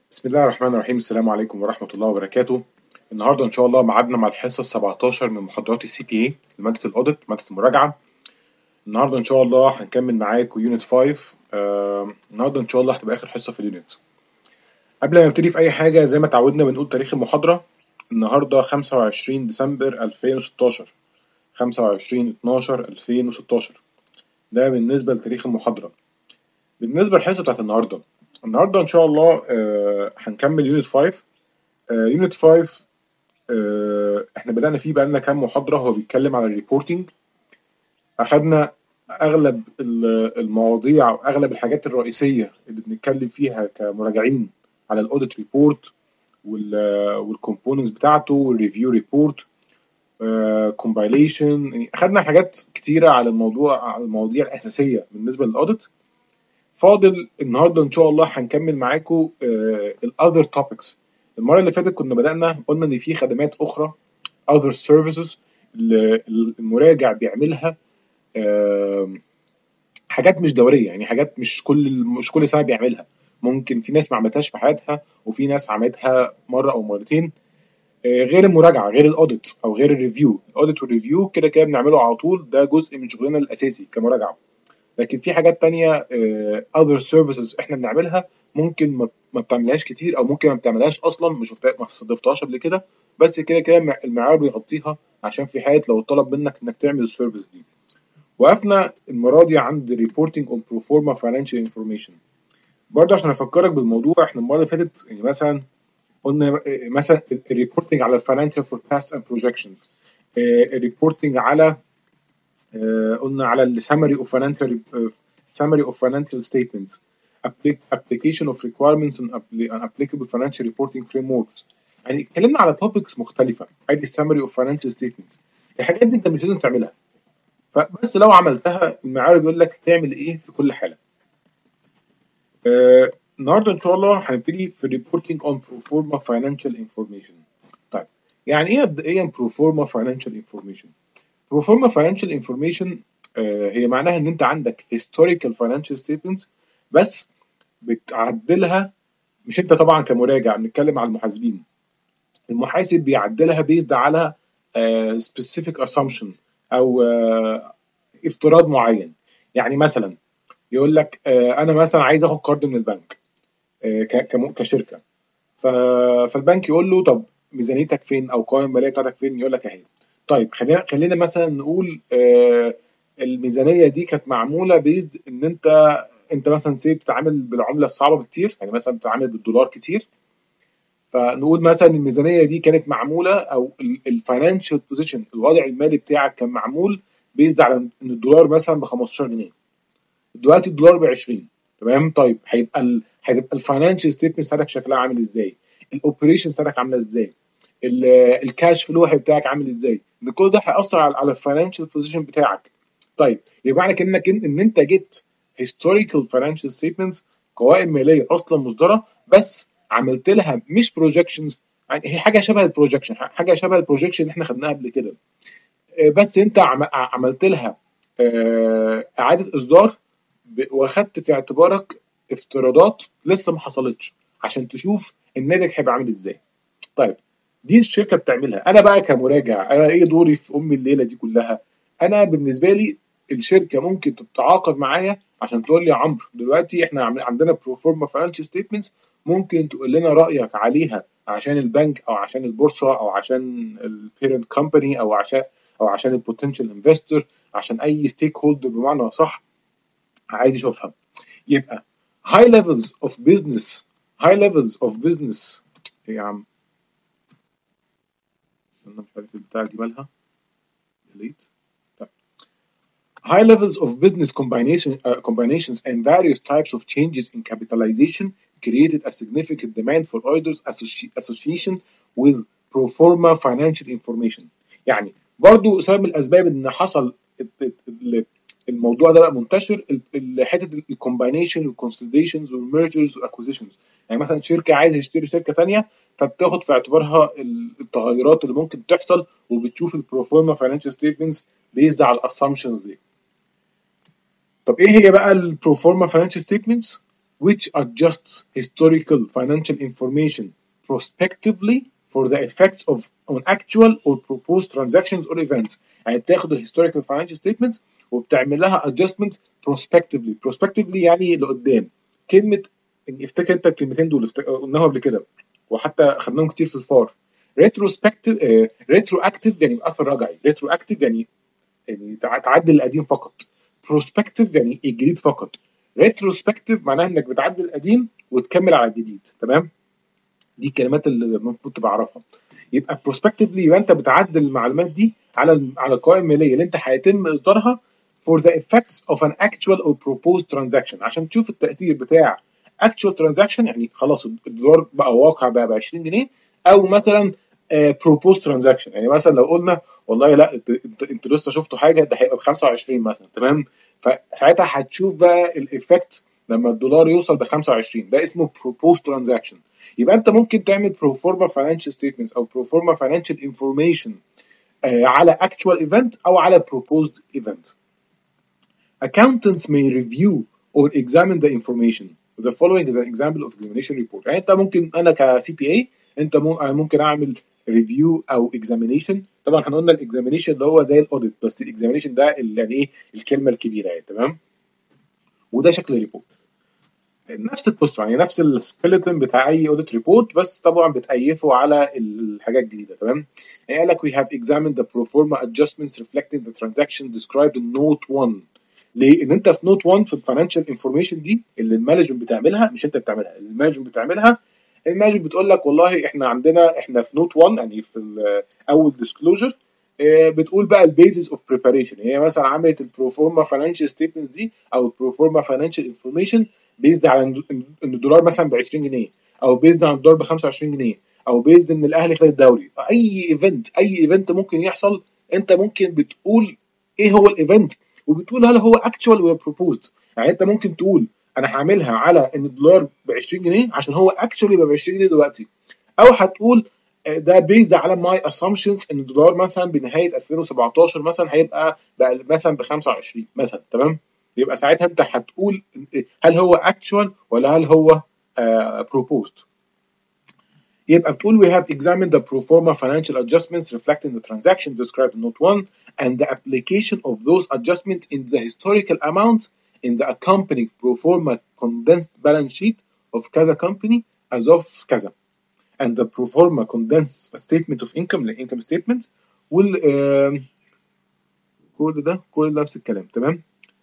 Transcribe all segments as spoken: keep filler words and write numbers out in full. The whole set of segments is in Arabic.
بسم الله الرحمن الرحيم. السلام عليكم ورحمة الله وبركاته. النهارده إن شاء الله ميعادنا مع الحصة السبعتاشر من محاضرات السي بي اي لمادة الأوديت، مادة المراجعة. النهارده إن شاء الله هنكمل معاكم يونت خمسة. آه النهارده إن شاء الله هتبقى آخر حصة في اليونت. قبل ما نبتدي في أي حاجة زي ما اتعودنا بنقول تاريخ المحاضرة. النهارده خمسة وعشرين ديسمبر ألفين وستاشر، خمسة وعشرين اتناشر ألفين وستاشر. ده بالنسبة لتاريخ المحاضرة. بالنسبة للحصة بتاعت النهارده، النهارده إن شاء الله آه هنكمل يونت خمسة. آه يونت خمسة آه، احنا بدأنا فيه بقالنا كام محاضرة. هو بيتكلم على الريبورتينج. أخدنا أغلب ال- المواضيع أو أغلب الحاجات الرئيسية اللي بنتكلم فيها كمراجعين على الأوديت ريبورت والكومبوننتس بتاعته والريفيو ريبورت كومبايليشن. أخدنا حاجات كتيرة على الموضوع، على المواضيع الأساسية بالنسبة للأوديت. فاضل النهارده إن شاء الله هنكمل معاكم الأذر توبكس. المرة اللي فاتت كنا بدأنا قلنا إن في خدمات أخرى other services اللي المراجع بيعملها، آم، حاجات مش دورية، يعني حاجات مش كل مش كل سنة بيعملها. ممكن في ناس ما عملتهاش في حياتها وفي ناس عملتها مرة أو مرتين. آه، غير المراجعة، غير الاوديت أو غير الريفيو. الاوديت والريفيو كده كده بنعمله على طول، ده جزء من شغلنا الأساسي كمراجعة. لكن في حاجات تانية آه، other services احنا بنعملها، ممكن ما ما بتعملهاش كتير او ممكن ما بتعملهاش اصلا، مش شفتها ما استضفتهاش قبل كده. بس كده كده المع- المعيار بيغطيها عشان في حالة لو طلب منك انك تعمل السيرفيس دي. وقفنا المرة دي عند reporting on pro forma financial information. برضه عشان افكرك بالموضوع، احنا المرة اللي فاتت يعني مثلا قلنا آه، مثلا الريبورتنج على الفاينانشال forecasts and projections، الريبورتنج على آه، قلنا على السمري اوف فاينانشال summary of financial statement، applic- application of requirements and appli- and applicable financial reporting frameworks. يعني اتكلمنا على topics مختلفة. ادي summary of financial statement. الحاجات دي انت مش لازم تعملها، فبس لو عملتها المعيار بيقول لك تعمل ايه في كل حالة. آه النهارده ان شاء الله هنبتدي في reporting on pro forma financial information. طيب، يعني ايه مبدئيا pro forma financial information؟ pro forma financial information آه هي معناها ان انت عندك historical financial statements، بس بتعدلها. مش انت طبعا كمراجع، بنتكلم على المحاسبين. المحاسب بيعدلها بيزد على آه، specific assumption او آه، افتراض معين. يعني مثلا يقول لك آه، انا مثلا عايز اخد قرض من البنك آه، ك- كم- كشركه. ف- فالبنك يقول له طب ميزانيتك فين او القوائم الماليه بتاعتك فين؟ يقول لك اهي. طيب خلينا خلينا مثلا نقول آه، الميزانيه دي كانت معموله بيزد ان انت انت مثلا سي بتتعامل بالعمله الصعبه بكتير، يعني مثلا بتتعامل بالدولار كتير. فنقول مثلا الميزانيه دي كانت معموله او الفاينانشال بوزيشن، الوضع المالي بتاعك كان معمول بيزد على ان الدولار مثلا ب خمستاشر جنيه، دلوقتي الدولار ب عشرين. تمام. طيب هيبقى ال... هتبقى الفاينانشال ستيتمنت بتاعتك شكلها عامل ازاي؟ الاوبريشنز بتاعتك عامله ازاي؟ الكاش فلو بتاعك عامل ازاي؟ ان كل ده هيأثر على على الفاينانشال بوزيشن بتاعك. طيب يبقى معنى كده انك ان انت جيت هيستوريكال فاينانشال ستيتمنتس، قوائم ماليه اصلا مصدره، بس عملت لها مش بروجكشنز. يعني هي حاجه شبه البروجكشن، حاجه شبه البروجكشن اللي احنا خدناها قبل كده. آه، بس انت عم- عملت لها آه، اعاده اصدار، ب- واخدت في اعتبارك افتراضات لسه ما حصلتش عشان تشوف الناتج هيبقى عامل ازاي. طيب، دي الشركه بتعملها. انا بقى كمراجع، انا ايه دوري في ام الليله دي كلها؟ انا بالنسبه لي الشركه ممكن تتعاقد معايا عشان تقول لي يا عمرو دلوقتي احنا عم- عندنا برو فورما فاينانشال ستيتمنتس، ممكن تقول لنا رايك عليها عشان البنك او عشان البورصه او عشان البيرنت كومباني او عشان او عشان البوتنشال انفستور، عشان اي ستيك هولدر بمعنى صح عايز يشوفها. يبقى high levels of business high levels of business إيه يا عم؟ انا مش عارف البتاع دي مالها. delete. طيب. High levels of business combination, uh, combinations and various types of changes in capitalization created a significant demand for auditors associ- association with pro forma financial information. يعني برضو سبب من الاسباب ان حصل ال- ال- الموضوع ده بقى منتشر، ال- ال- حته الكومباينيشن والكونسوليديشنز والميرجرز والاكوزيشنز. يعني مثلا شركه عايزه تشتري شركه ثانيه، فبتاخد في اعتبارها ال- التغيرات اللي ممكن تحصل، وبتشوف البروفورما فاينانشال ستيتمنتس بيزد على الاسامبشنز دي. طب ايه هي بقى البروفورما فاينانشال ستيتمنتس؟ which adjusts historical financial information prospectively for the effects of on actual or proposed transactions or events. يعني بتاخد ال historical financial statements وبتعمل لها adjustments prospectively. prospectively يعني لقدام. كلمة افتكر انت الكلمتين دول قلناهم قبل كده وحتى خدناهم كتير في الفار. retrospective آه, retroactive يعني اثر رجعي. retroactive يعني يعني تعدل القديم فقط. prospective يعني الجديد فقط. retrospective معناها انك بتعدل القديم وتكمل على الجديد. تمام؟ دي الكلمات اللي المفروض تبقى عارفها. يبقى prospectively يبقى انت بتعدل المعلومات دي على على القوائم الماليه اللي انت هيتم اصدارها for the effects of an actual or proposed transaction عشان تشوف التاثير بتاع actual transaction يعني خلاص الدولار بقى واقع بقى ب عشرين جنيه او مثلا uh, proposed transaction يعني مثلا لو قلنا والله لا انت انت, انت لسه شفتوا حاجه ده هيبقى ب خمسة وعشرين مثلا. تمام؟ فساعتها هتشوف بقى الايفكت لما الدولار يوصل ب خمسة وعشرين ده اسمه proposed transaction. يبقى انت ممكن تعمل pro forma financial statements او pro forma financial information آه على actual event او على proposed event. Accountants may review or examine the information. The following is an example of examination report. يعني انت ممكن انا ك سي بي اي انت ممكن اعمل ريفيو او examination. طبعا احنا قلنا الاكزامينيشن اللي هو زي الاوديت بس الاكزامينيشن ده يعني ايه الكلمه الكبيره يعني. تمام؟ وده شكل الريبورت. نفس القصه يعني نفس السكيلتون بتاع اي اوديت ريبورت بس طبعا بتأيفه على الحاجات الجديده. تمام؟ يعني قال لك we have examined the pro forma adjustments reflecting the transaction described in note one. ليه؟ ان انت في نوت واحد في الفاينانشال انفورميشن دي اللي المانجمنت بتعملها مش انت بتعملها المانجمنت بتعملها. المانجمنت بتقول لك والله احنا عندنا احنا في نوت واحد يعني في اول ديسكلوجر بتقول بقى البيزس اوف بريباريشن. هي مثلا عملت البرو فورما فاينانشال ستيتمنتس دي او البرو فورما فاينانشال انفورميشن بيزد على ان الدولار مثلا ب عشرين جنيه او بيزد على الدولار ب خمسة وعشرين جنيه او بيزد ان الاهلي خد الدوري. اي ايفنت اي ايفنت ممكن يحصل انت ممكن بتقول ايه هو الايفنت وبتقول هل هو اكتوال ولا بروبوزد. يعني انت ممكن تقول انا هعملها على ان الدولار ب عشرين جنيه عشان هو اكتوالي يبقى ب عشرين جنيه دلوقتي او هتقول ده بيزد على ماي اسامبشنز ان الدولار مثلا بنهايه ألفين وسبعتاشر مثلا هيبقى بقى مثلا ب خمسة وعشرين مثلا. تمام؟ يبقى ساعتها انت هتقول هل هو اكتوال ولا هل هو بروبوزد. يبقى بتقول we have examined the pro forma financial adjustments reflecting the transaction described in note one and the application of those adjustments in the historical amount in the accompanying pro forma condensed balance sheet of كذا company as of كذا and the pro forma condensed statement of income the income statement وال uh, كل ده كل نفس الكلام. تمام؟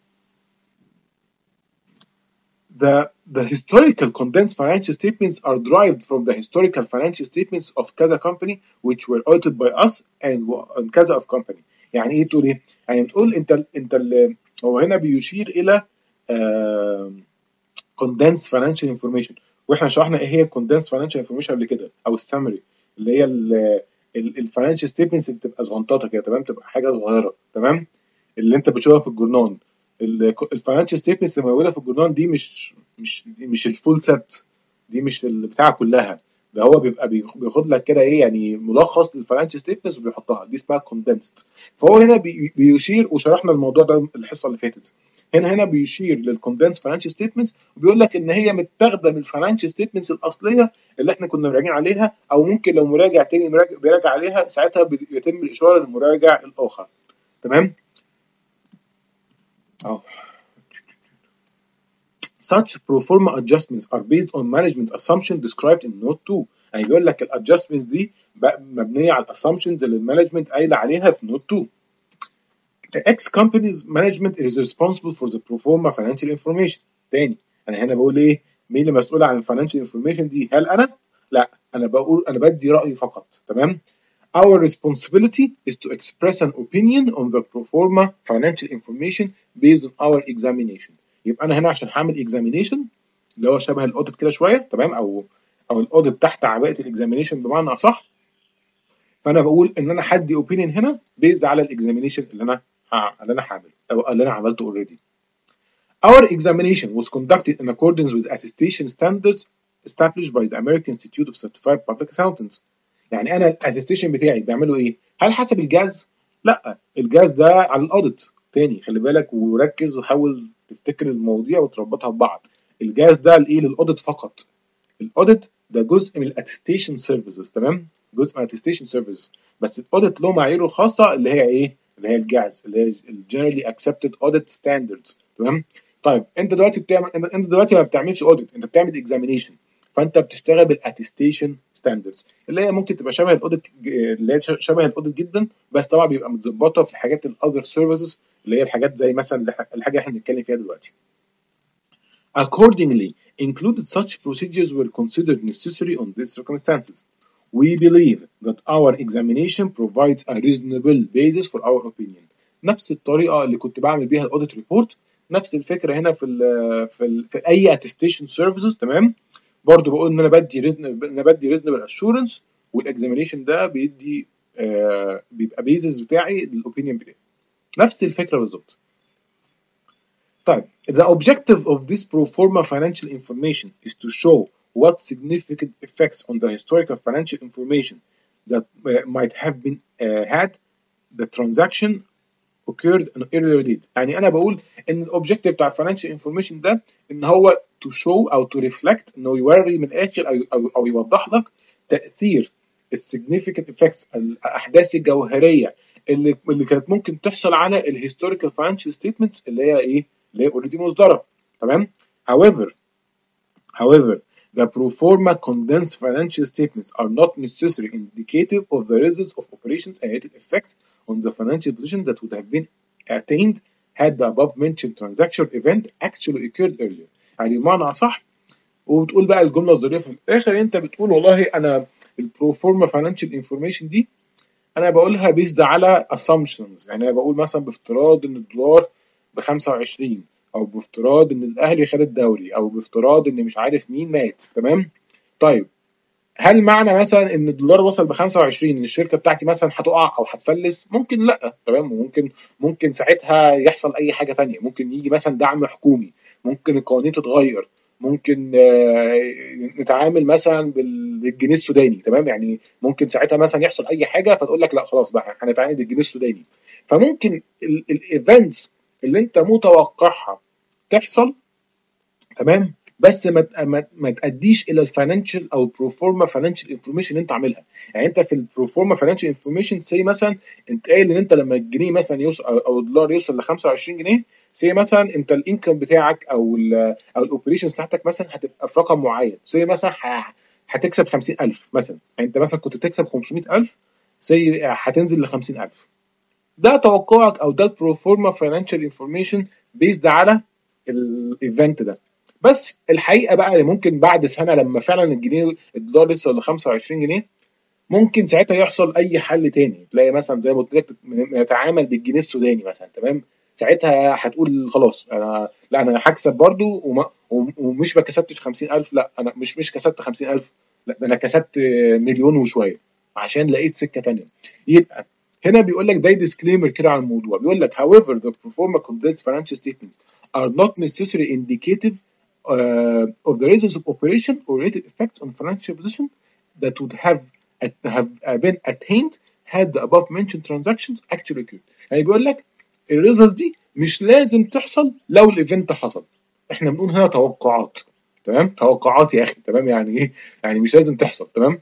The, the historical condensed financial statements are derived from the historical financial statements of كذا company which were audited by us and, and كذا of company. يعني ايه تقول ايه؟ يعني بتقول انت انت هو هنا بيشير الى uh, condensed financial information واحنا شرحنا ايه هي condensed financial information قبل كده او السمري اللي هي الفاينانشال ستيتمنتس اللي بتبقى صغنططه كده. تمام؟ تبقى حاجه صغيره. تمام؟ اللي انت بتشوفها في الجورنال. الفاينانشال ستيتمنتس اللي موجوده في الجورنال دي مش مش مش الفول سيت دي مش البتاعه كلها. ده هو بيبقى بياخد لك كده ايه يعني ملخص للفاينانشال ستيتمنتس وبيحطها دي اسمها كوندنسد. فهو هنا بيشير وشرحنا الموضوع ده الحصه اللي فاتت. هنا هنا بيشير للكوندنس فاينانشال ستيتمنتس وبيقول لك ان هي متاخده من الفاينانشال ستيتمنتس الاصليه اللي احنا كنا مراجعين عليها او ممكن لو مراجع تاني مراجع بيراجع عليها ساعتها بيتم الاشاره للمراجع الاخر. تمام؟ اه Such pro forma adjustments are based on management assumption described in note two. يعني بيقول لك الادجستمنتس دي مبنيه على الاسامبشنز اللي المانجمنت قايله عليها في نوت two. X company's management is responsible for the pro forma financial information. تاني انا هنا بقول ايه؟ مين اللي مسؤول عن الفاينانشال انفورميشن دي؟ هل انا؟ لا انا بقول انا بدي رايي فقط. تمام؟ Our responsibility is to express an opinion on the pro forma financial information based on our examination. يبقى انا هنا عشان هعمل examination اللي هو شبه الاوديت كده شويه. تمام؟ او او الاوديت تحت عباءه الاكزامينيشن بمعنى اصح. فانا بقول ان انا هدي اوبينيون هنا بيزد على الاكزامينيشن اللي انا اللي انا هعمله او اللي انا عملته اوريدي. Our examination was conducted in accordance with attestation standards established by the American Institute of Certified Public Accountants. يعني انا الاتستيشن بتاعي بعمله ايه؟ هل حسب الجاز؟ لا الجاز ده على الاوديت. تاني خلي بالك وركز وحاول تفتكر المواضيع وتربطها ببعض. الجهاز ده لايه؟ للاوديت فقط. الاوديت ده جزء من الاتستيشن سيرفيسز، تمام؟ جزء من الاتستيشن سيرفيسز، بس الاوديت له معاييره الخاصه اللي هي ايه؟ اللي هي الجاز، اللي هي الجنرالي اكسبتد اوديت ستاندردز، تمام؟ طيب انت دلوقتي بتعمل انت دلوقتي ما بتعملش اوديت، انت بتعمل اكزامينيشن، فانت بتشتغل بالاتستيشن ستاندردز اللي هي ممكن تبقى شبه الاوديت، اللي هي شبه الاوديت جدا، بس طبعا بيبقى متظبطه في الحاجات الاذر سيرفيسز اللي هي الحاجات زي مثلا الحاجه اللي احنا بنتكلم فيها دلوقتي. Accordingly, included such procedures were considered necessary on these circumstances. We believe that our examination provides a reasonable basis for our opinion. نفس الطريقه اللي كنت بعمل بيها الاوديت ريبورت، نفس الفكره هنا في ال في ال في اي اتستيشن سيرفيسز، تمام؟ برضو بقول ان انا بدي ريزن انا بدي ريزنبل اشورنس، والاكزامينيشن ده بيدي آه بيبقى بيزس بتاعي للاوبينيون بتاعي. نفس الفكره بالظبط. طيب the objective of this pro forma financial information is to show what significant effects on the historical financial information that uh, might have been uh, had the transaction occurred on earlier date. يعني انا بقول ان الاوبجكتيف بتاع الفاينانشال انفورميشن ده ان هو to show او to reflect، انه يوري من الاخر او او, أو يوضح لك تاثير السيجنيفيكانت افكتس، الاحداث الجوهريه اللي اللي كانت ممكن تحصل على الهيستوريكال فاينانشال ستيتمنتس اللي هي ايه؟ اللي هي اوريدي مصدره، تمام؟ however however the pro forma condensed financial statements are not necessarily indicative of the results of operations and related effects on the financial position that would have been attained had the above mentioned transaction event actually occurred earlier. يعني بمعنى اصح، وبتقول بقى الجمله الظريفه في الاخر، انت بتقول والله انا البرو فورما فاينانشال انفورميشن دي انا بقولها بيزد على assumptions. يعني انا بقول مثلا بافتراض ان الدولار ب خمسة وعشرين، او بافتراض ان الاهلي خد الدوري، او بافتراض ان مش عارف مين مات، تمام؟ طيب هل معنى مثلا ان الدولار وصل ب خمسة وعشرين ان الشركه بتاعتي مثلا هتقع او هتفلس؟ ممكن لا، تمام؟ وممكن ممكن ساعتها يحصل اي حاجه ثانيه، ممكن يجي مثلا دعم حكومي، ممكن القوانين تتغير، ممكن نتعامل مثلا بالجنيه السوداني، تمام؟ يعني ممكن ساعتها مثلا يحصل اي حاجه فتقول لك لا خلاص بقى هنتعامل بالجنيه السوداني. فممكن الايفنتس اللي انت متوقعها تحصل، تمام؟ بس ما ما, ما تاديش الى الفاينانشال او البروفورما فاينانشال انفورميشن اللي انت عاملها. يعني انت في البروفورما فاينانشال انفورميشن سي مثلا انت قايل ان انت لما الجنيه مثلا يوصل او الدولار يوصل ل خمسة وعشرين جنيه، سي مثلا انت الانكم بتاعك او ال او الاوبريشنز بتاعتك مثلا هتبقى في رقم معين، سي مثلا هتكسب خمسين ألف مثلا. يعني انت مثلا كنت بتكسب خمسمية ألف، سي هتنزل ل خمسين ألف. ده توقعك او ده البروفورما فاينانشال انفورميشن بيزد على الايفنت ده. بس الحقيقه بقى ممكن بعد سنه لما فعلا الجنيه الدولار يوصل ل خمسة وعشرين جنيه، ممكن ساعتها يحصل اي حل تاني، تلاقي مثلا زي ما قلت لك نتعامل بالجنيه السوداني مثلا، تمام؟ ساعتها هتقول خلاص انا لا انا هكسب برضو وما ومش ما كسبتش خمسين ألف، لا انا مش مش كسبت خمسين ألف، لا انا كسبت مليون وشويه عشان لقيت سكه تانيه. يبقى هنا بيقول لك ده ديسكليمر كده على الموضوع، بيقول لك however the pro forma condensed financial statements are not necessarily indicative uh, of the results of operation or related effects on financial position that would have have been attained had the above mentioned transactions actually occurred. يعني بيقول لك الريزلتس دي مش لازم تحصل لو الايفنت حصل، احنا بنقول هنا توقعات، تمام؟ توقعات يا اخي، تمام؟ يعني ايه؟ يعني مش لازم تحصل، تمام؟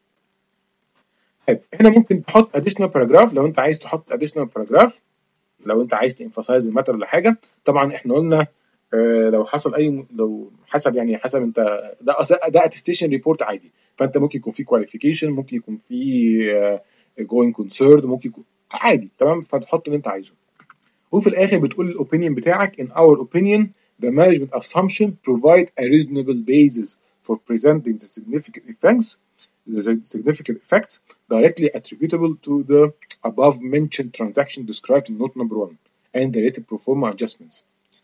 طيب هنا ممكن تحط additional paragraph لو انت عايز تحط additional paragraph، لو انت عايز تemphasize الماتر ولا حاجه. طبعا احنا قلنا آه لو حصل اي لو حسب يعني حسب انت ده ده اتستيشن ريبورت عادي، فانت ممكن يكون في كواليفيكيشن، ممكن يكون في جوينج كونسيرن، ممكن يكون عادي، تمام؟ فتحط اللي انت عايزه. وفي الاخر بتقول الاوبينيون بتاعك in our opinion the management assumption provide a reasonable basis for presenting the significant effects the significant effects directly attributable to the above mentioned transaction described in note number one and the related pro forma adjustments.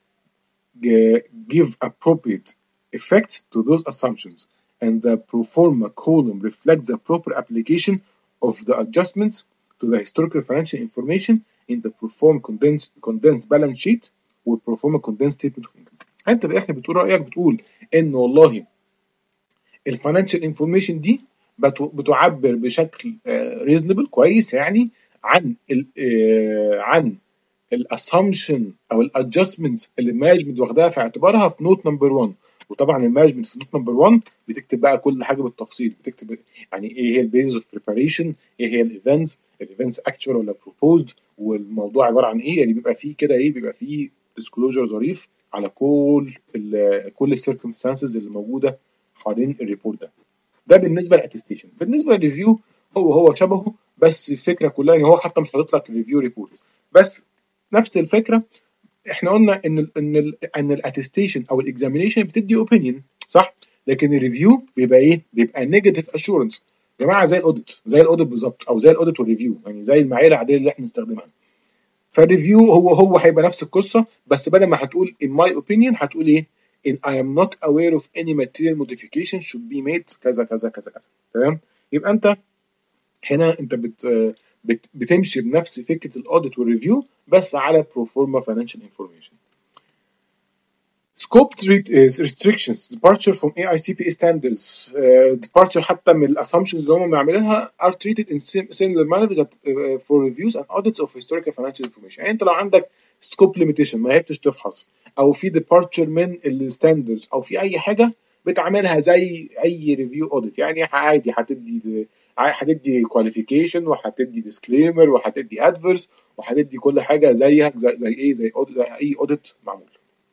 Give appropriate effect to those assumptions, and the pro forma column reflects the proper application of the adjustments to the historical financial information in the pro forma condensed, condensed balance sheet و pro forma condensed statement of income. انت في الاخر بتقول رايك، بتقول ان والله الفاينانشال انفورميشن دي بتعبر بشكل ريزونبل كويس يعني عن ال عن الاسامبشن او الادجستمنت اللي المانجمنت واخداها في اعتبارها في نوت نمبر واحد، وطبعا المانجمنت في نوت نمبر واحد بتكتب بقى كل حاجه بالتفصيل، بتكتب يعني ايه هي البيزز اوف بريباريشن، ايه هي الايفنتس، الايفنتس اكتوال ولا بروبوزد، والموضوع عباره عن ايه. يعني بيبقى فيه كده ايه، بيبقى فيه ديسكلوجر ظريف على كل ال كل السيركمستانسز اللي موجوده حوالين الريبورت ده. ده بالنسبه للاتستيشن. بالنسبه للريفيو هو هو شبهه، بس الفكره كلها ان هو حتى مش حاطط لك الريفيو ريبورت، بس نفس الفكره. احنا قلنا ان ال ان ال ان الاتستيشن او الاكزامينيشن بتدي اوبينيون صح، لكن الريفيو بيبقى ايه؟ بيبقى نيجاتيف اشورنس. يا جماعه زي الاوديت، زي الاوديت بالظبط، او زي الاوديت والريفيو، يعني زي المعايير العاديه اللي احنا بنستخدمها. فالريفيو هو هو هيبقى نفس القصه، بس بدل ما هتقول in my opinion هتقول ايه؟ in I am not aware of any material modification should be made كذا كذا كذا كذا. تمام؟ يبقى انت هنا انت بت بت بتمشي بنفس فكره الاوديت والريفيو بس على بروفورما فاينانشال انفورميشن. Scope restrictions departure from إيه آي سي بي إيه standards uh, departure حتى من الاسsumptions اللي هم بيعملوها are treated in similar manner that uh, for reviews and audits of historical financial information. يعني انت لو عندك scope limitation ما عرفتش تفحص، او في departure من الستاندردز، او في اي حاجه بتعملها زي اي ريفيو اوديت، يعني عادي هتدي هتدي كواليفيكيشن وهتدي ديسكليمر وهتدي ادفرس وهتدي كل حاجه زيها زي, زي ايه زي, زي اي اوديت معمول.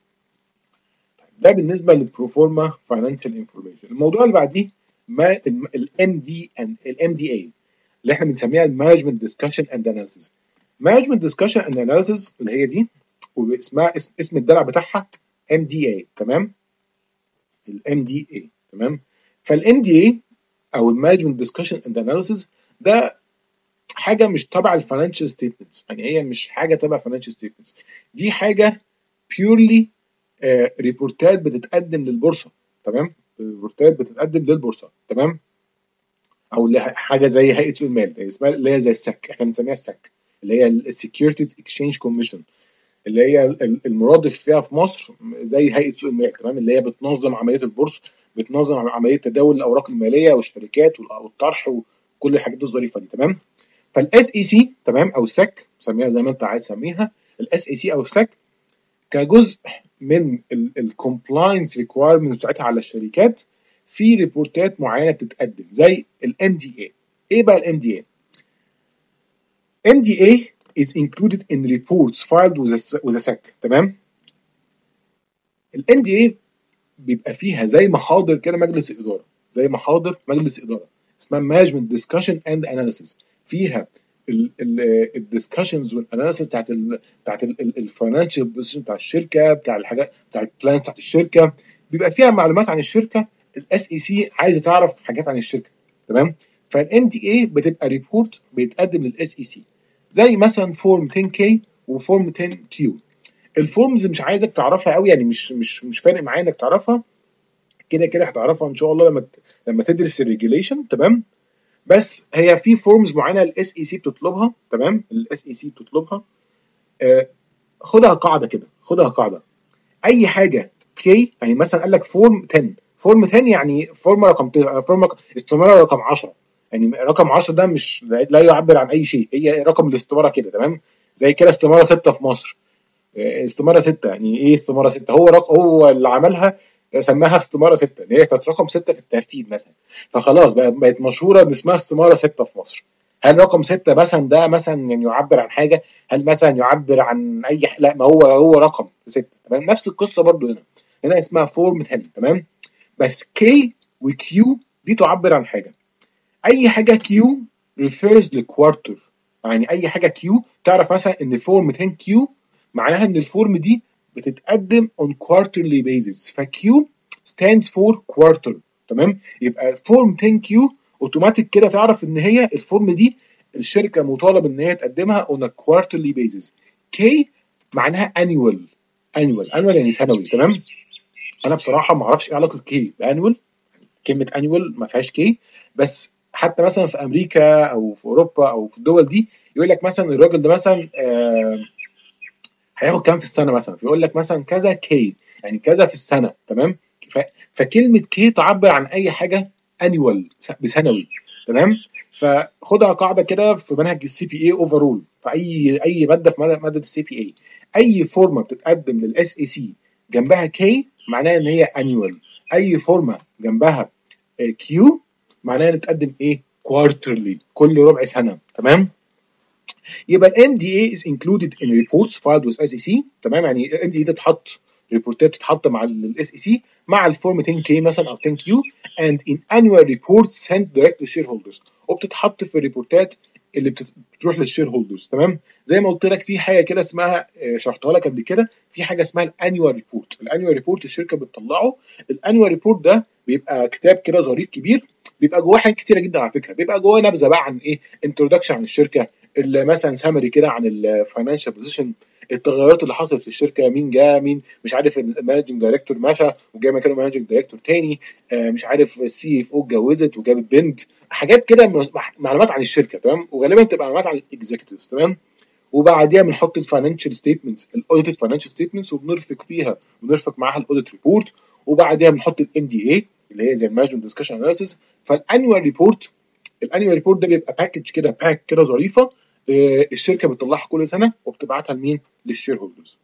ده بالنسبه للبروفورما فاينانشال انفورميشن. الموضوع اللي بعديه ما الام دي الام دي اي اللي احنا بنسميها المانجمنت ديسكشن اند اناليسيس. مانجمنت ديسكشن اند اناليسيس اللي هي دي واسمها اسم, اسم الدلع بتاعها ام دي اي. تمام؟ الام دي اي. تمام؟ فالام دي اي او المانجمنت ديسكشن اند اناليسيس ده حاجه مش تبع الفاينانشال ستيتمنتس، يعني هي مش حاجه تبع الفاينانشال ستيتمنتس، دي حاجه بيورلي آه ريبورتات بتتقدم للبورصه. تمام؟ ريبورتات بتتقدم للبورصه. تمام؟ او حاجه زي هيئه سوق المال اسمها اللي هي زي السك، احنا بنسميها السك اللي هي السكيورتيز اكسشينج كوميشن، اللي هي المرادف فيها في مصر زي هيئه سوق المال. تمام؟ اللي هي بتنظم عمليه البورصه، بتنظم عمليه تداول الاوراق الماليه والشركات والطرح وكل الحاجات الظريفه دي. تمام؟ فالاس اي سي تمام او السك سميها زي ما انت عايز تسميها، الاس اي سي او السك كجزء من الكومبلاينس ريكوايرمنتس بتاعتها على الشركات في ريبورتات معينه بتتقدم زي الام دي اي. ايه بقى الام دي اي؟ ام دي اي is included in reports filed with a, with a سك. تمام؟ الام دي اي بيبقى فيها زي محاضر كده مجلس اداره، زي محاضر مجلس اداره اسمها مانجمنت ديسكشن اند اناليسيس، فيها الديسكشنز والاناليسيس بتاعت ال بتاعت الفاينانشال بوزيشن بتاع الشركه، بتاع الحاجات بتاع البلانز بتاعت الشركه، بيبقى فيها معلومات عن الشركه. الاس اي سي عايزه تعرف حاجات عن الشركه. تمام؟ فالام دي اي بتبقى ريبورت بيتقدم للاس اي سي زي مثلا فورم عشرة كي وفورم عشرة كيو. الفورمز مش عايزك تعرفها قوي، يعني مش مش مش فارق معايا انك تعرفها، كده كده هتعرفها ان شاء الله لما لما تدرس الريجوليشن. تمام؟ بس هي في فورمز معينه الاس اي سي بتطلبها. تمام؟ الاس اي سي بتطلبها. آه خدها قاعده كده، خدها قاعده. اي حاجه كي، يعني مثلا قال لك فورم عشرة، فورم عشرة يعني فورم رقم فورم رقم استماره رقم عشرة، يعني رقم عشرة ده مش لا يعبر عن اي شيء، هي رقم الاستماره كده. تمام؟ زي كده استماره ستة في مصر، استماره ستة، يعني ايه استماره ستة؟ هو رق... هو اللي عملها سماها استماره ستة، اللي هي كانت رقم ستة في الترتيب مثلا، فخلاص بقت بقت مشهوره ان اسمها استماره ستة في مصر. هل رقم ستة مثلا ده مثلا يعني يعبر عن حاجه؟ هل مثلا يعبر عن اي ح... لا، ما هو هو رقم ستة. تمام؟ نفس القصه برضو هنا، هنا اسمها فورم عشرة. تمام؟ بس كي وكيو دي تعبر عن حاجه. اي حاجه كيو refers لكوارتر، يعني اي حاجه كيو تعرف مثلا ان فورم عشرة كيو معناها ان الفورم دي بتتقدم on quarterly basis، فكيو stands for quarter. تمام؟ يبقى فورم عشرة كيو اوتوماتيك كده تعرف ان هي الفورم دي الشركه مطالب ان هي تقدمها on a quarterly basis. كي معناها annual، annual annual يعني سنوي. تمام؟ انا بصراحه ما اعرفش ايه علاقه كي بانوال، كلمه annual ما فيهاش كي، بس حتى مثلا في امريكا او في اوروبا او في الدول دي يقول لك مثلا الراجل ده مثلا آه هياخد كام في السنه مثلا، فيقول لك مثلا كذا كي، يعني كذا في السنه. تمام؟ فكلمه كي تعبر عن اي حاجه انيوال بسنوي. تمام؟ فخدها قاعده كده في منهج السي بي اي اوفرول، في اي اي ماده في ماده السي بي اي، اي فورمه بتتقدم للاس اي سي جنبها كي معناها ان هي انيوال، اي فورمه جنبها كيو معناها ان بتقدم ايه quarterly كل ربع سنه. تمام. يبقى ال إم دي إيه is included in reports filed with إس إي سي. تمام. يعني ال إم دي إيه ده اتحط ريبورتات بتتحط مع الاس اي سي مع الفورم عشرة كي مثلا او عشرة كيو and in annual reports sent direct to shareholders وبتتحط في الريبورتات اللي بتروح للشير هولدرز. تمام. زي ما قلت لك في حاجه كده اسمها شرحتها لك قبل كده، في حاجه اسمها الانيوال ريبورت. الانيوال ريبورت الشركه بتطلعه. الانيوال ريبورت ده بيبقى كتاب كده ظريف كبير، بيبقى جواه حاجات كتيره جدا على فكره. بيبقى جواه نبذه بقى عن ايه، انتروداكشن عن الشركه، مثلا سامري كده عن الفاينانشال بوزيشن، التغيرات اللي حصلت في الشركه، مين جه، مين مش عارف، المانجنج دايركتور مشى وجاي مكانه مانجنج دايركتور تاني، آه مش عارف السي اف او اتجوزت وجابت بنت، حاجات كده معلومات عن الشركه. تمام. وغالبا تبقى معلومات عن الاكزيكتيفز. تمام. وبعديها بنحط الفاينانشال ستيتمنتس، الاوديتد فاينانشال ستيتمنتس، وبنرفق فيها ونرفق معاها الاوديت ريبورت، وبعديها بنحط الام دي اي اللي هي زي المانجمنت ديسكشن اناليسيس. فالانيوال ريبورت الانيوال ريبورت ده بيبقى باكج كده، باك كده ظريفه، الشركه بتطلعها كل سنه وبتبعتها لمين؟ للشير هولدرز.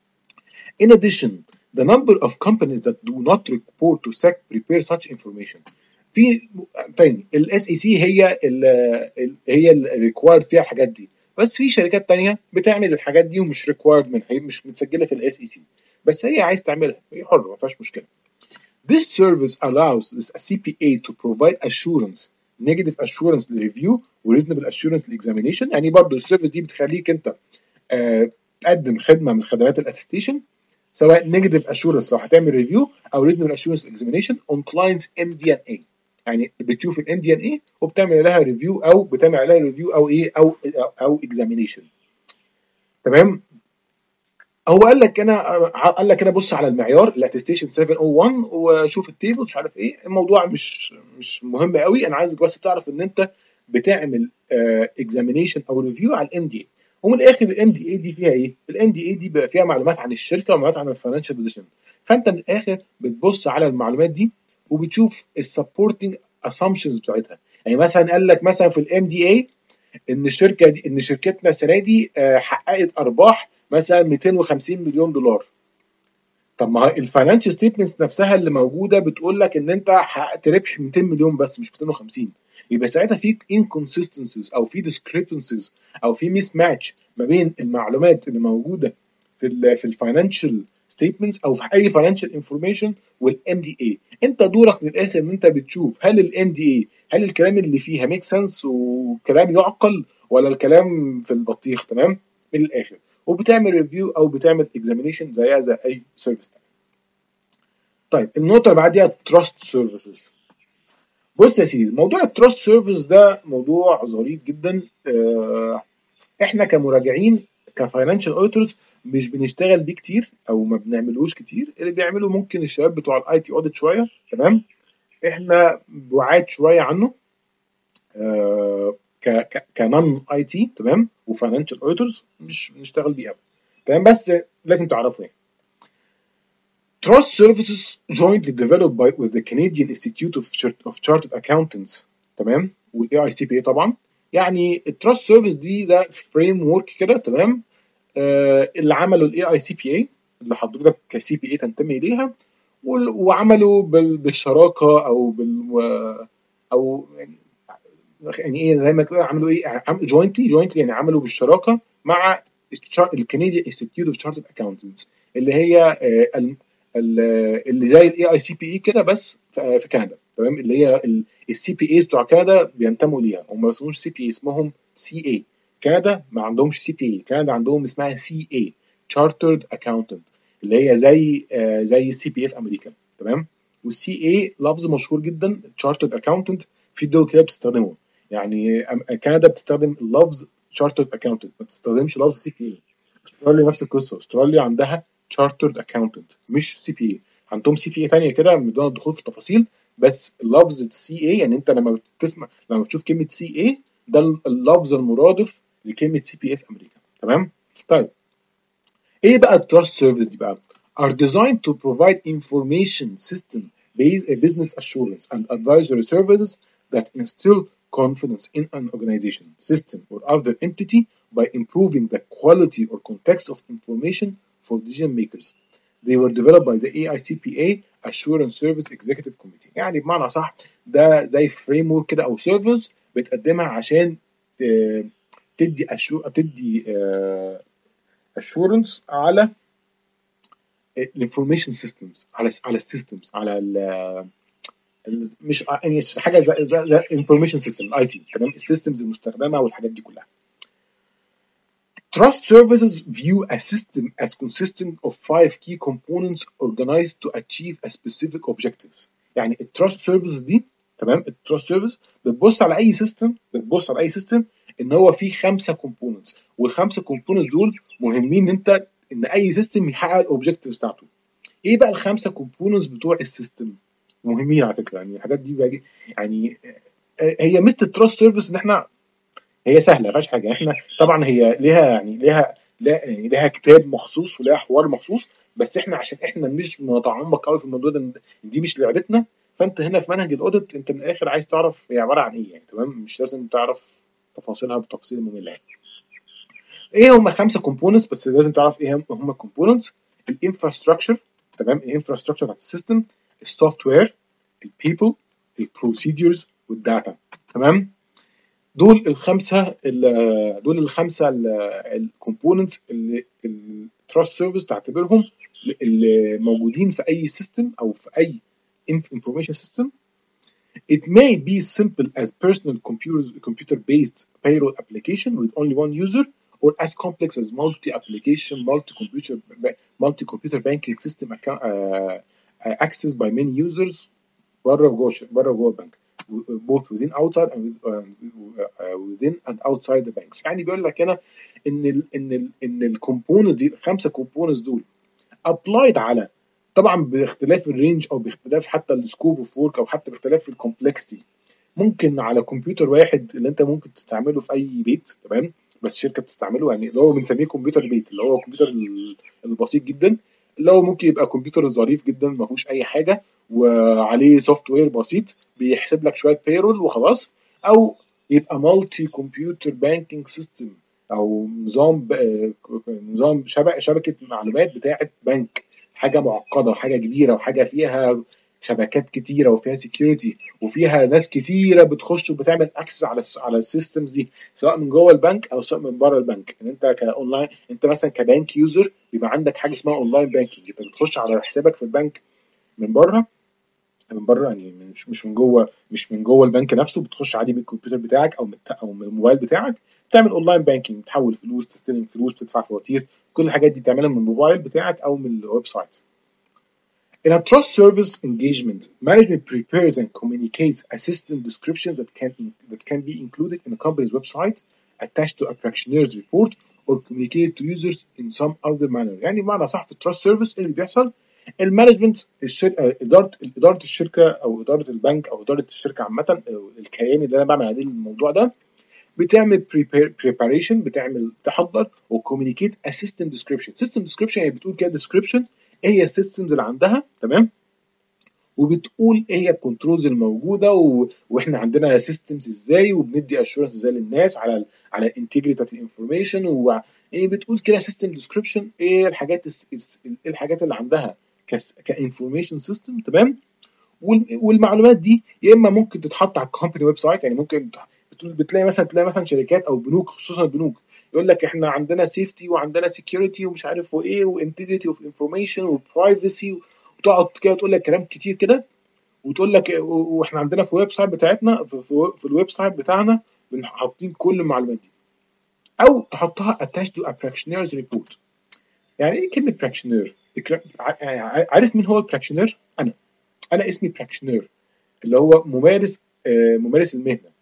In addition, the number of companies that do not report to S E C prepare such information. في تاني الاس اي سي هي ال هي الريكوايرد فيها الحاجات دي، بس في شركات تانية بتعمل الحاجات دي ومش ريكوايرد منها، مش متسجله في الاس اي سي، بس هي عايز تعملها، هي حره ما فيهاش مشكله. This service allows a سي بي إيه to provide assurance, negative assurance للريفيو و reasonable assurance للاكزامينيشن. يعني برضو السيرفيس دي بتخليك انت آه تقدم خدمه من خدمات الاتستيشن، سواء نيجاتيف اشورنس لو هتعمل ريفيو او ريزونبل اشورنس اكزامينيشن اون كلاينتس ام دي ان اي. يعني بتشوف الام دي ان اي وبتعمل لها ريفيو او بتعمل عليها ريفيو او ايه او او اكزامينيشن. تمام. هو قال لك انا قال لك انا بص على المعيار الاتستيشن سبعمية وواحد وشوف التيبل مش عارف ايه، الموضوع مش مش مهم قوي، انا عايزك بس تعرف ان انت بتعمل اكزامينيشن او ريفيو على الام دي اي. ومن الاخر الام دي اي دي فيها ايه؟ الام دي اي دي بقى فيها معلومات عن الشركه ومعلومات عن الفاينانشال بوزيشن. فانت من الاخر بتبص على المعلومات دي وبتشوف السبورتنج اسامبشنز بتاعتها. يعني مثلا قال لك مثلا في الام دي اي ان الشركه دي ان شركتنا السنه دي حققت ارباح مثلا مئتين وخمسين مليون دولار. طب ما الفاينانشال ستيتمنتس نفسها اللي موجوده بتقول لك ان انت حققت ربح مئتين مليون بس مش مئتين وخمسين. يبقى ساعتها في inconsistencies او في discrepancies او في ميس ماتش ما بين المعلومات اللي موجوده في ال في الفاينانشال ستيتمنتس او في اي فاينانشال انفورميشن والام دي اي. انت دورك من الاخر ان انت بتشوف هل الام دي اي هل الكلام اللي فيها ميك سنس وكلام يعقل ولا الكلام في البطيخ. تمام. من الاخر وبتعمل ريفيو او بتعمل اكزامينيشن زيها زي اي سيرفيس تاني. طيب النقطه اللي بعديها تراست سيرفيسز. بص يا سيدي، موضوع التراست سيرفيس ده موضوع ظريف جدا. اه احنا كمراجعين كفاينانشال اوديتورز مش بنشتغل بيه كتير او ما بنعملوش كتير، اللي بيعملوا ممكن الشباب بتوع الاي تي اوديت شويه. تمام. احنا بعاد شويه عنه اه كنون اي تي. تمام. وفاينانشال اوديتورز مش بنشتغل بيه قوي. تمام. بس لازم تعرفوا يعني Trust services jointly developed by with the Canadian Institute of, of Chartered Accountants. تمام. والاي اي سي بي اي طبعا. يعني التراست سيرفيس دي ده فريم ورك كده. تمام. آه اللي عملوا الاي اي سي بي اي اللي حضرتك كسي بي اي تنتمي اليها، وعملوا بال بالشراكه او بال او يعني يعني ايه زي ما كده عملوا ايه جوينتلي جوينتلي يعني عملوا بالشراكه مع الكنديان انستيتيوت اوف تشارترد اكاونتنتس اللي هي آه اللي زي الاي اي سي بي اي كده بس في كندا. تمام. اللي هي السي بي ايز بتوع كندا بينتموا ليها، هم ما اسمهمش سي بي اي، اسمهم سي اي. كندا ما عندهمش سي بي اي، كندا عندهم اسمها سي اي تشارترد اكاونتنت اللي هي زي آه زي السي بي اي في امريكا. تمام. والسي اي لفظ مشهور جدا تشارترد اكاونتنت في دول كده بتستخدمه. يعني كندا بتستخدم اللفظ تشارترد اكاونتنت ما بتستخدمش لفظ سي بي اي. استراليا نفس القصه، استراليا عندها تشارترد اكاونتنت مش سي بي اي. عندهم سي بي اي ثانيه كده من دون الدخول في التفاصيل، بس اللفظ السي اي يعني انت لما بتسمع لما بتشوف كلمه سي اي ده اللفظ المرادف لكلمه سي بي اي في امريكا. تمام. طيب ايه بقى التراست سيرفيس دي بقى؟ are designed to provide information system based business assurance and advisory services that instill confidence in an organization, system, or other entity by improving the quality or context of information for decision makers. they were developed by the إيه آي سي بي إيه Assurance Service Executive Committee. يعني بمعنى صح ده زي فريم ورك كده او سيرفيس بتقدمها عشان تدي أشو... تدي اشورنس على الانفورميشن سيستمز، على على السيستمز، على ال مش يعني حاجه زي زي, زي انفورميشن سيستم اي تي، تمام، السيستمز المستخدمه والحاجات دي كلها. Trust services view a system as consisting of five key components organized to achieve a specific objectives. يعني التراست سيرفيس دي، تمام، التراست سيرفيس بتبص على اي سيستم بتبص على اي سيستم ان هو فيه خمسه كومبوننتس، والخمسه كومبوننتس دول مهمين ان انت ان اي سيستم يحقق الاوبجكتيفز بتاعته. ايه بقى الخمسه كومبوننتس بتوع السيستم؟ مهمين على فكره، يعني الحاجات دي باجي يعني هي ميزه التراست سيرفيس ان احنا هي سهله ما فيهاش حاجه. احنا طبعا هي ليها يعني ليها لا يعني ليها كتاب مخصوص وليها حوار مخصوص، بس احنا عشان احنا مش متعمق قوي في الموضوع ده، دي مش لعبتنا. فانت هنا في منهج الاوديت انت من الاخر عايز تعرف هي عباره عن ايه يعني، تمام، مش لازم تعرف تفاصيلها بتفاصيل ممله يعني. ايه هم خمسه كومبوننتس، بس لازم تعرف ايه هم الكومبوننتس. الانفراستراكشر، تمام، الانفراستراكشر بتاعت السيستم، السوفت وير، البيبل، البروسيدجرز، والداتا، تمام. دول الخمسه دول الخمسه الكومبوننتس اللي التراست سيرفيس تعتبرهم اللي موجودين في اي سيستم او في اي information system. It may be simple as personal computers, computer-based payroll application with only one user, or as complex as multi-application, multi-computer, multi-computer banking system account, uh, accessed by many users بره وجوه بره وجوه البنك both within outside and within and outside the banks. يعني بيقول لك هنا ان ال ان ال ان الكومبوننتس دي الخمسه كومبوننتس دول applied على طبعا باختلاف الرينج او باختلاف حتى السكوب اوف ورك او حتى باختلاف الكومبلكسيتي. ممكن على كمبيوتر واحد اللي انت ممكن تستعمله في اي بيت، تمام، بس شركه بتستعمله، يعني اللي هو بنسميه كمبيوتر بيت، اللي هو الكمبيوتر البسيط جدا، اللي هو ممكن يبقى كمبيوتر ظريف جدا ما فيهوش اي حاجه وعليه سوفت وير بسيط بيحسب لك شويه بيرول وخلاص، او يبقى مالتي كمبيوتر بانكينج سيستم او نظام نظام شبكه شبكه معلومات بتاعه بنك، حاجه معقده، حاجه كبيره، وحاجه فيها شبكات كتيره وفيها سكيورتي وفيها ناس كتيره بتخش وبتعمل اكسس على على السيستمز دي، سواء من جوه البنك او سواء من بره البنك. ان انت كاونلاين، انت مثلا كبنك يوزر بيبقى عندك حاجه اسمها اونلاين بانكينج، انت بتخش على حسابك في البنك من بره، من بره يعني مش مش من جوه مش من جوه البنك نفسه، بتخش عادي بالكمبيوتر بتاعك او من او من الموبايل بتاعك، تعمل اونلاين بانكينج، تحول فلوس، تستلم فلوس، تدفع فواتير، كل الحاجات دي بتعملها من الموبايل بتاعك او من الويب سايت. In a trust service engagement, management prepares and communicates a system description that can that can be included in a company's website, attached to a practitioner's report, or communicated to users in some other manner. يعني بمعنى صح في التراست سيرفيس اللي بيحصل المانجمنت، اداره اداره الشركه او اداره البنك او اداره الشركه عامه، الكيان اللي انا بعمل عليه الموضوع ده، بتعمل preparation، بتعمل تحضر وكوميونيكيت a system description. system description يعني بتقول كده description ايه هي السيستمز اللي عندها، تمام، وبتقول ايه هي الكنترولز الموجوده و... واحنا عندنا سيستمز ازاي، وبندي اشورنس ازاي للناس على ال... على الانتجريتي بتاعت الانفورميشن، و يعني بتقول كده سيستم ديسكريبشن ايه الحاجات ايه الحاجات اللي عندها كانفورميشن سيستم، تمام. وال... والمعلومات دي يا اما ممكن تتحط على الكومباني ويب سايت، يعني ممكن بتلاقي مثلا تلاقي مثلا شركات او بنوك، خصوصا البنوك، يقول لك احنا عندنا سيفتي وعندنا سكيورتي ومش عارف وايه وانتجريتي اوف انفورميشن وبرايفسي، وتقعد كده تقول لك كلام كتير كده، وتقول لك واحنا عندنا في الويب سايت بتاعتنا في, في الويب سايت بتاعنا حاطين كل المعلومات دي. او تحطها attached to a practitioner's report. يعني ايه كلمه براكشنير؟ عارف مين هو البراكشنير؟ انا انا اسمي براكشنير، اللي هو ممارس آه ممارس المهنه.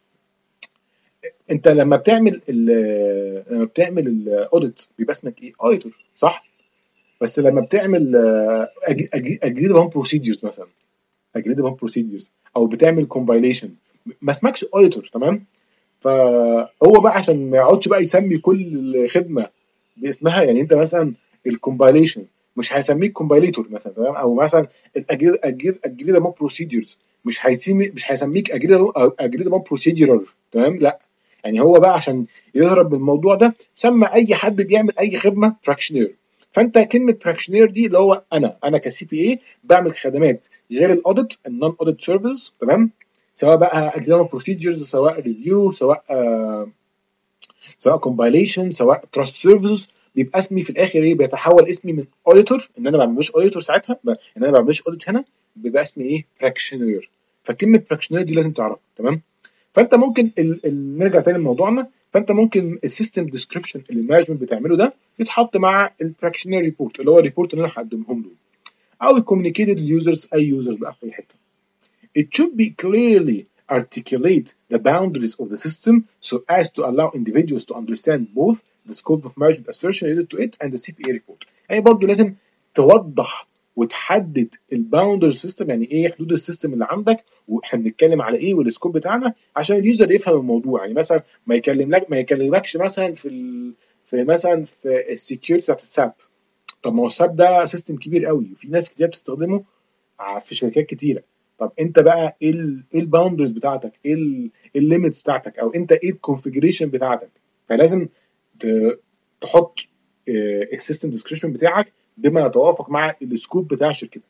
انت لما بتعمل لما بتعمل الاوديت بيبقى اسمك ايه؟ اوديتور، صح؟ بس لما بتعمل اجريد بان بروسيدجرز مثلا، اجريد بان بروسيدجرز او بتعمل كومبايليشن، ما اسمكش اوديتور، تمام. فهو بقى عشان ما يقعدش بقى يسمي كل خدمه باسمها، يعني انت مثلا الكومبايليشن مش هيسميك كومبايليتور مثلا، تمام، او مثلا الاجريد اجريد اجريد بان بروسيدجرز مش هيسمي مش هيسميك اجريد اجريد بان بروسيدجرال، تمام، لا. يعني هو بقى عشان يهرب من الموضوع ده سمى اي حد بيعمل اي خدمه براكشنير. فانت كلمه براكشنير دي اللي هو انا انا كسي بي اي بعمل خدمات غير الاوديت النون اوديت سيرفيس، تمام، سواء بقى اكزام بروسيجرز، سواء ريفيو، سواء آه سواء كومبايليشن، سواء تراست سيرفيسز. بيبقى اسمي في الاخر ايه؟ بيتحول اسمي من اوديتور، ان انا ما بعملش اوديتور ساعتها، ان انا ما بعملش اوديت هنا، بيبقى اسمي ايه؟ براكشنير. فكلمه براكشنير دي لازم تعرفها، تمام. فانت ممكن ال... ال... نرجع تاني لموضوعنا. فانت ممكن السيستم ديسكريبشن اللي المانجمنت بتعمله ده يتحط مع البراكشنير ريبورت اللي هو الريبورت اللي انا هقدمهم له، او الكوميونيكيتد لليوزرز، اي يوزرز بقى في اي حته. It should be clearly articulate the boundaries of the system so as to allow individuals to understand both the scope of management assertion related to it and the سي بي اي report. يعني برضه لازم توضح وتحدد الباوندر سيستم، يعني ايه حدود السيستم اللي عندك، واحنا بنتكلم على ايه، والسكوب بتاعنا، عشان اليوزر يفهم الموضوع. يعني مثلا ما يكلم لك ما يكلمكش مثلا في ال... في مثلا في السكيورتي بتاعت الساب. طب ما هو الساب ده سيستم كبير قوي وفي ناس كتير بتستخدمه في شركات كتيره. طب انت بقى ايه ال ايه الباوندرز بتاعتك، ايه الليميتس بتاعتك، او انت ايه الكونفيجريشن بتاعتك. فلازم تحط السيستم ديسكريبشن بتاعك بما يتوافق مع السكوب بتاع شركتك.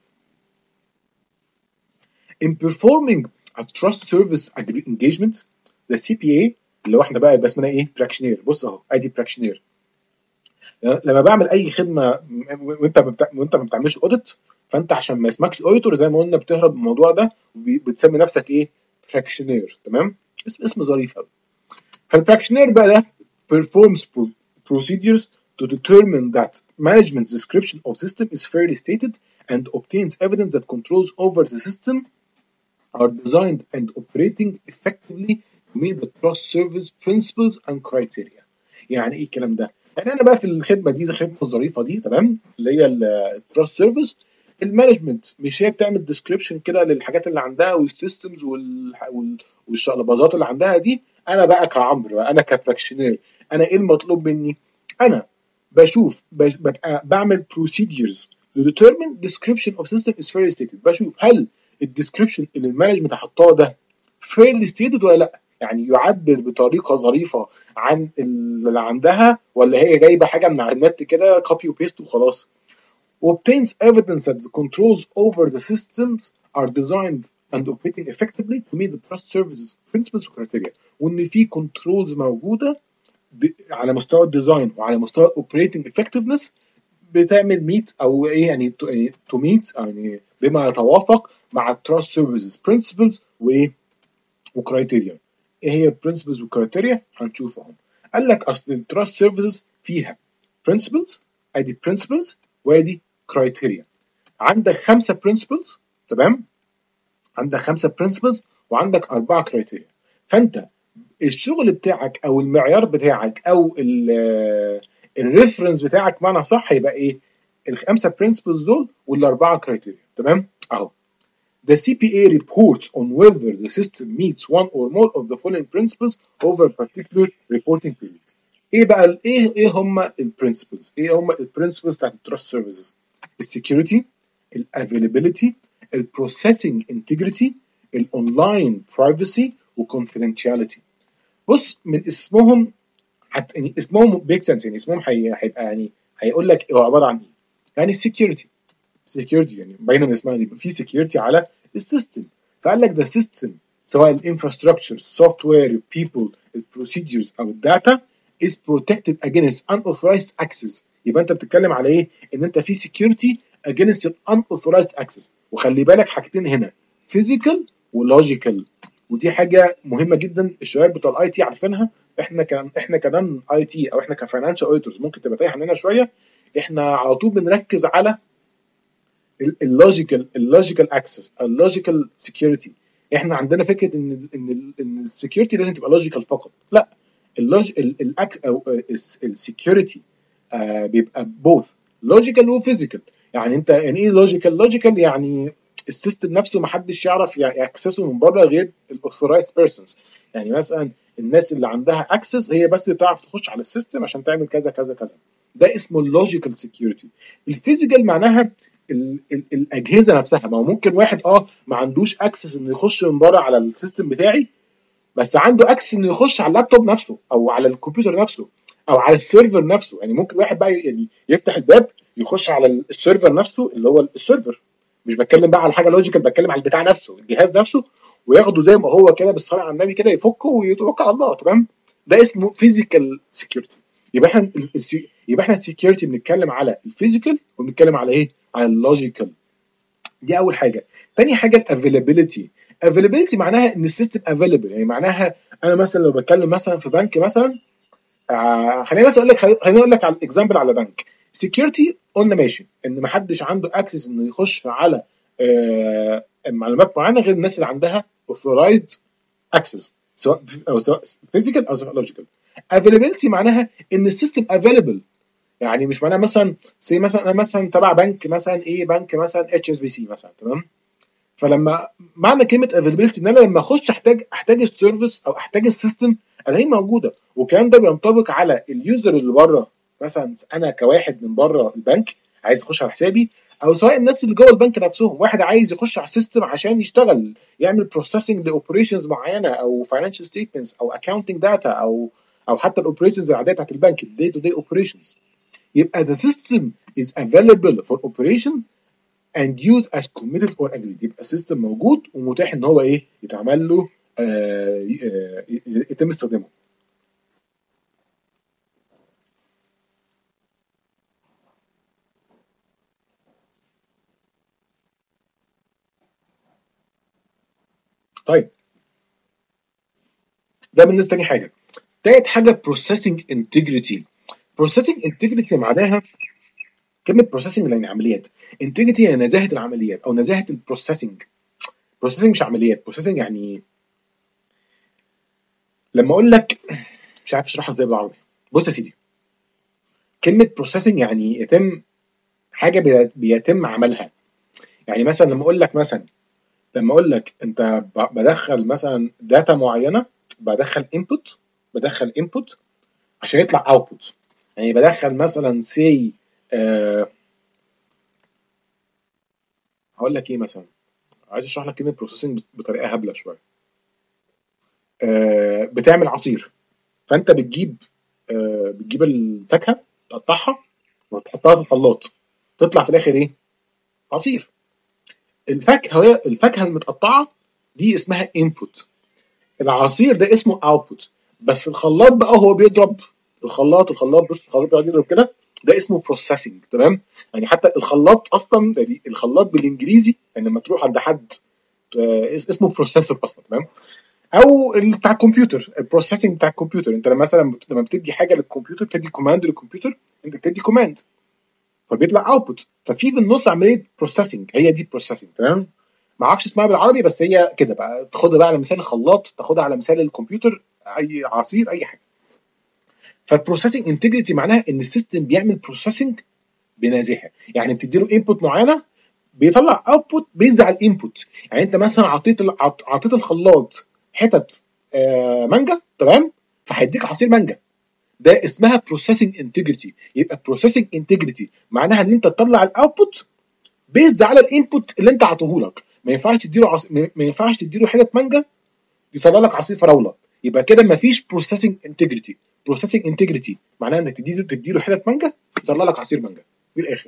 In performing a trust service engagement the سي بي اي اللي هو احنا بقى يبقى اسمها ايه؟ براكشنير. بص اهو ادي براكشنير. لما بعمل اي خدمه وانت بتع... وانت ما بتعملش اوديت، فانت عشان ما اسمكش اوديتور زي ما قلنا بتهرب من الموضوع ده وبتسمي نفسك ايه؟ براكشنير، تمام؟ اسم اسم ظريف قوي. فالبراكشنير بقى ده performs procedures to determine that management description of system is fairly stated and obtains evidence that controls over the system are designed and operating effectively to meet the trust service principles and criteria. يعني ايه الكلام ده؟ يعني انا بقى في الخدمه دي زي الخدمه الظريفه دي، تمام، اللي هي التراست سيرفيس، المانجمنت مش هي بتعمل ديسكريبشن كده للحاجات اللي عندها والسيستمز والشقلباظات اللي عندها دي. انا بقى كعمرو، انا كبراكشنير، انا ايه المطلوب مني؟ انا بشوف بعمل procedures to determine description of system is fairly stated. بشوف هل الديسكريبشن اللي المانجمنت حطاه ده fairly stated ولا لا، يعني يعبر بطريقه ظريفه عن اللي عندها، ولا هي جايبه حاجه من على النت كده كوبي وبيست وخلاص. obtains evidence that the controls over the systems are designed and operating effectively to meet the trust services principles criteria. وان في كنترولز موجوده على مستوى الديزاين وعلى مستوى الاوبريتنج افكتفنس بتعمل ميت او ايه يعني تو ميت يعني بما يتوافق مع التراست سيرفيسز برنسبلز وايه وكرايتيريا. ايه هي البرنسبلز والكرايتيريا؟ هنشوفهم. قال لك اصل التراست سيرفيسز فيها برنسبلز، ادي برنسبلز وادي كرايتيريا. عندك خمسه برنسبلز، تمام، عندك خمسه برنسبلز وعندك اربعه كرايتيريا. فانت الشغل بتاعك او المعيار بتاعك او الريفرنس بتاعك معنى صح يبقى ايه؟ الخمسه برنسبلز دول والاربعه كرايتيريا، تمام اهو. The سي بي اي reports on whether the system meets one or more of the following principles over a particular reporting period. ايه بقى ايه ايه هم البرنسبلز؟ ايه هم البرنسبلز بتاعت التراست سيرفيسز؟ السكيورتي، الافيلابيلتي، البروسيسنج انتجريتي، الاونلاين برايفسي وكونفيدنشاليتي. بص من اسمهم حتى يعني اسمهم بيك سنس، يعني اسمهم هيبقى يعني هيقول لك هو عباره عن ايه. يعني السكيورتي سكيورتي يعني باينه من اسمها يبقى في سكيورتي على السيستم. فقال لك ده سيستم سواء الانفراستراكشر، السوفت وير، البيبل، البروسيجرز او الداتا is protected against unauthorized access. يبقى انت بتتكلم على ايه؟ ان انت في security against unauthorized access. وخلي بالك حاجتين هنا physical ولوجيكال، ودي حاجه مهمه جدا الشباب بتوع الاي تي عارفينها. احنا كان احنا كمان اي تي او احنا كفاينانشال اوديتورز ممكن تبقى تايه عننا شويه. احنا على طول بنركز على اللوجيكال اللوجيكال اكسس، اللوجيكال سكيورتي. احنا عندنا فكره ان ان ان السكيورتي لازم تبقى لوجيكال فقط. لا، اللوج الاك او السكيورتي آه بيبقى بوث لوجيكال وفيزيكال. يعني انت يعني ايه لوجيكال؟ لوجيكال يعني السيستم نفسه ما حدش يعرف ياكسسه من بره غير الاوثورايزد بيرسونز. يعني مثلا الناس اللي عندها اكسس هي بس تعرف تخش على السيستم عشان تعمل كذا كذا كذا. ده اسمه اللوجيكال سكيورتي. الفيزيكال معناها ال ال الاجهزه نفسها. ما هو ممكن واحد اه ما عندوش اكسس انه يخش من بره على السيستم بتاعي، بس عنده اكسس انه يخش على اللابتوب نفسه او على الكمبيوتر نفسه. او على السيرفر نفسه. يعني ممكن واحد بقى يعني يفتح الباب يخش على السيرفر نفسه اللي هو السيرفر، مش بتكلم بقى على حاجه لوجيكال، بتكلم على البتاع نفسه الجهاز نفسه، وياخده زي ما هو كده بالصلاه على النبي كده، يفكه ويتوكل على الله. تمام؟ ده اسمه فيزيكال سكيورتي. يبقى احنا يبقى احنا السكيورتي بنتكلم على الفيزيكال وبنتكلم على ايه؟ على اللوجيكال. دي اول حاجه. تاني حاجه الافيلابيلتي. افيلابيلتي معناها ان السيستم افيلبل، يعني معناها انا مثلا لو بتكلم مثلا في بنك مثلا، آه خليني مثلا اقول لك خليني اقول لك على اكزامبل على بنك. سكيورتي قلنا ماشي ان ما حدش عنده اكسس انه يخش على آه معلومات معينه غير الناس اللي عندها authorized access، سواء او سواء physical او سواء logical. availability معناها ان السيستم available، يعني مش معناها مثلا زي مثلا انا مثلا تبع بنك مثلا ايه، بنك مثلا اتش اس بي سي مثلا. تمام؟ فلما معنى كلمه availability ان انا لما اخش احتاج احتاج السيرفيس او احتاج السيستم الاقيه موجوده. والكلام ده بينطبق على اليوزر اللي بره، مثلا انا كواحد من بره البنك عايز اخش على حسابي، او سواء الناس اللي جوه البنك نفسهم، واحد عايز يخش على السيستم عشان يشتغل يعمل بروسيسنج لاوبريشنز معينه، او فاينانشال ستيتمنتس، او اكاونتنج داتا، او او حتى الاوبريشنز العاديه بتاعت البنك، الدي تو دي اوبريشنز. يبقى the system is available for operation and use as committed or agreed. يبقى السيستم موجود ومتاح ان هو ايه يتعمل له آه آه يتم استخدامه. طيب ده بالنسبه تاني حاجه. تالت حاجه processing integrity. processing integrity معناها كلمه processing يعني عمليات، integrity يعني نزاهه العمليات او نزاهه البروسيسنج. processing مش عمليات، processing يعني لما اقول لك، مش عارف اشرحها ازاي بالعربي. بص يا سيدي، كلمه processing يعني يتم حاجه بيتم عملها. يعني مثلا لما اقول لك مثلا لما اقول لك انت بدخل مثلا داتا معينه، بدخل انبوت بدخل انبوت عشان يطلع اوتبوت. يعني بدخل مثلا سي أه هقول لك ايه مثلا، عايز اشرح لك كلمه بروسيسنج بطريقه هبله شويه. أه بتعمل عصير، فانت بتجيب أه بتجيب الفاكهه تقطعها وتحطها في الخلاط، تطلع في الاخر ايه؟ عصير. الفاكهه هي الفاكهه المتقطعه دي اسمها انبوت، العصير ده اسمه اوتبوت. بس الخلاط بقى هو بيضرب، الخلاط الخلاط بص الخلاط بيقعد يضرب كده، ده اسمه بروسيسنج. تمام؟ يعني حتى الخلاط اصلا، يعني الخلاط بالانجليزي يعني لما تروح عند حد آه، اسمه بروسيسور اصلا. تمام؟ او بتاع الكمبيوتر، البروسيسنج بتاع الكمبيوتر. انت لما مثلا لما بتدي حاجه للكمبيوتر، بتدي كوماند للكمبيوتر، انت بتدي كوماند فبيطلع اوتبوت، ففي في النص عمليه بروسيسنج، هي دي بروسيسنج. تمام؟ ما اعرفش اسمها بالعربي، بس هي كده بقى. تاخدها بقى على مثال الخلاط، تاخدها على مثال الكمبيوتر، اي عصير اي حاجه. فالبروسيسنج انتجريتي معناها ان السيستم بيعمل بروسيسنج بنزاهه. يعني بتدي له انبوت معينه بيطلع اوتبوت بيزد على الانبوت. يعني انت مثلا عطيت عطيت الخلاط حتت آه مانجا، تمام؟ فهيديك عصير مانجا. ده اسمها بروسيسنج انتجريتي. يبقى بروسيسنج انتجريتي معناها ان انت تطلع الاوتبوت بيزد على الانبوت اللي انت عطوه لك. ما ينفعش تديله عص... ما ينفعش تديله حته مانجا يطلع لك عصير فراوله، يبقى كده ما فيش بروسيسنج انتجريتي. بروسيسنج انتجريتي معناها انك تديله تديله حته مانجا يطلع لك عصير مانجا من الاخر.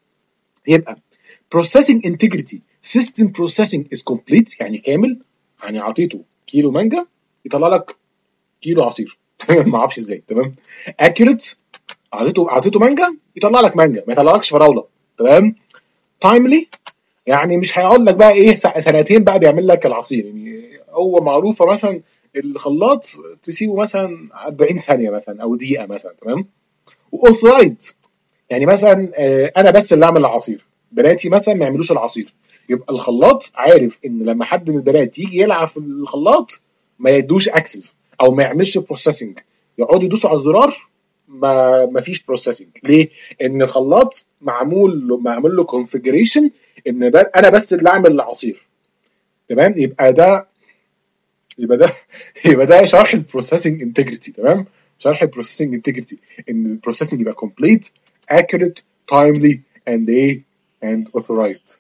يبقى بروسيسنج انتجريتي سيستم بروسيسنج از كومبليت، يعني كامل. يعني عطيته كيلو مانجا يطلع لك كيلو عصير. ما اعرفش ازاي. تمام؟ اكيوريت، عطيته عطيته مانجا يطلع لك مانجا، ما يطلعلكش فراوله. تمام؟ تايملي، يعني مش هيقعد لك بقى ايه سنتين بقى بيعمل لك العصير. يعني هو معروفه مثلا الخلاط تسيبه مثلا أربعين ثانيه مثلا او دقيقه مثلا. تمام؟ واوثرايزد، يعني مثلا آه، انا بس اللي اعمل العصير، بناتي مثلا ما يعملوش العصير. يبقى الخلاط عارف ان لما حد من البنات يجي يلعب في الخلاط ما يدوش اكسس او ما يعملش بروسيسنج، يقعدوا يدوسوا على الزرار، ما ما فيش بروسيسنج. ليه؟ ان الخلاط معمول له معمول له كونفيجريشن ان ده انا بس اللي اعمل العصير. تمام؟ يبقى ده يبقى ده يبقى ده شرح البروسيسنج انتجريتي. تمام؟ شرح البروسيسنج انتجريتي ان البروسيسنج يبقى complete, accurate, timely and ايه and authorized.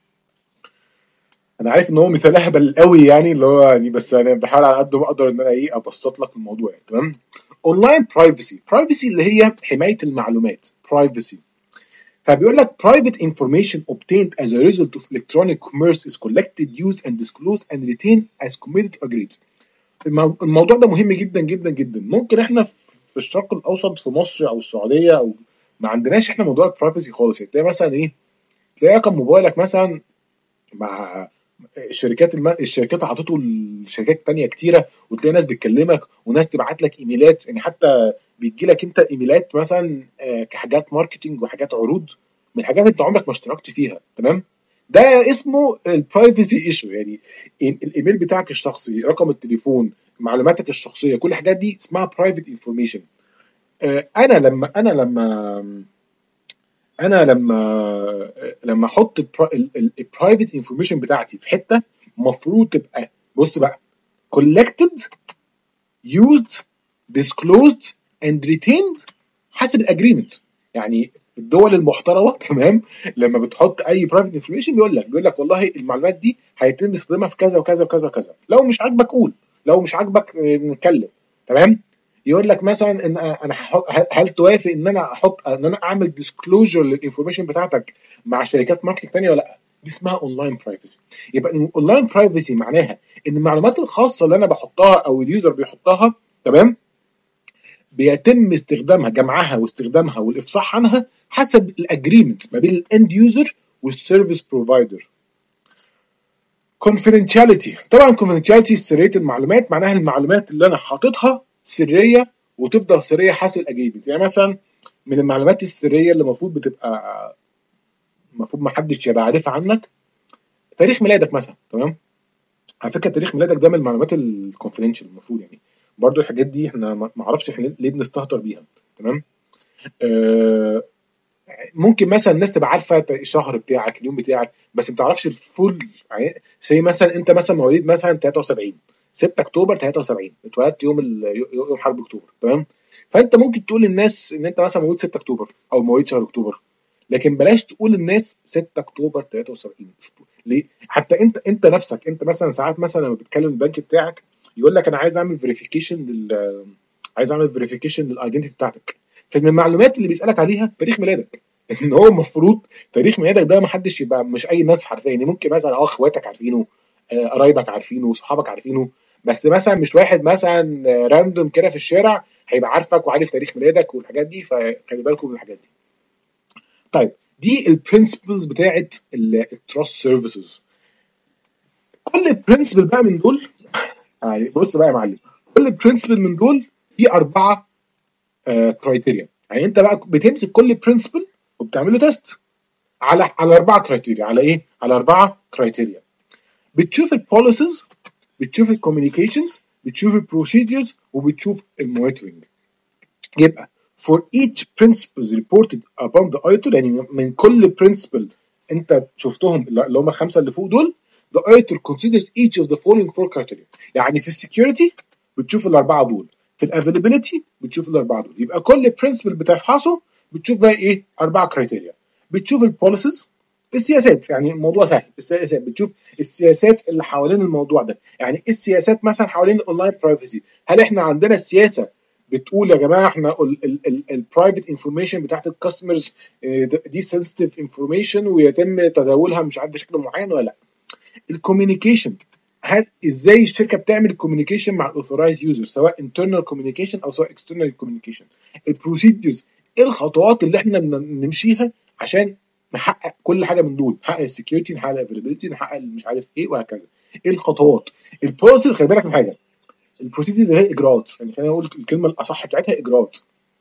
انا عارف ان هو مثال اهبل قوي يعني اللي هو يعني، بس انا بحاول على قد ما اقدر ان انا ايه ابسط لك الموضوع يعني. تمام؟ اونلاين برايفسي، برايفسي اللي هي حمايه المعلومات، برايفسي. فبيقول لك private information obtained as a result of electronic commerce is collected, used and disclosed and retained as committed agreed. المو- الموضوع ده مهم جدا جدا جدا. ممكن احنا في الشرق الاوسط في مصر او السعوديه او ما عندناش احنا موضوع البرايفسي خالص. يعني تلاقي مثلا ايه، تلاقي رقم موبايلك مثلا مع الشركات الم... الشركات عطته لشركات تانية كتيره، وتلاقي ناس بتكلمك وناس تبعت لك ايميلات، يعني حتى بيجي لك انت ايميلات مثلا آه، كحاجات ماركتنج وحاجات عروض من حاجات انت عمرك ما اشتركت فيها. تمام؟ ده اسمه البرايفسي ايشو. يعني الايميل بتاعك الشخصي، رقم التليفون، معلوماتك الشخصيه، كل الحاجات دي اسمها برايفت انفورميشن. انا لما انا لما انا لما لما احط البرايفت انفورميشن بتاعتي في حته، المفروض تبقى، بص بقى، collected used disclosed and retained حسب الاجريمنت. يعني في الدول المحترمه تمام، لما بتحط اي برايفت انفورميشن بيقول لك بيقول لك والله المعلومات دي هيتم استخدامها في كذا وكذا وكذا وكذا، لو مش عاجبك قول، لو مش عاجبك آه، نتكلم. تمام؟ يقول لك مثلا ان انا هحط، هل توافق ان انا احط ان انا اعمل ديسكلوجر للانفورميشن بتاعتك مع شركات ماركتنج ثانيه ولا لا؟ دي اسمها اونلاين برايفسي. يبقى الاونلاين برايفسي معناها ان المعلومات الخاصه اللي انا بحطها او اليوزر بيحطها، تمام، بيتم استخدامها، جمعها واستخدامها والافصاح عنها حسب الاجريمنت ما بين الاند يوزر والسيرفيس بروفايدر. confidentiality، طبعا confidentiality سريه المعلومات، معناها المعلومات اللي انا حاططها سريه وتفضل سريه حسب الاجريمنت. يعني مثلا من المعلومات السريه اللي المفروض بتبقى المفروض ما حدش يبقى عارفها عنك، تاريخ ميلادك مثلا. تمام؟ على فكره تاريخ ميلادك ده من المعلومات الكونفيدنشال المفروض، يعني برضو الحاجات دي احنا ما ما اعرفش احنا ليه بنستهتر بيها. تمام؟ آه، ممكن مثلا الناس تبقى عارفه الشهر بتاعك، اليوم بتاعك، بس ما تعرفش الفول. يعني زي مثلا انت مثلا مواليد مثلا تلاتة وسبعين، ستة اكتوبر تلاتة وسبعين، اتولدت يوم ال... يوم حرب اكتوبر. تمام؟ فانت ممكن تقول للناس ان انت مثلا مواليد ستة اكتوبر او مواليد شهر اكتوبر، لكن بلاش تقول للناس ستة اكتوبر تلاتة وسبعين. ليه؟ حتى انت انت نفسك، انت مثلا ساعات مثلا لما بتكلم البنك بتاعك يقول لك انا عايز اعمل فيريفيكيشن لل عايز اعمل فيريفيكيشن للايدنتي بتاعتك. فمن المعلومات اللي بيسالك عليها تاريخ ميلادك. ان هو المفروض تاريخ ميلادك ده ما حدش يبقى، مش اي ناس عارفاه. يعني ممكن مثلا اه اخواتك عارفينه، آه، قرايبك عارفينه، صحابك عارفينه، بس مثلا مش واحد مثلا راندوم كده في الشارع هيبقى عارفك وعارف تاريخ ميلادك والحاجات دي. فخلي بالكم من الحاجات دي. طيب، دي البرنسبلز بتاعت التراست سيرفيسز. كل برنسبل بقى من دول، يعني بص بقى يا معلم، كل برنسبل من دول في اربعه كرايتيريا. يعني انت بقى بتمسك كل برنسبل وبتعمل له تيست على على اربعه كرايتيريا. على ايه؟ على اربعه كرايتيريا. بتشوف البوليسيز، بتشوف الكوميونيكيشنز، بتشوف البروسيدرز، وبتشوف المونيتورنج. يبقى for each principles reported upon the auditor، يعني من كل principle انت شفتهم اللي هم الخمسه اللي فوق دول، the auditor considers each of the following four criteria. يعني في السكيورتي بتشوف الاربعه دول، في الافيلابيلتي بتشوف الاربعه دول. يبقى كل principle بتفحصه بتشوف بقى ايه؟ اربعه كرايتيريا. بتشوف البوليسيز، السياسات، يعني الموضوع سهل، السياسات بتشوف السياسات اللي حوالين الموضوع ده. يعني ايه السياسات مثلا حوالين الاونلاين برايفسي؟ هل احنا عندنا سياسه بتقول يا جماعه احنا البرايفت انفورميشن بتاعت الكاستمرز دي سنسيتيف انفورميشن ويتم تداولها مش عارف بشكل معين ولا لا؟ الكوميونيكيشن، هل ازاي الشركه بتعمل الكوميونيكيشن مع الاوثرايز يوزر، سواء انترنال كوميونيكيشن او سواء اكسترنال كوميونيكيشن؟ البروسيدجرز، ايه الخطوات اللي احنا نمشيها عشان نحقق كل حاجه من دول، نحقق السكيورتي، نحقق الافيلابيلتي، نحقق مش عارف ايه، وهكذا. ايه الخطوات؟ البروسيس، خلي بالك من حاجه، البروسيدجرز هي اجراءات، يعني خلينا نقول الكلمه الاصح بتاعتها اجراءات.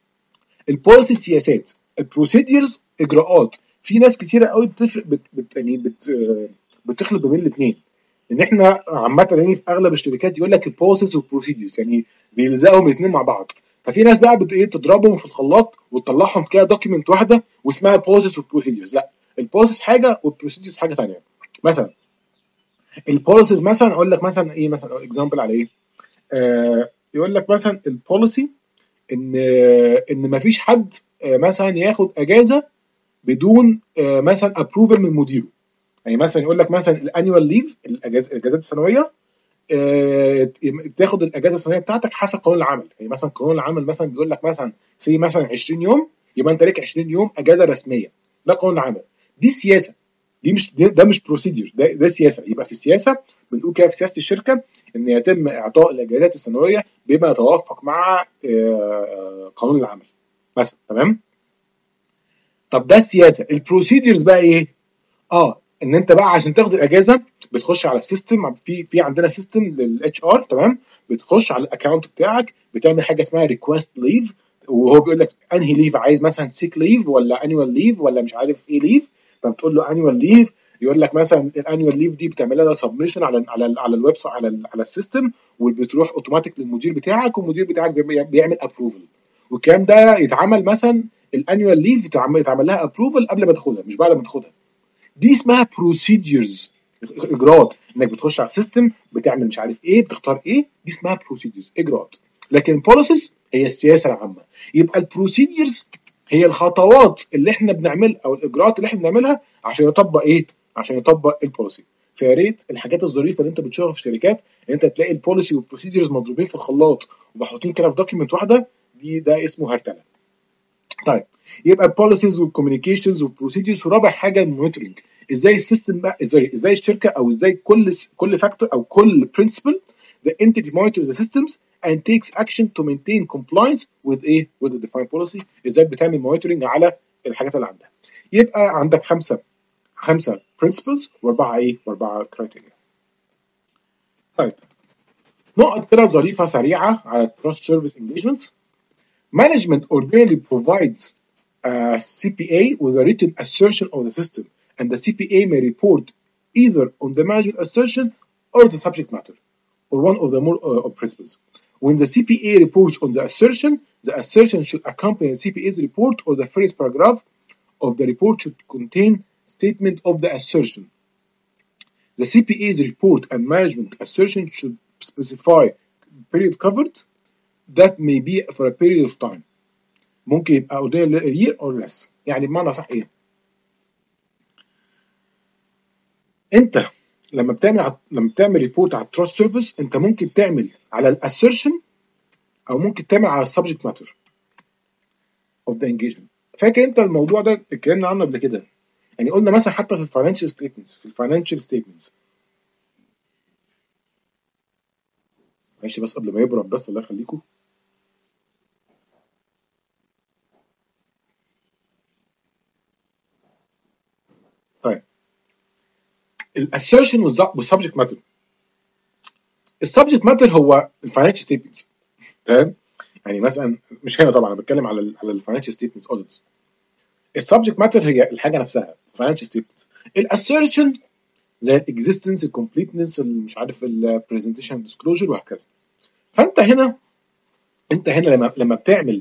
البوليسي سياسات، البروسيدجرز اجراءات. في ناس كتيره قوي بتفرق بت بت يعني بت بتخلط بين الاثنين. ان احنا عامه يعني في اغلب الشركات يقول لك البروسيس والبروسيدجرز، يعني بيلزقهم الاثنين مع بعض. ففي ناس بقى بت ايه تضربهم في الخلاط وتطلعهم كده دوكيمنت واحده واسمها بروسيس والبروسيدجرز. لا، البروسيس حاجه والبروسيدجرز حاجه ثانيه. مثلا البوليسيز، مثلا اقول لك مثلا ايه، مثلا اكزامبل على ايه، آه يقول لك مثلا البوليسي ان ان ما فيش حد آه، مثلا ياخد اجازه بدون آه، مثلا ابروفل من مديره. يعني مثلا يقول لك مثلا الانيوال ليف، الاجازه الاجازات السنويه، آه بتاخد الاجازه السنويه بتاعتك حسب قانون العمل. يعني مثلا قانون العمل مثلا بيقول لك مثلا سي مثلا عشرين يوم، يبقى انت ليك عشرين يوم اجازه رسميه. ده قانون العمل. دي سياسه، دي مش ده, ده مش بروسيدير، ده ده سياسه. يبقى في السياسه بنقول كده في سياسه الشركه ان يتم اعطاء الاجازات السنويه بما يتوافق مع آه قانون العمل مثلا. تمام. طب ده السياسه. البروسيديرز بقى ايه؟ اه ان انت بقى عشان تاخد الاجازه بتخش على السيستم، في في عندنا سيستم للاتش ار. تمام. بتخش على الاكونت بتاعك، بتعمل حاجه اسمها ريكوست ليف، وهو بيقول لك انهي ليف عايز، مثلا سيك ليف ولا انيوال ليف ولا مش عارف ايه ليف. فبتقول له انيوال ليف، يقول لك مثلا الانيوال ليف دي بتعمل لها سبمشن على على على الويب سايت، على ال على السيستم، وبتروح اوتوماتيك للمدير بتاعك، والمدير بتاعك بيعمل ابروفل. والكلام ده يتعمل مثلا الانيوال ليف يتعمل يتعمل لها ابروفل قبل ما تاخدها مش بعد ما تاخدها. دي اسمها بروسيدجرز، اجراءات. انك بتخش على السيستم بتعمل مش عارف ايه، بتختار ايه، دي اسمها بروسيدجرز، اجراءات. لكن البوليسيز هي السياسه العامه. يبقى البروسيدجرز هي الخطوات اللي احنا بنعمل او الاجراءات اللي احنا بنعملها عشان يطبق ايه؟ عشان يطبق البوليسي. فيا ريت الحاجات الظريفه اللي انت بتشوفها في الشركات ان انت تلاقي البوليسي والبروسيدجرز مضروبين في الخلاط ومحطوطين كده في دوكيمنت واحده، دي ده اسمه هرتله. طيب يبقى البوليسيز والكوميونيكيشنز والبروسيدجرز. ورابع حاجه المونيتورنج. ازاي السيستم بقى، ازاي ازاي الشركه او ازاي كل كل فاكتور او كل برنسبل the entity monitors the systems and takes action to maintain compliance with ايه with the defined policy. ازاي بتعمل مونيتورنج على الحاجات اللي عندها. يبقى عندك خمسه خمسه principles واربعه ايه واربعه criteria. طيب نقط كده ظريفه سريعه على trust service engagement. Management ordinarily provides a C P A with a written assertion of the system, and the C P A may report either on the management assertion or the subject matter, or one of the more uh, principles. When the C P A reports on the assertion, the assertion should accompany the C P A's report, or the first paragraph of the report should contain statement of the assertion. The C P A's report and management assertion should specify period covered that may be for a period of time. ممكن يبقى ordinary year or less. يعني بمعنى صح ايه؟ انت لما بتعمل لما بتعمل ريبورت على التراست سيرفيس، انت ممكن تعمل على الاسيرشن او ممكن تعمل على السبجكت ماتر اوف ذا انجيجمنت. فاكر انت الموضوع ده اتكلمنا عنه قبل كده؟ يعني قلنا مثلا حتى في الفاينانشال ستيتمنتس في الفاينانشال ستيتمنتس ماشي بس قبل ما يبرد بس الله يخليكم. طيب الاسيرشن والسبجكت ماتر. السبجكت ماتر هو الفاينانشال ستيتمنتس. تمام. يعني مثلا مش هنا طبعا انا بتكلم على ال على الفاينانشال ستيتمنتس اوديتس. السبجكت ماتر هي الحاجه نفسها الفاينانشال ستيتمنت. الاسيرشن زي الاكزيستنس، الكومبليتنس، مش عارف البرزنتيشن ديسكلوجر وهكذا. فانت هنا انت هنا لما لما بتعمل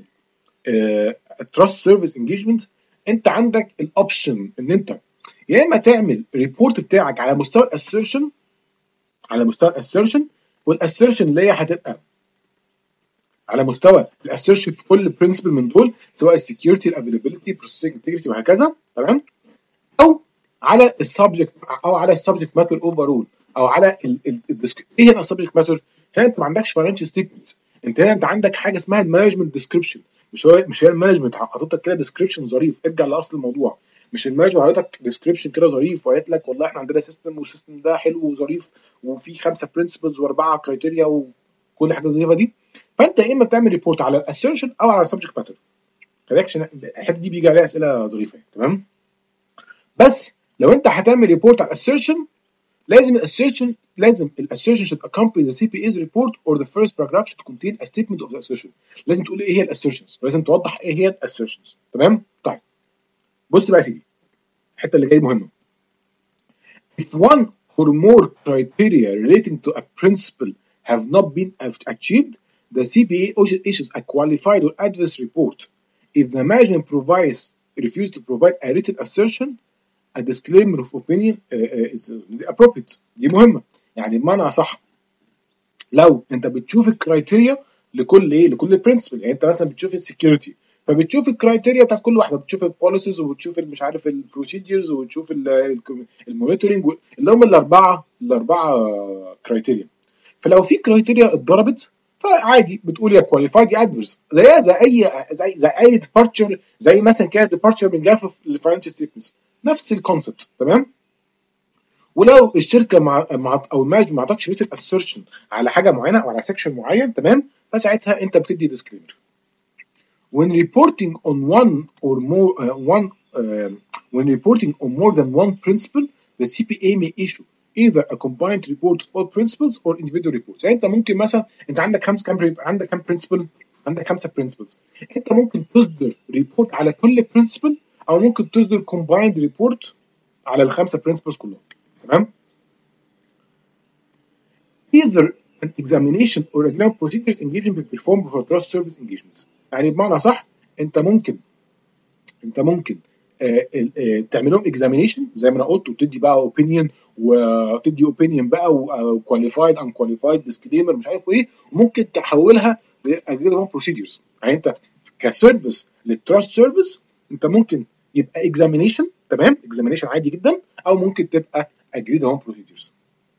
تراست سيرفيس انجيجمنت انت عندك الاوبشن ان انت يا اما تعمل ريبورت بتاعك على مستوى الاسيرشن على مستوى الاسيرشن والاسيرشن اللي هي هتبقى على مستوى الاسيرشن في كل برنسبل من دول، سواء السكيورتي، الافيلابيلتي، بروسيسنج انتجريتي وهكذا. تمام. او على السبجكت او على السبجكت ماتر اوفرول، او على الديسك. ايه هنا السبجكت ماتر؟ هنا انت ما عندكش فاينانشال ستيتمنت، انت هنا انت عندك حاجه اسمها المانجمنت ديسكريبشن. مش هو مش هي المانجمنت حاطط كده ديسكريبشن ظريف. ارجع لاصل الموضوع. مش المانجمنت حاطط ديسكريبشن كده ظريف وقالت لك والله احنا عندنا سيستم والسيستم ده حلو وظريف وفي خمسه برنسبلز واربعه كرايتيريا وكل حاجه ظريفه دي. فانت يا اما تعمل ريبورت على الاسيرشن او على السبجكت ماتر. خليكش الحته دي بيجي عليها اسئله ظريفه. تمام. بس لو انت هتعمل ريبورت على الاسيرشن لازم الاسيرشن لازم الاسيرشن should accompany the C P A's report or the first paragraph should contain a statement of the assertion. لازم تقول ايه هي الاسيرشنز ولازم توضح ايه هي الاسيرشنز. تمام. طيب بص بقى يا سيدي الحته اللي جايه مهمه. If one or more criteria relating to a principle have not been achieved, the C P A issues a qualified or adverse report. If the management provides refuse to provide a written assertion, a disclaimer of opinion uh, is appropriate. دي مهمه. يعني بمعنى صح لو انت بتشوف الكرايتيريا لكل ايه لكل برنسبل. يعني انت مثلا بتشوف السكيورتي فبتشوف الكرايتيريا بتاعت كل واحده، بتشوف البوليسيز وبتشوف مش عارف البروسيدجرز وبتشوف المونيتورنج اللي هم الاربعه الاربعه كرايتيريا. فلو في كرايتيريا اتضربت فعادي بتقول يا كواليفايد يا ادفرس، زيها زي اي زي زي اي ديبارتشر، زي مثلا كده ديبارتشر من جاف الفاينانشال ستيتمنتس، نفس الكونسبت. تمام. ولو الشركه مع, مع او المانج ما عطاكش ريتن اسيرشن على حاجه معينه او على سكشن معين، تمام، فساعتها انت بتدي ديسكليمر. when reporting on one or more uh, one uh, when reporting on more than one principle, the سي بي إيه may issue either a combined report of all principles or individual reports. يعني انت ممكن مثلا انت عندك خمس كام عندك كام principle، عندك خمسه principles، انت ممكن تصدر ريبورت على كل principle او ممكن تصدر combined report على الخمسه principles كلهم. تمام. either an examination or exam procedures engagement performed for trust service engagements. يعني بمعنى صح انت ممكن انت ممكن آه آه تعمل لهم examination زي ما انا قلت، وتدي بقى opinion وتدي opinion بقى وqualified unqualified disclaimer مش عارف ايه، وممكن تحولها ل agreed procedures. يعني انت كسيرفيس للتراست سيرفيس انت ممكن يبقى examination، تمام، examination عادي جدا، او ممكن تبقى agreed procedures.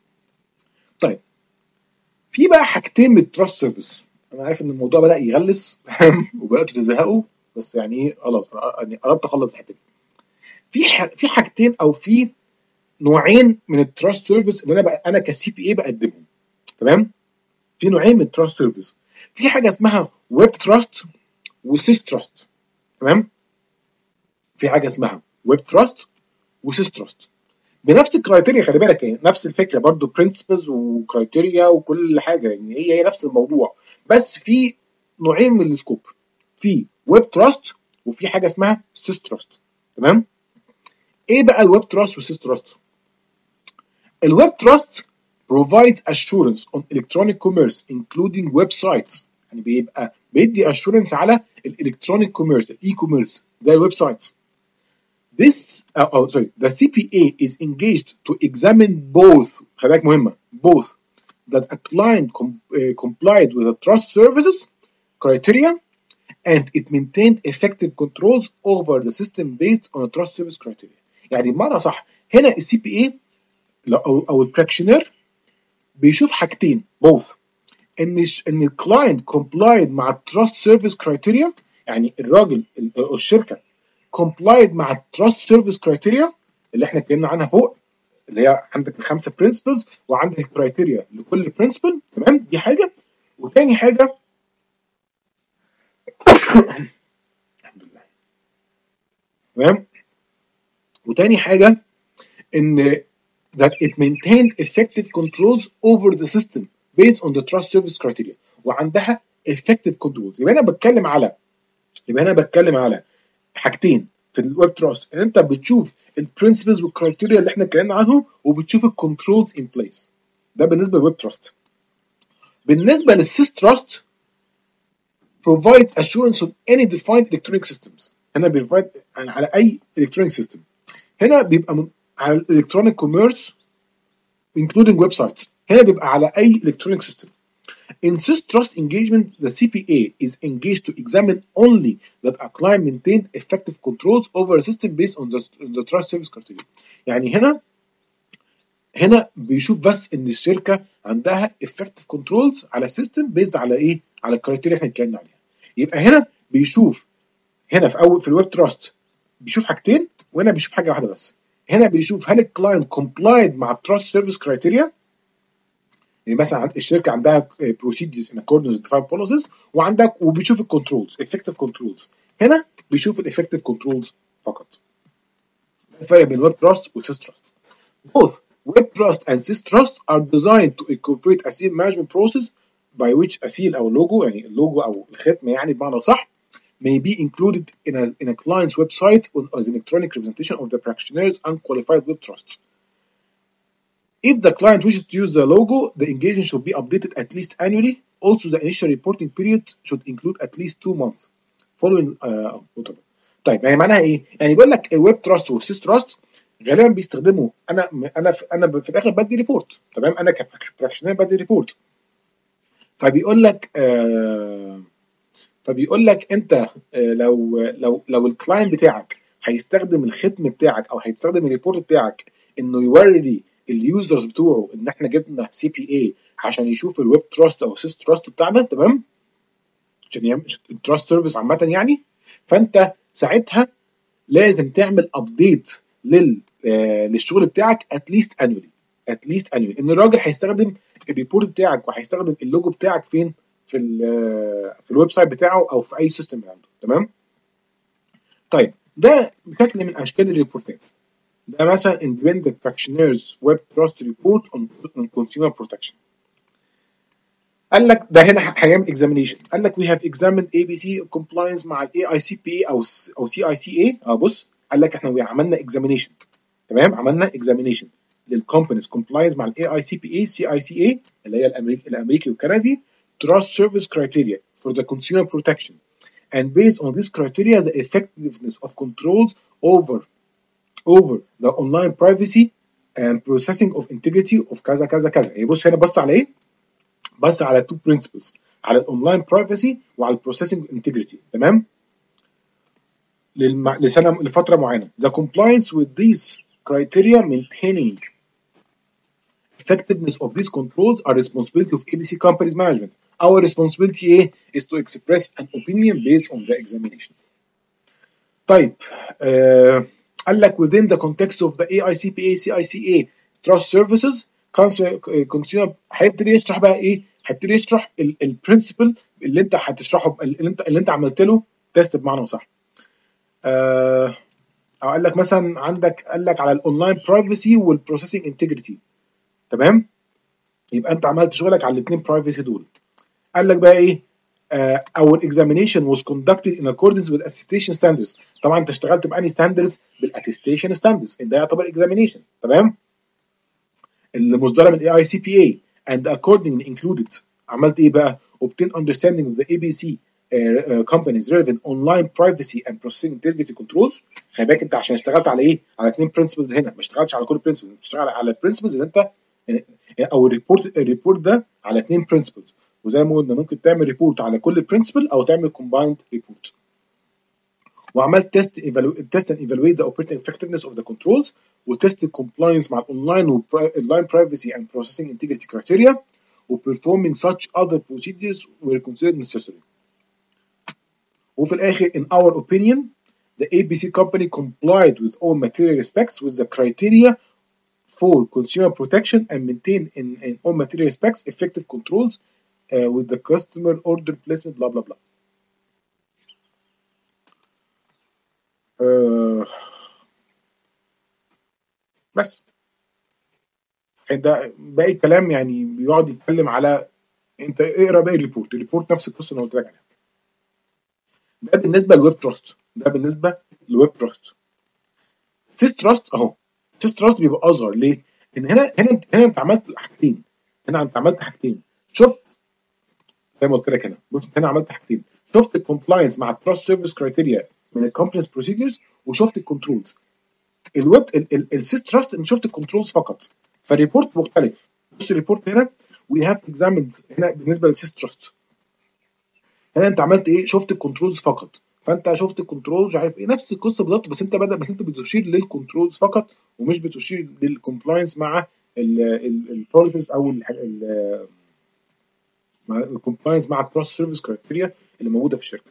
طيب في بقى حاجتين من التراست سيرفيس، انا عارف ان الموضوع بدا يغلس وبداتوا تزهقوا، بس يعني ايه خلاص يعني قربت اخلص الحته دي. في ح... في حاجتين او في نوعين من التراست سيرفيس اللي انا بقى انا كسي بي اي بقدمهم. تمام. في نوعين من التراست سيرفيس، في حاجه اسمها ويب تراست وسيس تراست. تمام. في حاجه اسمها ويب تراست وسيس تراست بنفس الكرايتيريا، خلي بالك، يعني نفس الفكره برضو، برنسبلز وكرايتيريا وكل حاجه، يعني هي هي نفس الموضوع، بس في نوعين من السكوب، في ويب تراست وفي حاجه اسمها سيس تراست. تمام. ايه بقى الويب تراست والسيس تراست؟ الويب تراست provides assurance on electronic commerce including websites، يعني بيبقى بيدي assurance على الالكترونيك كوميرس، الاي كوميرس زي الويب سايتس. This uh, oh sorry the سي بي إيه is engaged to examine both، خلي بالك مهمة، both that a client com, uh, complied with the trust services criteria and it maintained effective controls over the system based on a trust service criteria. يعني بمعنى صح هنا السي بي إيه او او البراكشنر بيشوف حاجتين both، ان ان الكلاينت complied مع التراست سيرفيس كرايتيريا، يعني الراجل الشركه complied مع التراست سيرفيس كرايتيريا اللي احنا اتكلمنا عنها فوق، اللي هي عندك الخمسه برنسبلز وعندك كرايتيريا لكل برنسبل. تمام. دي حاجه. وتاني حاجه الحمد لله. تمام. وتاني حاجه ان that it maintained effective controls over the system based on the trust service criteria، وعندها effective controls. يبقى انا بتكلم على يبقى انا بتكلم على حاجتين في الويب تراست، ان انت بتشوف البرنسبلز والكرايتيريا اللي احنا اتكلمنا عنهم، وبتشوف الكنترولز ان بليس. ده بالنسبه للويب تراست. بالنسبه للسيس تراست provides assurance on any defined electronic systems. هنا بيفايد على اي electronic system. هنا بيبقى من على الالكترونيك كوميرس including websites. هنا بيبقى على اي electronic system. In sys trust engagement, the سي بي إيه is engaged to examine only that a client maintained effective controls over a system based on the, the trust service criteria. يعني هنا هنا بيشوف بس ان الشركه عندها effective controls على system based على ايه؟ على الكرايتيريا احنا اتكلمنا عليها. يبقى هنا بيشوف هنا في اول في الويب تراست بيشوف حاجتين، وهنا بيشوف حاجه واحده بس. هنا بيشوف هل الكلاينت complied مع التراست سيرفيس كرايتيريا، يعني مثلا الشركه عندها procedures in accordance with defined policies، وعندك وبيشوف الكنترولز effective controls. هنا بيشوف الeffective controls فقط. الفرق بين الويب تراست والسيس تراست. Both web trust and sys trust are designed to incorporate a seal management process by which a seal او اللوجو، يعني اللوجو او الختم يعني بمعنى صح، may be included in a in a client's website as an electronic representation of the practitioner's unqualified web trust. If the client wishes to use the logo, the engagement should be updated at least annually. Also, the initial reporting period should include at least two months following. Uh, طيب يعني معناها ايه؟ يعني بيقول لك الويب تراست والسيس تراست غالبا بيستخدموا انا انا في انا في الاخر بدي ريبورت. تمام. انا كبراكشنال بدي ريبورت. فبيقول لك آه فبيقول لك انت آه لو لو لو الكلاينت بتاعك هيستخدم الختم بتاعك او هيستخدم الريبورت بتاعك انه يوري اليوزرز بتوعه ان احنا جبنا سي بي اي عشان يشوف الويب تراست او السيس تراست بتاعنا، تمام، عشان يعمل التراست سيرفيس عامه يعني. فانت ساعتها لازم تعمل ابديت لل آه للشغل بتاعك اتليست انيولي، اتليست انيولي، ان الراجل هيستخدم الريبورت بتاعك وهيستخدم اللوجو بتاعك فين؟ في ال في الويب سايت بتاعه او في اي سيستم عنده، تمام. طيب ده شكل من اشكال الريبورتات. ده مثلا Independent Practitioners Web Trust Report on, on Consumer Protection. قال لك ده هنا هيعمل examination. قال لك we have examined A B C compliance مع ال A I C P A او او C I C A. اه بص، قال لك احنا عملنا examination، تمام، عملنا examination للكومبانيز compliance مع ال A I C P A C I C A اللي هي الامريكي الامريكي والكندي trust service criteria for the consumer protection, and based on this criteria the effectiveness of controls over over the online privacy and processing of integrity of كذا كذا كذا. يعني بص هنا بص على ايه؟ بص على two principles، على الاونلاين برايفسي وعلى البروسيسنج انتجريتي، تمام، للم... لسنه لفتره معينه. The compliance with these criteria maintaining effectiveness of these controls are responsibility of A B C companies management. Our responsibility ايه؟ is to express an opinion based on the examination. طيب آه قال لك within the context of the A I C P A C I C A trust services consumer هيبتدي يشرح بقى ايه؟ هيبتدي يشرح البرنسبل اللي انت هتشرحه، اللي انت اللي انت عملت له تيست بمعنى صح. آه او قال لك مثلا عندك، قال لك على الاونلاين برايفسي والبروسيسنج انتجريتي، تمام، يبقى انت عملت شغلك على الاثنين برايفسي دول. قال لك بقى ايه؟ Uh, our examination was conducted in accordance with attestation standards. طبعا انت اشتغلت بأني standards؟ بالattestation standards، ده يعتبر examination، تمام، اللي مصدره من A I C P A and accordingly included. عملت ايه بقى؟ obtain understanding of the A B C uh, uh, companies relevant online privacy and processing integrity controls. خلي بالك انت عشان اشتغلت على ايه؟ على اثنين principles هنا، ما اشتغلتش على كل principle، بتشتغل على principles اللي انت او الريبورت الريبورت ده على اثنين principles. وزي ما قلنا ممكن تعمل ريبورت على كل برنسبل او تعمل كومبايند ريبورت. وعملت تيست تيست اند ايفالويت ذا اوبريتنج افكتفنس اوف ذا كنترولز، وتيست الكومبلاينس مع الاونلاين والاونلاين برايفسي اند بروسيسنج انتجريتي كرايتيريا، وبرفورمينج such other procedures were considered necessary. وفي الاخر in our opinion the A B C company complied with all material respects with the criteria for consumer protection and maintained in, in all material respects effective controls Uh, with the customer order placement blah blah blah. uh, بس ده باقي الكلام يعني بيقعد يتكلم على، انت اقرا باقي الريبورت، الريبورت نفس القصه اللي قلت لك عليها. ده بالنسبه للويب تراست، ده بالنسبه للويب تراست. سيس تراست اهو، سيس تراست بيبقى اصغر ليه؟ ان هنا هنا هنا انت عملت حاجتين، هنا انت عملت حاجتين، شفت زي ما قلت لك هنا، بص هنا عملت حاجتين، شفت الكومبلاينس مع التراست سيرفيس كرايتيريا من الكومبلينس بروسيدرز، وشفت الكنترولز. الويب السيس تراست انت شفت الكنترولز فقط، فالريبورت مختلف. بص الريبورت هنا وي هاف اكزامند هنا بالنسبه للسيس تراست، هنا انت عملت ايه؟ شفت الكنترولز فقط، فانت شفت الكنترولز عارف ايه، نفس القصه بالظبط، بس انت بدأ بس انت بتشير للكنترولز فقط ومش بتشير للكومبلاينس مع البوليسيز او الكومبلاينس مع التراست سيرفيس كرايتيريا اللي موجوده في الشركه.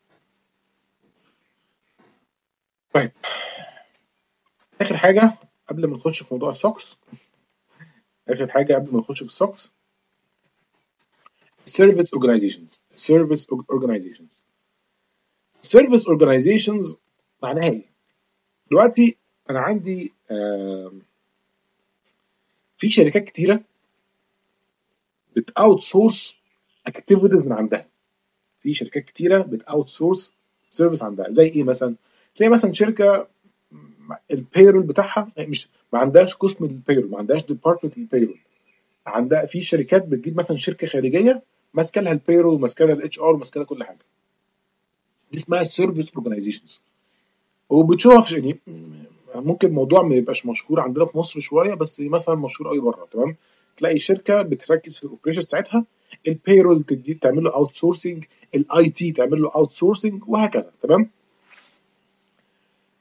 طيب اخر حاجه قبل ما نخش في موضوع السوكس، اخر حاجه قبل ما نخش في السوكس، service organizations. service organizations service organizations معناها ايه؟ دلوقتي انا عندي في شركات كتيره بتاوت سورس اكتيفيتيز من عندها، في شركات كتيره بتاوت سورس سيرفيس عندها. زي ايه مثلا؟ تلاقي مثلا شركه البيرول بتاعها مش ما عندهاش قسم للبيرول، ما عندهاش ديبارتمنت للبيرول، عندها في شركات بتجيب مثلا شركه خارجيه ماسكه لها البيرول وماسكه لها الاتش ار وماسكه لها كل حاجه، دي اسمها سيرفيس اورجانيزيشنز. وبتشوفها في يعني ممكن الموضوع ما يبقاش مشهور عندنا في مصر شويه، بس مثلا مشهور قوي بره، تمام، تلاقي شركه بتركز في الاوبريشن بتاعتها، البيرول تدي تعمل له اوت سورسنج، الاي تي تعمل له اوت سورسنج، وهكذا، تمام.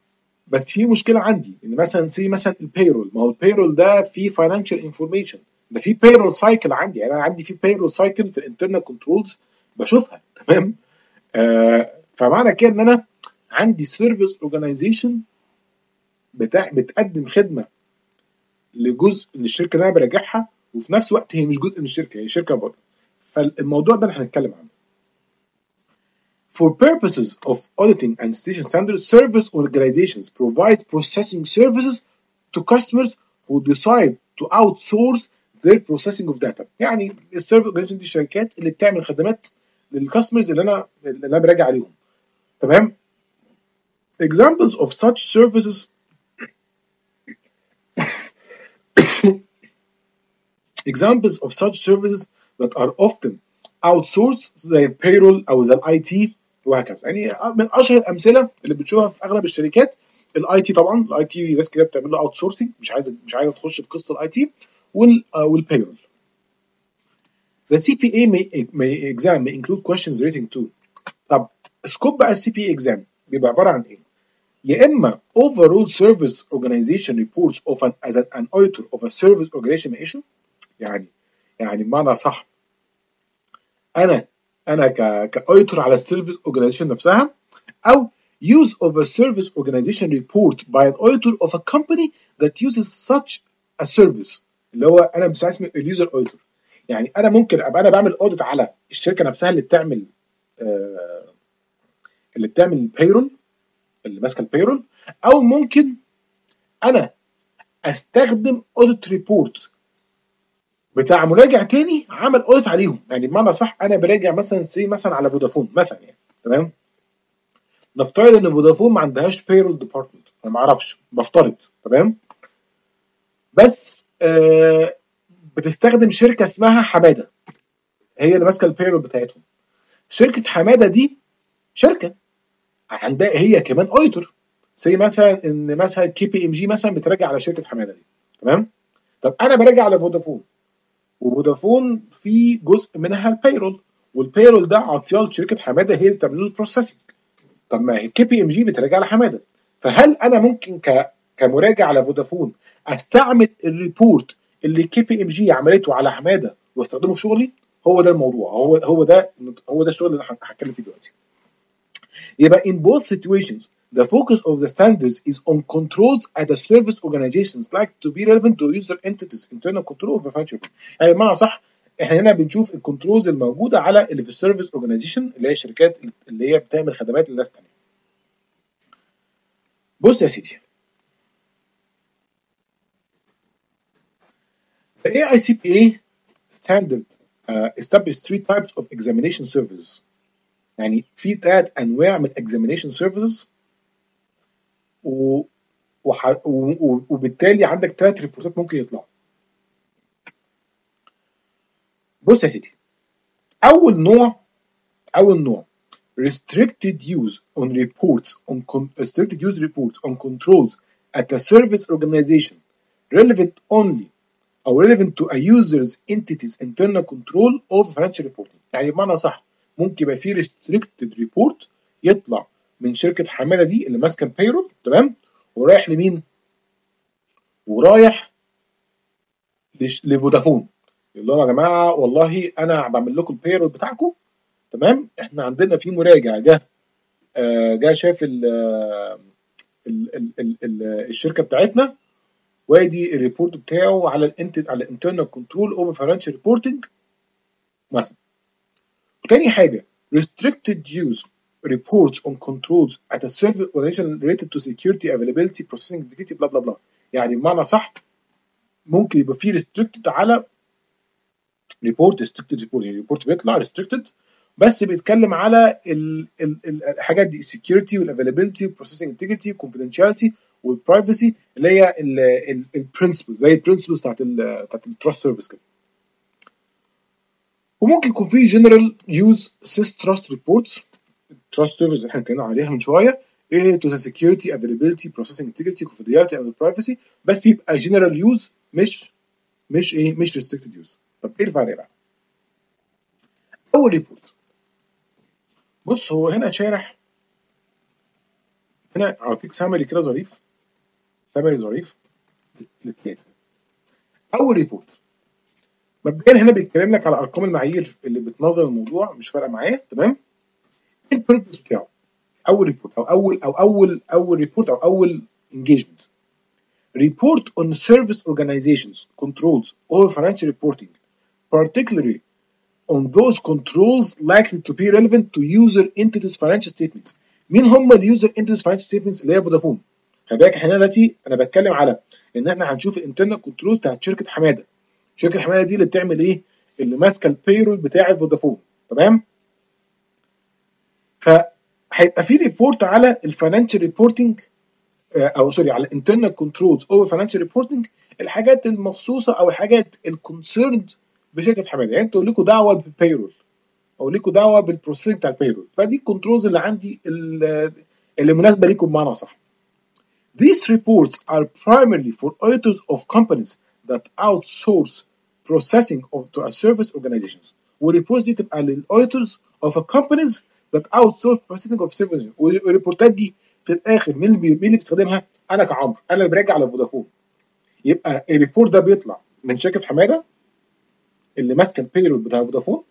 بس في مشكله عندي ان مثلا سي مثلا البيرول، ما هو البيرول ده فيه فاينانشال انفورميشن، ده في payroll cycle عندي، يعني انا عندي في payroll cycle في الانترنال كنترولز بشوفها. تمام. آه فمعنى كده ان انا عندي سيرفيس اورجانيزيشن بتاع بتقدم خدمه لجزء من الشركه اللي انا براجعها، وفي نفس الوقت هي مش جزء من الشركه، هي شركه بره. فالموضوع ده اللي هنتكلم عنه. For purposes of auditing and station standards, service organizations provide processing services to customers who decide to outsource their processing of data. يعني السيرفيس اورجانيزيشن دي الشركات اللي بتعمل خدمات للكاستمرز اللي انا اللي انا براجع عليهم. تمام. Examples of such services examples of such services that are often outsourced زي البيرول او زي الاي تي وهكذا. يعني من اشهر الامثله اللي بتشوفها في اغلب الشركات الاي تي. طبعا الاي تي ناس كده بتعمل له اوت سورسنج، مش عايزه مش عايزه تخش في قصه الاي تي والبيرول. The سي بي إيه may, may exam may include questions relating to. طب سكوب بقى السي بي إيه exam بيبقى عباره عن ايه؟ يا اما overall service organization reports of an as an, an auditor of a service organization issue. يعني يعني بمعنى صح انا انا ك كاوديتور على السيرفيس اورجانيزيشن نفسها، او use of a service organization report by an auditor of a company that uses such a service، اللي هو انا مش اسمه اليوزر اوديتور. يعني انا ممكن ابقى انا بعمل اوديت على الشركه نفسها اللي بتعمل آه اللي بتعمل البيرول، اللي ماسكه البيرول، او ممكن انا استخدم اوديت ريبورت بتاع مراجع تاني عمل اوديت عليهم. يعني بمعنى صح انا براجع مثلا سي مثلا على فودافون مثلا، يعني تمام. نفترض ان فودافون ما عندهاش بيرول ديبارتمنت، انا ما اعرفش، بفترض. تمام. بس آه بتستخدم شركه اسمها حماده، هي اللي ماسكه البيرول بتاعتهم. شركه حماده دي شركه عندها هي كمان اوديتور، زي مثلا ان مثلا كي بي ام جي مثلا بتراجع على شركه حماده دي. تمام. طب انا براجع على فودافون، وفودافون في جزء منها البيرول، والبيرول ده عطياه لشركه حماده هي اللي بتعمل له البروسيسنج. طب ما هي كي بي ام جي بتراجع على حماده، فهل انا ممكن ك كمراجع على فودافون استعمل الريبورت اللي كي بي ام جي عملته على حماده واستخدمه في شغلي؟ هو ده الموضوع، هو هو ده هو ده الشغل اللي انا هتكلم فيه دلوقتي. يبقى in both situations the focus of the standards is on controls at the service organizations like to be relevant to user entities internal control of the financial. يعني بمعنى صح احنا هنا بنشوف الكنترولز الموجوده على اللي في السيرفيس اورجانيزيشن اللي هي الشركات اللي هي بتعمل خدمات للناس ثانيه. بص يا سيدي، the إيه آي سي بي إيه standard uh, established three types of examination services. يعني في ثلاث انواع من examination services، و وح... و... وبالتالي عندك ثلاث ريبورتات ممكن يطلعوا. بص يا سيدي، اول نوع اول نوع restricted use on reports on con... restricted use reports on controls at a service organization relevant only او relevant to a user's entity's internal control of financial reporting. يعني بمعنى صح ممكن يبقى في restricted report يطلع من شركه حماده دي اللي ماسكه البيرول، تمام، ورايح لمين؟ ورايح لش... لفودافون، يقول لهم يا جماعه والله انا بعمل لكم البيرول بتاعكم، تمام، احنا عندنا في مراجع جه آه جه شاف ال ال ال ال ال الشركه بتاعتنا، وادي الريبورت بتاعه على الانت على الانترنال كنترول اوفر فاينانشال ريبورتنج مثلا. تاني حاجه restricted use reports on controls at a service organization related to security availability processing integrity بلا بلا بلا. يعني بمعنى صح ممكن يبقى في restricted على ريبورت restricted report، يعني ريبورت بيطلع restricted بس بيتكلم على ال ال الحاجات دي السكيورتي والافيلابيلتي والبروسيسنج انتجريتي والكونفدينشاليتي والبرايفسي اللي هي البرنسبلز زي البرنسبلز بتاعت ال بتاعت التراست سيرفيس كده. وممكن يكون في جنرال يوز سيس تراست ريبورتس تراست سيرفيس اللي احنا اتكلمنا عليها من شويه، ايه تو ذا سكيورتي افيلابيلتي بروسيسنج انتجريتي كونفدينشاليتي اند برايفسي، بس يبقى جنرال يوز مش مش ايه مش ريستريكتد يوز. طب ايه الفرق بقى؟ اول ريبورت، بص هو هنا شارح، هنا اعطيك سامري كده ظريف، سامري ظريف للتاني. اول ريبورت مبدئيا هنا بيتكلم لك على ارقام المعايير اللي بتنظم الموضوع، مش فارقه معاه. تمام. ايه البيربز بتاعه؟ اول ريبورت او اول او اول اول ريبورت او اول انجيجمنت. Report on service organizations controls over financial reporting, particularly on those controls likely to be relevant to user entities financial statements. مين هم اليوزر entities financial statements؟ اللي هي فودافون. خلي بالك احنا دلوقتي انا بتكلم على ان احنا هنشوف الانترنال كنترولز بتاعت شركه حماده. شركه حماده دي اللي بتعمل ايه؟ اللي ماسكه البيرول بتاعت فودافون. تمام؟ فهيبقى في ريبورت على الفاينانشال ريبورتنج، او سوري على الانترنال كنترولز اوفر فاينانشال ريبورتنج، الحاجات المخصوصه او الحاجات الكونسيرند بشركه حماده. يعني انتوا لكم دعوه بالبيرول او لكم دعوه بالبروسيسنج بتاع البيرول، فدي الكنترولز اللي عندي اللي مناسبه ليكم بمعنى صح. These reports are primarily for auditors of companies that outsource processing of to a service organizations. والريبورتس دي تبقى للاوديتورز of a companies that outsource processing of service. والريبورتات دي في الاخر مين اللي مين اللي بيستخدمها؟ انا كعمرو، انا اللي براجع على فودافون. يبقى الريبورت ده بيطلع من شركه حماده اللي ماسكه البيرول بتاع فودافون،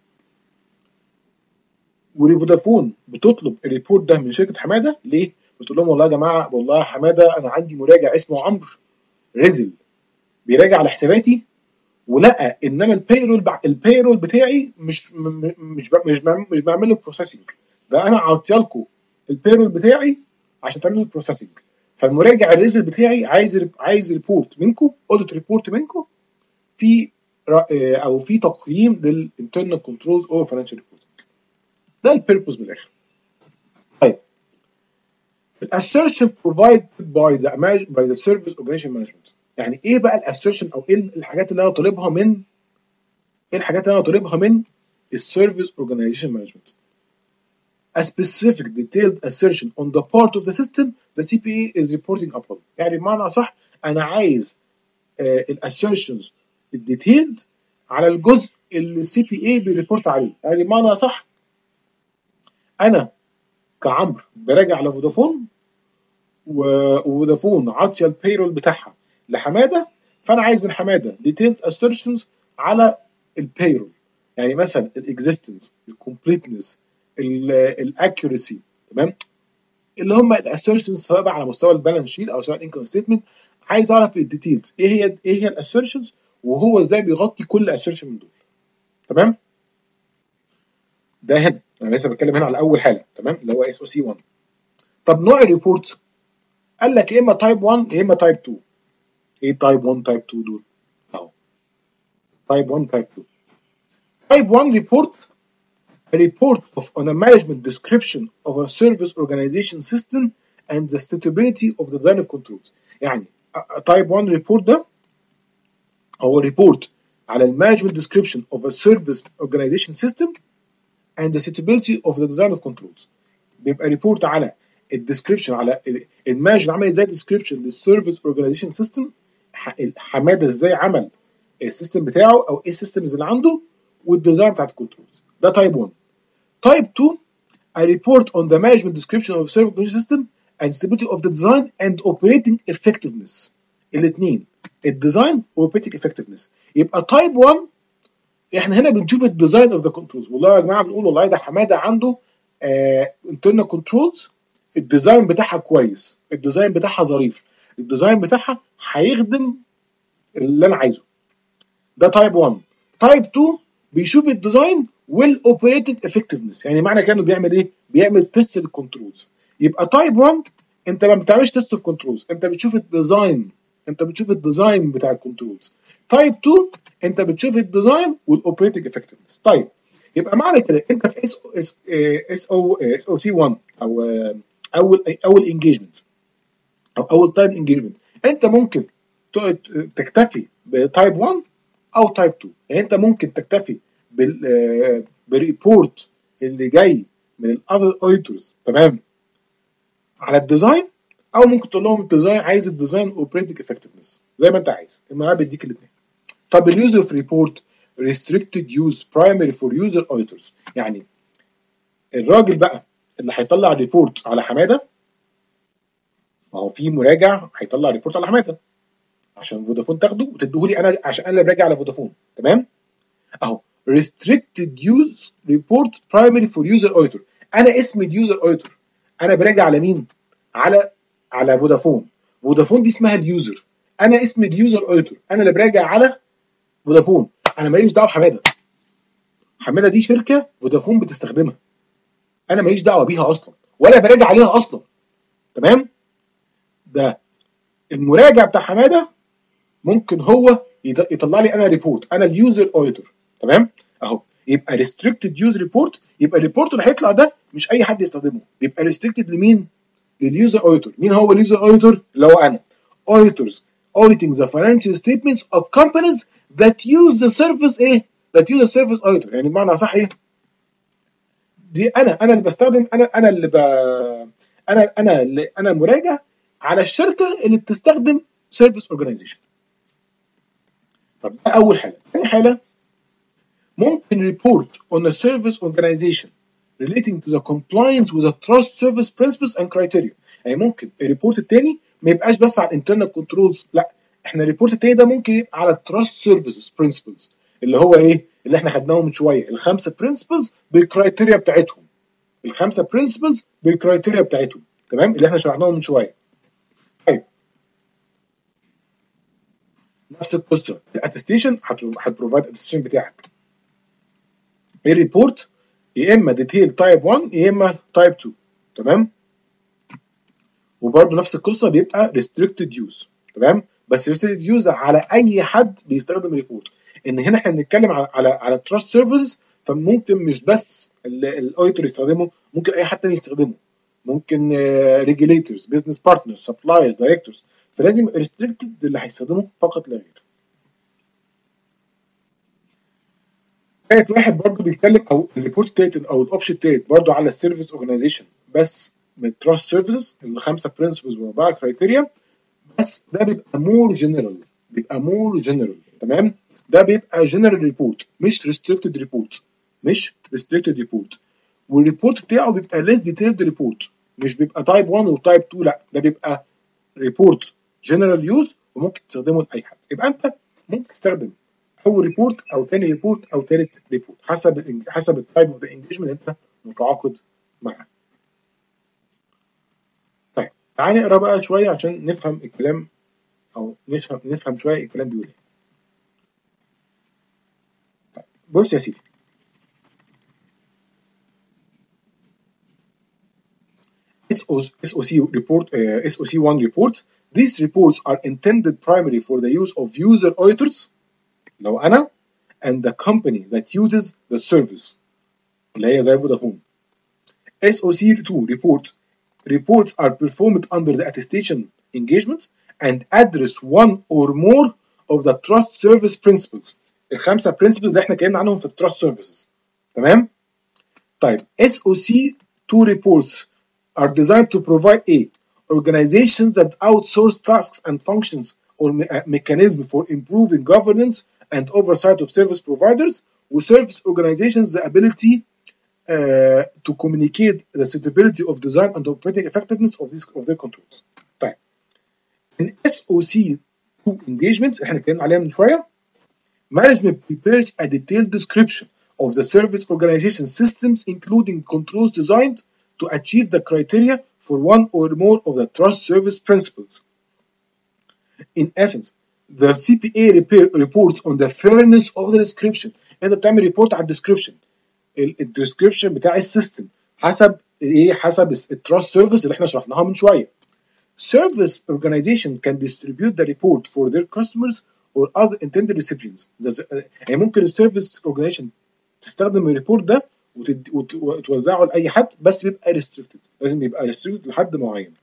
وفودافون بتطلب الريبورت ده من شركه حماده. ليه؟ بتقول لهم والله يا جماعه، والله يا حماده انا عندي مراجع اسمه عمرو رزل بيراجع على حساباتي، ولقى ان انا البيرول بع... البيرول بتاعي مش م... مش ب... مش بعمل مش بعمل له بروسيسنج. ده انا عاطيه لكم البيرول بتاعي عشان تعملوا بروسيسنج. فالمراجع الرزل بتاعي عايز عايز ريبورت منكم، اوديت ريبورت منكم في او في تقييم للانترنال كنترولز اوفر فاينانشال ريبورتنج. ده البيربوز من الاخر. طيب الاسيرشن بروفايدد باي ذا باي ذا سيرفيس اورجانيزيشن مانجمنت. يعني ايه بقى الاسيرشن او ايه الحاجات اللي انا طالبها من ايه الحاجات اللي انا طالبها من السيرفيس اورجانيزيشن مانجمنت؟ A specific detailed assertion on the part of the system the سي بي إيه is reporting upon. يعني بمعنى صح انا عايز آه الاسيرشنز الديتيلد على الجزء اللي السي بي اي بيريبورت عليه. يعني بمعنى صح انا كعمرو براجع على فودافون، وفودافون عاطيه البيرول بتاعها لحماده، فانا عايز من حماده ديتيلد assertions على البيرول. يعني مثلا الاكزيستنس، الكومبليتنس، الاكيورسي. تمام؟ اللي هم الاسيرشنز سواء بقى على مستوى البالانس شيت او سواء الانكم ستيتمنت. عايز اعرف الديتيلز ايه هي ايه هي الاسيرشنز، وهو ازاي بيغطي كل اسيرشن من دول. تمام؟ ده هنا انا لسه بتكلم هنا على اول حاله. تمام؟ اللي هو اس او سي واحد. طب نوع الريبورت قال لك يا اما تايب واحد يا اما تايب اتنين. ايه تايب واحد تايب اتنين دول؟ اهو تايب واحد تايب اتنين. تايب واحد ريبورت a report of on a management description of a service organization system and the suitability of the design of controls. يعني تايب واحد ريبورت ده هو ريبورت على المانجمنت description of a service organization system and the suitability of the design of controls. بيبقى ريبورت على الديسكريبشن، على المانجمنت عمل ازاي ديسكريبشن للسيرفيس اورجانيزيشن سيستم، حماده ازاي عمل السيستم بتاعه او ايه السيستمز اللي عنده، والديزاين بتاعت الكنترولز. ده تايب واحد. تايب اتنين a report on the management description of service organization system and stability of the design and operating effectiveness. الاثنين الديزاين واوبريتنج افكتفنس. يبقى تايب واحد احنا هنا بنشوف الديزاين اوف ذا كنترولز. والله يا جماعه بنقول والله ده حماده عنده انترنال كنترولز الديزاين بتاعها كويس، الديزاين بتاعها ظريف، الديزاين بتاعها هيخدم اللي انا عايزه. ده تايب واحد. تايب اتنين بيشوف الديزاين والاوبريتنج افكتفنس. يعني معنى كانه بيعمل ايه؟ بيعمل تيست للكنترولز. يبقى تايب واحد انت ما بتعملش تيست للكنترولز، انت بتشوف الديزاين، انت بتشوف الديزاين بتاع الكنترولز. تايب اتنين انت بتشوف الديزاين والاوبريتنج افكتفنس. طيب يبقى معنى كده انت في اس اس اس او اس او سي واحد او اول اول انجيجمنت او اول تايب انجيجمنت، انت ممكن تكتفي بتايب واحد او تايب اتنين. يعني انت ممكن تكتفي بال بالريبورت اللي جاي من الاذر اوديتورز تمام على الديزاين، او ممكن تقول لهم الديزاين عايز الديزاين اوبريتنج افكتفنس زي ما انت عايز. المعاه بيديك الاثنين. طب اليوز اوف ريبورت restricted use primary for user auditors. يعني الراجل بقى اللي هيطلع ريبورت على حماده، ما هو في مراجع هيطلع ريبورت على حماده، عشان فودافون تاخده وتديه لي انا عشان انا اللي براجع على فودافون. تمام؟ اهو restricted use report primary for user auditor. انا اسمي اليوزر اوديتور، انا براجع على مين؟ على على فودافون. فودافون دي اسمها اليوزر، انا اسمي اليوزر اوديتور، انا اللي براجع على فودافون. انا ماليش دعوه بحماده. حماده دي شركه فودافون بتستخدمها، انا ماليش دعوه بيها اصلا ولا براجع عليها اصلا. تمام؟ ده المراجع بتاع حماده ممكن هو يطلع لي انا ريبورت، انا اليوزر اوديتور. تمام؟ اهو يبقى ريستريكتد يوز ريبورت، يبقى الريبورت اللي هيطلع ده مش اي حد يستخدمه، بيبقى ريستريكتد لمين؟ لليوزر اوديتور. مين هو اليوزر اوديتور؟ اللي هو انا. auditors auditing the financial statements of companies that use the service ايه؟ that use the service auditor. يعني بمعنى صح ايه؟ دي انا انا اللي بستخدم، انا انا اللي ب... انا انا اللي انا مراجع على الشركه اللي بتستخدم سيرفيس اورجانيزيشن. طب ده اول حاجه. ثاني حاجه ممكن report on a service organization relating to the compliance with the trust service principles and criteria. يعني ممكن الريبورت الثاني ما يبقاش بس على الانترنال كنترولز، لا احنا الريبورت الثاني ده ممكن يبقى على التراست سيرفيسز برنسبلز، اللي هو ايه؟ اللي احنا خدناهم من شويه، الخمسه برنسبلز بالكرايتيريا بتاعتهم. الخمسه برنسبلز بالكرايتيريا بتاعتهم. تمام؟ اللي احنا شرحناهم من شويه. طيب نفس القصه الاتستيشن، هتبروفايد الاتستيشن بتاعك. الريبورت يا اما ديتيل تايب واحد يا اما تايب اتنين. تمام؟ وبرده نفس القصه بيبقى ريستريكتد يوز. تمام؟ بس ريستريكتد يوز على اي حد بيستخدم ريبورت. ان هنا احنا بنتكلم على على على تراست سيرفيس، فممكن مش بس الاوديتور يستخدمه، ممكن اي حد تاني يستخدمه. ممكن ريجوليتورز، بزنس بارتنرز، سبلايرز، دايركتورز. فلازم ريستريكتد اللي هيستخدمه فقط لا غير. تالت واحد برضه بيتكلم، او الريبورت التالت او الاوبشن التالت برضه على السيرفيس اورجانيزيشن، بس من التراست سيرفيسز الخمسه برنسبلز واربعه كرايتيريا. بس ده بيبقى مور جنرال، بيبقى مور جنرال. تمام؟ ده بيبقى جنرال ريبورت مش ريستريكتد ريبورت، مش ريستريكتد ريبورت. والريبورت بتاعه بيبقى ليس ديتيلد ريبورت، مش بيبقى تايب واحد وتايب اتنين، لا ده بيبقى ريبورت جنرال يوز وممكن تستخدمه لاي حد. يبقى انت ممكن تستخدم اول ريبورت او ثاني ريبورت او ثالث ريبورت حسب حسب التايب اوف ذا انجيجمنت انت متعاقد معاه. طيب تعالى نقرا بقى شويه عشان نفهم الكلام، او نفهم نفهم شويه الكلام بيقول ايه. طيب بص يا سيدي، S O C report, uh, S O C one reports. These reports are intended primarily for the use of user auditors لو انا and the company that uses the service اللي هي زي فودافون. S O C two reports reports are performed under the attestation engagement and address one or more of the trust service principles. الخمسه principles اللي احنا اتكلمنا عنهم في التراست سيرفيسز. تمام؟ طيب S O C two reports are designed to provide a organizations that outsource tasks and functions or mechanism for improving governance and oversight of service providers, و service organizations the ability uh, to communicate the suitability of design and operating effectiveness of these of their controls. طيب in S O C two engagements احنا اتكلمنا عليها من شويه. Management prepares a detailed description of the service organization systems including controls designed to achieve the criteria for one or more of the trust service principles. In essence, the C P A reports on the fairness of the description. انت بتعمل ريبورت على الديسكريبشن، الديسكريبشن بتاع السيستم حسب ايه؟ حسب التراست سيرفيس اللي احنا شرحناها من شويه. Service organization can distribute the report for their customers or other intended recipients. يعني ممكن السيرفيس اورجانيزيشن تستخدم الريبورت ده وتوزعه لاي حد، بس بيبقى ريستريكتد، لازم يبقى ريستريكتد لحد معين،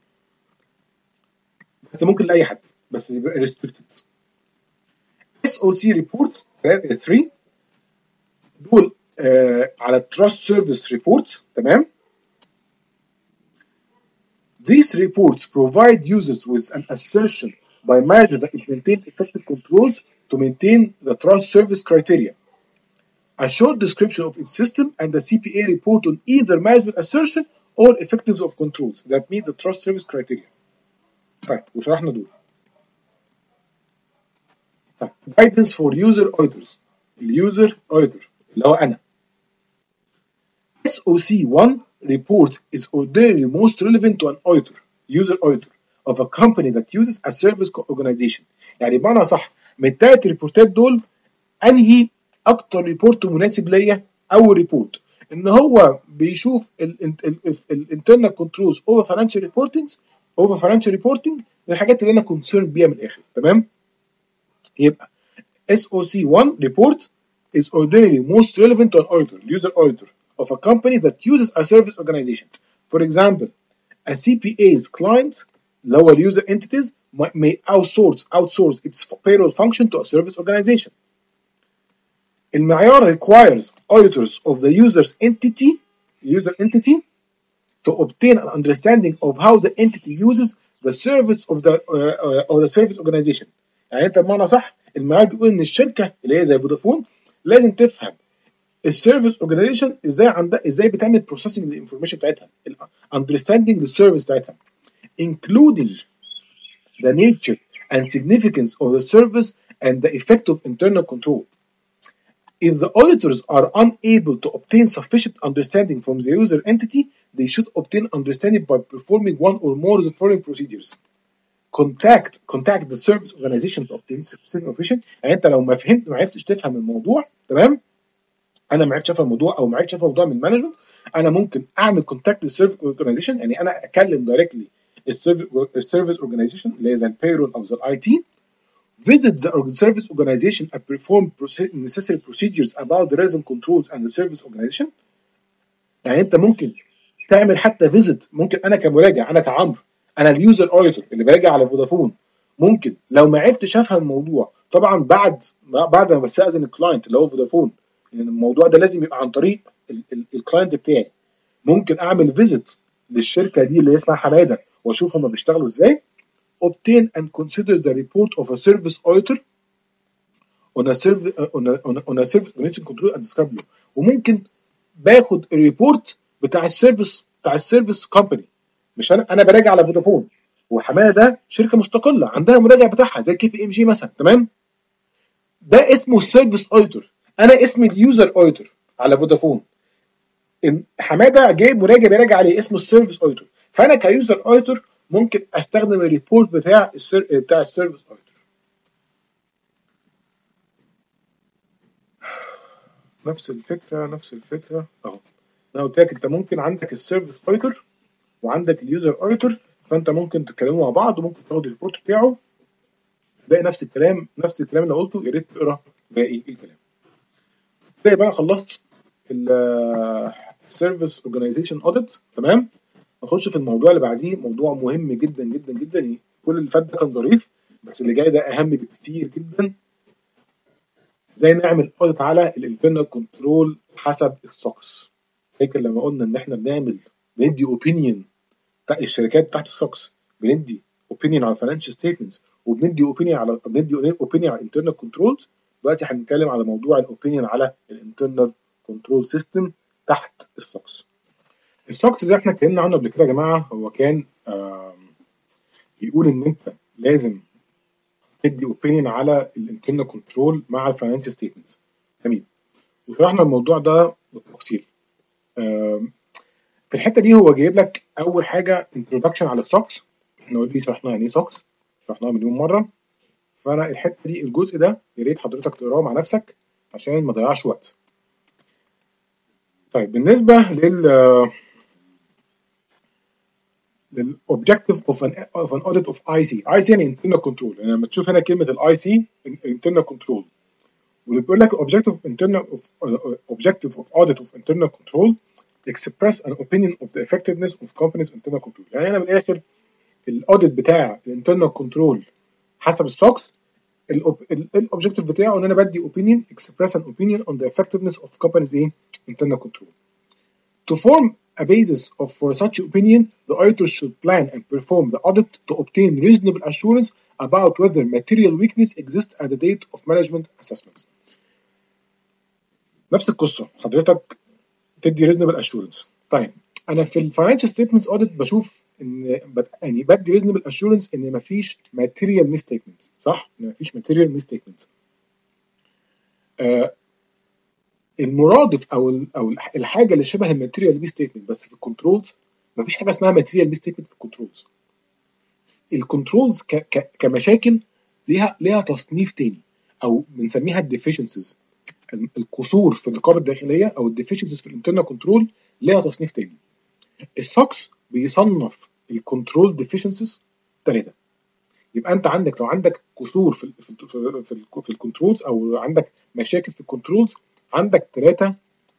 بس ممكن لاي حد بس يبقى ريستريكتد. S O C reports three دول آه على trust service reports. تمام؟ These reports provide users with an assertion by manager that it maintain effective controls to maintain the trust service criteria, a short description of its system, and the C P A report on either management assertion or effectiveness of controls that meet the trust service criteria. طيب وشرحنا دول. guidance for user auditors. اليوزر auditor اللي هو انا. S O C one report is ordinarily most relevant to an auditor, user auditor of a company that uses a service organization. يعني بمعنى صح من التلات ريبورتات دول انهي اكتر ريبورت مناسب ليا؟ اول ريبورت ان هو بيشوف الانترنال كنترولز اوفر فاينانشال ريبورتنجز اوفر فاينانشال ريبورتنج الحاجات اللي انا كونسيرن بيها من الاخر. تمام؟ يبقى S O C one report is ordinarily most relevant to an auditor, user auditor of a company that uses a service organization. For example, a C P A's client, lower user entities, may outsource outsource its payroll function to a service organization. المعيار requires auditors of the user's entity, user entity, to obtain an understanding of how the entity uses the service of the uh, uh, of the service organization. يعني انت بمعنى صح المعيار بيقول ان الشركه اللي هي زي فودافون لازم تفهم السيرفيس اورجانيزيشن ازاي عندها ازاي بتعمل بروسيسنج للانفورميشن بتاعتها، اندرستاندينج للسيرفيس بتاعتها، including the nature and significance of the service and the effect of internal control. If the auditors are unable to obtain sufficient understanding from the user entity, they should obtain understanding by performing one or more of the following procedures. Contact contact the service organization to obtain specific information. يعني انت لو ما فهمت ما عرفتش تفهم الموضوع، تمام؟ انا ما عرفتش افهم الموضوع او ما عرفتش افهم الموضوع من المانجمنت، انا ممكن اعمل كونتاكت للسيرفيس اورجانيزيشن، يعني انا اكلم دايركتلي السيرفيس اورجانيزيشن اللي هي زي البيرول او زي الاي تي. Visit the service organization and perform necessary procedures about the relevant controls and the service organization. يعني انت ممكن تعمل حتى فيزيت، ممكن انا كمراجع انا كعمرو انا اليوزر اوديتور اللي براجع على فودافون، ممكن لو ما عرفتش افهم الموضوع طبعا بعد بعد ما بستاذن الكلاينت اللي هو فودافون ان يعني الموضوع ده لازم يبقى عن طريق الكلاينت بتاعي، ممكن اعمل فيزيت للشركه دي اللي اسمها حماده واشوف هم بيشتغلوا ازاي. Obtain and consider the report of a service auditor on a service on a on a, on a service organization control and describe له. وممكن باخد الريبورت بتاع السيرفيس بتاع السيرفيس كومباني، مش انا انا براجع على فودافون وحماده ده شركه مستقله عندها مراجع بتاعها زي كي بي ام جي مثلا، تمام؟ ده اسمه السيرفيس اوديتور، انا اسمي اليوزر اوديتور على فودافون، حماده جايب مراجع بيراجع عليه اسمه السيرفيس اوديتور، فانا كيوزر اوديتور ممكن استخدم الريبورت بتاع السير بتاع السيرفيس اوديتور. نفس الفكره نفس الفكره اهو، انا قلت لك انت ممكن عندك السيرفيس اوديتور وعندك اليوزر اوديتور، فانت ممكن تتكلموا مع بعض وممكن تاخد الريبورت بتاعه، باقي نفس الكلام نفس الكلام اللي قلته، يا ريت تقرا باقي الكلام. كده يبقى انا خلصت السيرفيس اورجانيزيشن اوديت، تمام؟ نخش في الموضوع اللي بعديه، موضوع مهم جدا جدا جدا، كل اللي فات ده كان ظريف بس اللي جاي ده اهم بكتير جدا. ازاي نعمل اوديت على الانترنال كنترول حسب السوكس. فاكر لما قلنا ان احنا بنعمل بندي اوبينيون بتاع الشركات بتاعت السوكس، بندي اوبينيون على الفاينانشال ستيتمنتس وبندي اوبينيون على بندي اوبينيون على الانترنال كنترولز. دلوقتي هنتكلم على موضوع الاوبينيون على الانترنال كنترول سيستم تحت السوكس. السوكس زي احنا اتكلمنا عنه قبل كده يا جماعه، هو كان بيقول ان انت لازم تدي اوبينيون على الانترنال كنترول مع الفاينانشال ستيتمنت. جميل، وشرحنا الموضوع ده بالتفصيل. في الحته دي هو جايب لك اول حاجه انتروداكشن على السوكس، احنا اوريدي شرحنا يعني ايه سوكس، شرحناها مليون مره، فانا الحته دي الجزء ده يا ريت حضرتك تقراه مع نفسك عشان ما تضيعش وقت. طيب بالنسبه لل للobjective of an of an audit of I C. I C يعني internal control، يعني لما تشوف هنا كلمه الاي سي internal control، واللي بيقول لك objective of internal of uh, objective of audit of internal control express an opinion of the effectiveness of company's internal control. يعني انا من الاخر الاوديت بتاع الانترنال كنترول حسب السوكس الاوبجكتيف بتاعه ان انا بدي opinion express an opinion on the effectiveness of company's internal control. To form a basis of for such opinion, the auditor should plan and perform the audit to obtain reasonable assurance about whether material weakness exists at the date of management assessments. نفس القصة، حضرتك تدي reasonable assurance. طيب أنا في الفاينانشال ستيتمنتس audit بشوف ان يعني بدي ريزونبل اشورنس ان مفيش ماتيريال ميستيكمنت، صح؟ ان مفيش ماتيريال ميستيكمنت. آه المرادف او او الحاجه اللي شبه الماتيريال ميستيكمنت بس في الكنترولز، مفيش حاجه اسمها ماتيريال ميستيكمنت في الكنترولز. الكنترولز ك ك كمشاكل ليها ليها تصنيف تاني، او بنسميها الديفيشنسيز، القصور في الرقابه الداخليه او الديفيشنسيز في الانترنال كنترول ليها تصنيف تاني. السوكس بيصنف الكنترول ديفيشنسيز ثلاثه. يبقى انت عندك لو عندك قصور في ال في ال في, ال في الكنترولز او عندك مشاكل في الكنترولز، عندك ثلاثه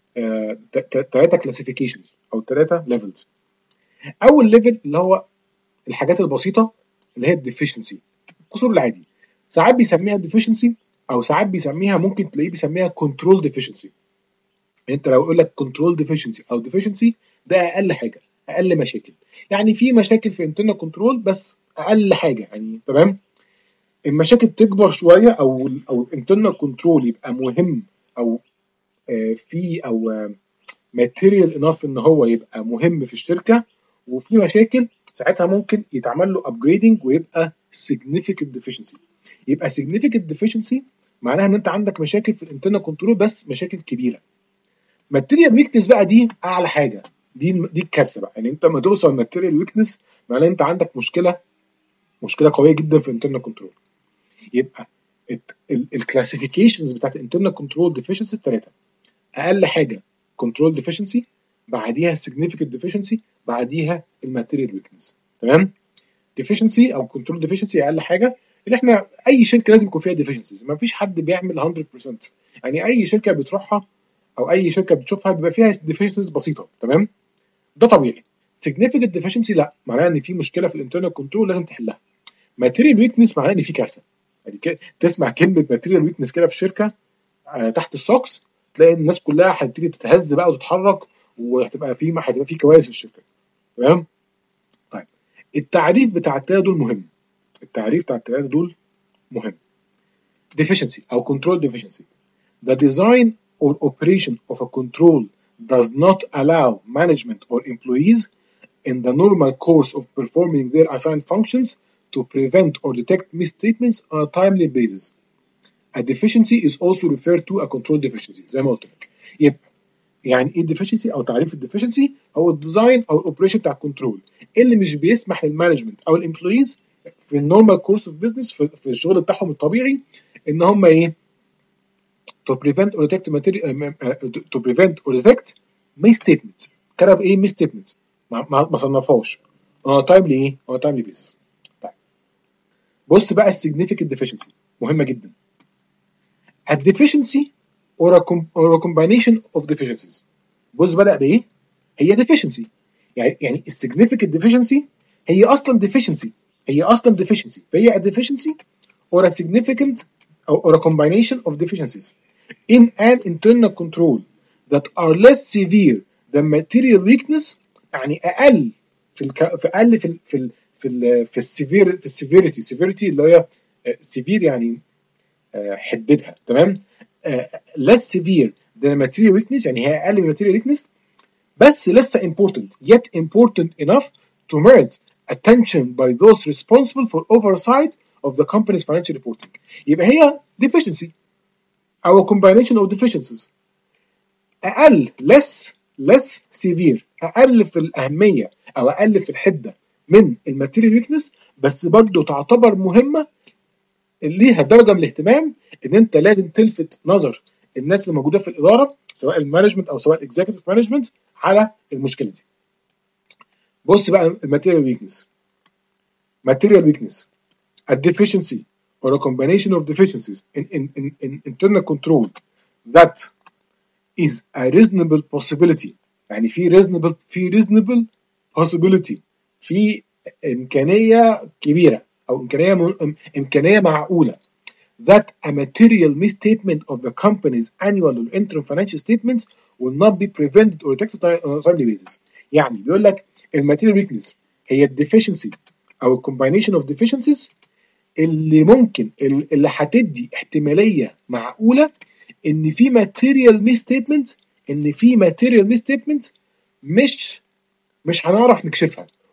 ثلاثه كلاسيفيكيشنز او ثلاثه ليفلز. اول ليفل اللي هو الحاجات البسيطه اللي هي الديفيشنسي، القصور العادي، ساعات بيسميها ديفيشنسي او ساعات بيسميها ممكن تلاقيه بيسميها كنترول ديفيشنسي. انت لو يقول لك كنترول ديفيشنسي او ديفيشنسي ده اقل حاجه، اقل مشاكل، يعني في مشاكل في انترنال كنترول بس اقل حاجه يعني، تمام. المشاكل تكبر شويه او او انترنال كنترول يبقى مهم او آه في او ماتيريال انف ان هو يبقى مهم في الشركه، وفي مشاكل ساعتها ممكن يتعمل له ابجريدنج ويبقى significant deficiency. يبقى significant deficiency معناها ان انت عندك مشاكل في الانترنال كنترول بس مشاكل كبيره. ماتيريال ويكنس بقى دي اعلى حاجه، دي دي الكارثه بقى، يعني انت لما توصل ماتيريال ويكنس معناها انت عندك مشكله مشكله قويه جدا في الانترنال كنترول. يبقى الكلاسيفيكيشنز بتاعت الانترنال كنترول ديفيشنسي ثلاثه. اقل حاجه كنترول ديفيشنسي، بعديها significant ديفيشنسي، بعديها الماتيريال ويكنس، تمام. ديفيشنسي او كنترول ديفيشنسي اقل حاجه، اللي احنا اي شركه لازم يكون فيها ديفيشنسيز، ما فيش حد بيعمل مية بالمية، يعني اي شركه بتروحها او اي شركه بتشوفها بيبقى فيها ديفيشنسيز بسيطه، تمام، ده طبيعي. significant ديفيشنسي لا، معناها ان في مشكله في الانترنال كنترول لازم تحلها. ماتيريال ويكنس معناها ان في كارثه، يعني تسمع كلمه ماتيريال ويكنس كده في شركه آه تحت السوكس، تلاقي الناس كلها هتبتدي تتهز بقى وتتحرك، وهتبقى في هتبقى في كوارث في الشركه، تمام. طيب التعريف بتاع الثلاثه دول مهم، التعريف بتاع الثلاثه دول مهم. deficiency او control deficiency: the design or operation of a control does not allow management or employees in the normal course of performing their assigned functions to prevent or detect misstatements on a timely basis. A deficiency is also referred to a control deficiency زي ما قلت لك. يبقى يعني ايه deficiency او تعريف الديفيشنسي؟ هو الديزاين او الاوبريشن بتاع الكنترول اللي مش بيسمح للمانجمنت او الامبلويز في النورمال كورس اوف بزنس في, في الشغل بتاعهم الطبيعي ان هم ايه to prevent or detect material to prevent or detect misstatements. كتب ايه misstatements؟ ما, ما, ما صنفهاش اه تايملي ايه اه تايملي بيسز. طيب بص بقى السيجنيفيكانت ديفيشنسي مهمه جدا. الديفيشنسي or a, or a combination of deficiencies. بص بدأ بايه؟ هي deficiency، يعني يعني السيجنيفيكانت ديفيشنسي هي اصلا deficiency، هي اصلا deficiency، فهي a deficiency or a significant or a combination of deficiencies in an internal control that are less severe than material weakness. يعني اقل في الك... في اقل في ال... في ال... في ال... في السيفير في السيفيريتي سيفيريتي اللي هي سيفير يعني حدتها، تمام. less severe than material weakness يعني هي اقل من material weakness بس لسه important yet important enough to merit attention by those responsible for oversight of the company's financial reporting. يبقى هي deficiency أو combination of deficiencies أقل less less severe، أقل في الأهمية أو أقل في الحدة من الماتيريال ويكنس، بس برضه تعتبر مهمة، ليها درجة من الاهتمام إن أنت لازم تلفت نظر الناس اللي موجودة في الإدارة سواء المانجمنت أو سواء الاكزيكتيف مانجمنت على المشكلة دي. بص بقى الماتيريال ويكنس. material weakness: a deficiency or a combination of deficiencies in, in, in, in internal control that is a reasonable possibility. يعني في reasonable في reasonable possibility، في إمكانية كبيرة أو إمكانية م, إمكانية معقولة that a material misstatement of the company's annual or interim financial statements will not be prevented or detected on a timely basis. يعني بيقول لك الماتيريال ويكنس هي الديفيشنسي او الكومباينيشن اوف ديفيشنسيز اللي ممكن اللي هتدي احتماليه معقوله ان في ماتيريال ميستيتمنت ان في ماتيريال ميستيتمنت مش مش هنعرف نكشفها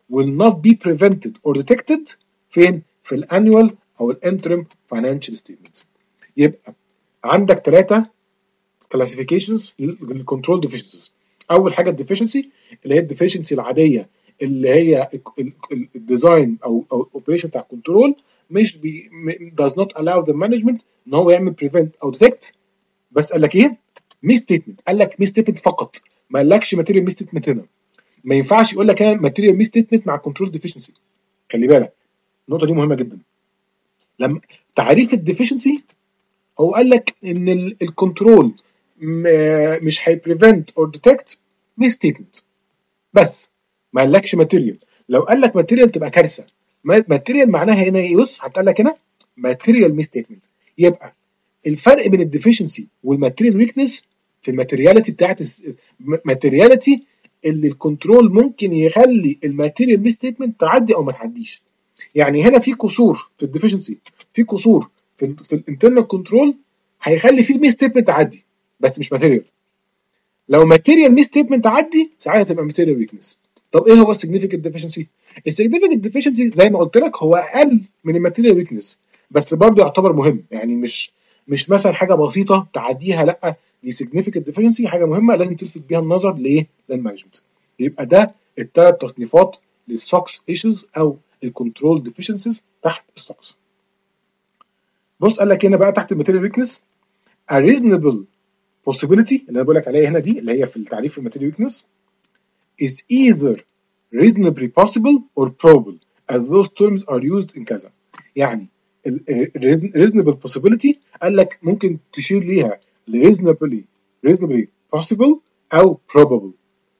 will not be prevented or detected فين؟ في الانnual او الانترم financial statements. يبقى عندك ثلاثه classifications للكنترول deficiencies. اول حاجه الديفيشنسي اللي هي الديفيشنسي العاديه اللي هي الديزاين او او الاوبريشن بتاع الكنترول مش بي does not allow the management ان هو يعمل prevent او detect. بس قال لك ايه؟ ميس ستيتمنت. قال لك ميس ستيتمنت فقط، ما قالكش ماتيريال ميس ستيتمنت. هنا ما ينفعش يقول لك انا ماتيريال ميس ستيتمنت مع كنترول ديفيشنسي. خلي بالك النقطه دي مهمه جدا. لما تعريف الديفيشنسي هو قال لك ان الكنترول مش هيبريفنت اور ديتكت ميس ستيتمنت بس، ما قالكش ماتيريال. لو قال لك ماتيريال تبقى كارثه. ماتيريال معناها هنا ايه؟ بص هتقول لك هنا ماتيريال ميس ستيتمنت. يبقى الفرق بين الديفيشنسي والماتيريال ويكنس في الماتيرياليتي بتاعت الماتيرياليتي اللي الكنترول ممكن يخلي الماتيريال ميس ستيتمنت تعدي او ما تعديش. يعني هنا في قصور في الديفيشنسي، في قصور في ال في الانترنال كنترول هيخلي في ميس ستيتمنت تعدي بس مش ماتيريال. لو ماتيريال ميس ستيتمنت تعدي ساعتها تبقى ماتيريال ويكنس. طب ايه هو السيجنيفيكانت ديفيشنسي؟ السيجنيفيكانت ديفيشنسي زي ما قلت لك هو اقل من الماتيريال ويكنس بس برضه يعتبر مهم. يعني مش مش مثلا حاجه بسيطه تعديها، لا دي سيجنيفيكانت ديفيشنسي حاجه مهمه لازم تلفت بيها النظر لايه؟ للمانجمنت. يبقى ده الثلاث تصنيفات للسوكس ايشوز او الكنترول ديفيشنسيز تحت السوكس. بص قال لك هنا بقى تحت الماتيريال ويكنس a reasonable possibility اللي انا بقول لك عليها هنا دي اللي هي في التعريف الماتيريال ويكنس is either reasonably possible or probable as those terms are used in كذا. يعني reasonable possibility قال لك ممكن تشير ليها reasonably reasonably possible أو probable.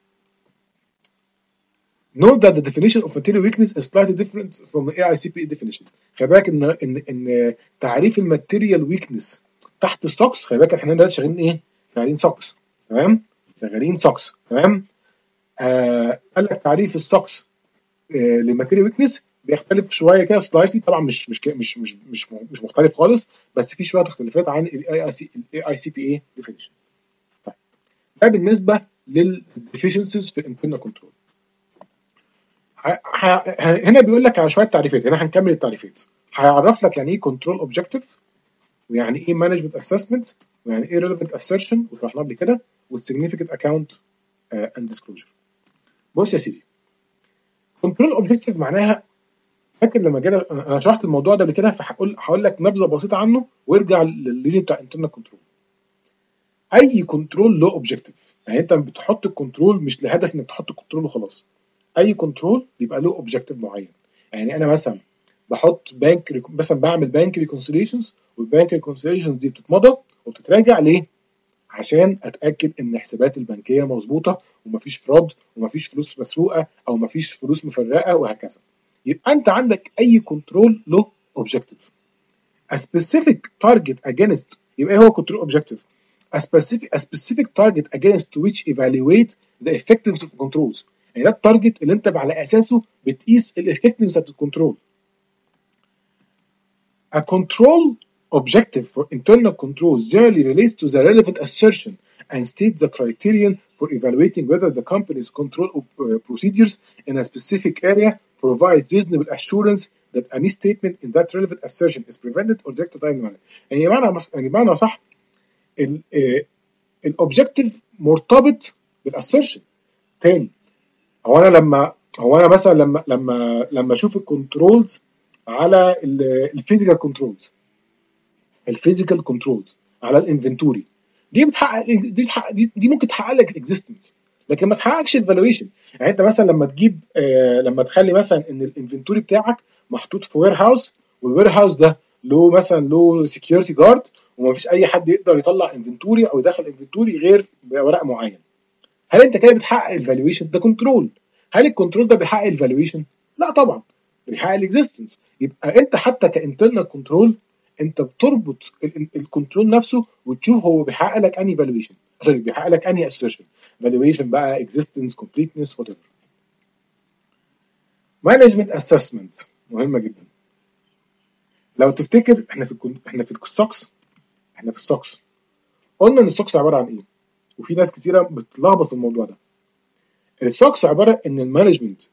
Note that the definition of material weakness is slightly different from the إيه آي سي بي إيه definition. خلي بالك ان ان ان تعريف الماتيريال ويكنس تحت السوكس، خلي بالك احنا دلوقتي شغالين ايه؟ شغالين سوكس، تمام؟ شغالين سوكس، تمام؟ آه قال لك تعريف السوكس آه للماتيريال ويكنس بيختلف شويه كده سلايسلي، طبعا مش مش مش مش مش مش مختلف خالص بس في شويه اختلافات عن الاي اي سي بي اي ديفينيشن. طيب ده بالنسبه للديفيشنسيز في الانترنال كنترول. هنا بيقول لك على شويه تعريفات، هنا هنكمل التعريفات. هيعرف لك يعني ايه كنترول اوبجكتيف ويعني ايه مانجمنت اسسمنت ويعني ايه ريليفنت اسيرشن وشرحناه قبل كده والسيجنيفيكانت اكاونت اند ديسكلوجر. بص يا سيدي، كنترول اوبجكتيف معناها، فاكر لما جينا انا شرحت الموضوع ده قبل كده فهقول هقول لك نبذه بسيطه عنه وارجع للليني بتاع انترنال كنترول. اي كنترول له اوبجكتيف، يعني انت بتحط الكنترول مش لهدف انك تحط الكنترول وخلاص. اي كنترول بيبقى له اوبجكتيف معين. يعني انا مثلا بحط بانك مثلا بعمل بانك ريكونسيليشنز والبانك ريكونسيليشنز دي بتتمضى وبتتراجع ليه؟ عشان اتاكد ان حساباتي البنكيه مظبوطه ومفيش فراد ومفيش فلوس مسروقه او مفيش فلوس مفرقه وهكذا. يبقى انت عندك اي كنترول له اوبجكتيف. a specific target against، يبقى هو كنترول اوبجكتيف a specific a specific target against which evaluate the effectiveness of controls. يعني ده التارجت اللي انت على اساسه بتقيس الافكتنس بتاعت الكنترول. A control objective for internal controls generally relates to the relevant assertion and states the criterion for evaluating whether the company's control uh, procedures in a specific area provide reasonable assurance that a misstatement in that relevant assertion is prevented or detected in manner. يعني معنى يعني معنى صح الاوبجكتيف مرتبط بالاسيرشن. تاني، هو انا لما هو انا مثلا لما لما لما اشوف الكنترولز على الفيزيكال كنترولز الفيزيكال كنترولز على الانفنتوري دي بتحقق دي بتحقق دي, دي ممكن تحقق لك الاكزيستنس لكن ما تحققش الفالويشن. يعني انت مثلا لما تجيب آه لما تخلي مثلا ان الانفنتوري بتاعك محطوط في وير هاوس والوير هاوس ده له مثلا له سكيورتي جارد وما فيش اي حد يقدر يطلع انفنتوري او يدخل انفنتوري غير بورق معين، هل انت كده بتحقق الفالويشن؟ ده كنترول. هل الكنترول ده بيحقق الفالويشن؟ لا طبعا، بيحقق الاكزيستنس. يبقى انت حتى كانترنال كنترول انت بتربط الكنترول نفسه وتشوف هو بيحقق لك انهي فالويشن، سوري بيحقق لك انهي اسيرشن، فالويشن بقى اكزيستنس كومبليتنس وات ايفر. مانجمنت اسسمنت مهمه جدا. لو تفتكر احنا في الكن... احنا في السوكس احنا في السوكس قلنا ان السوكس عباره عن ايه؟ وفي ناس كتيره بتلخبط في الموضوع ده. السوكس عباره ان المانجمنت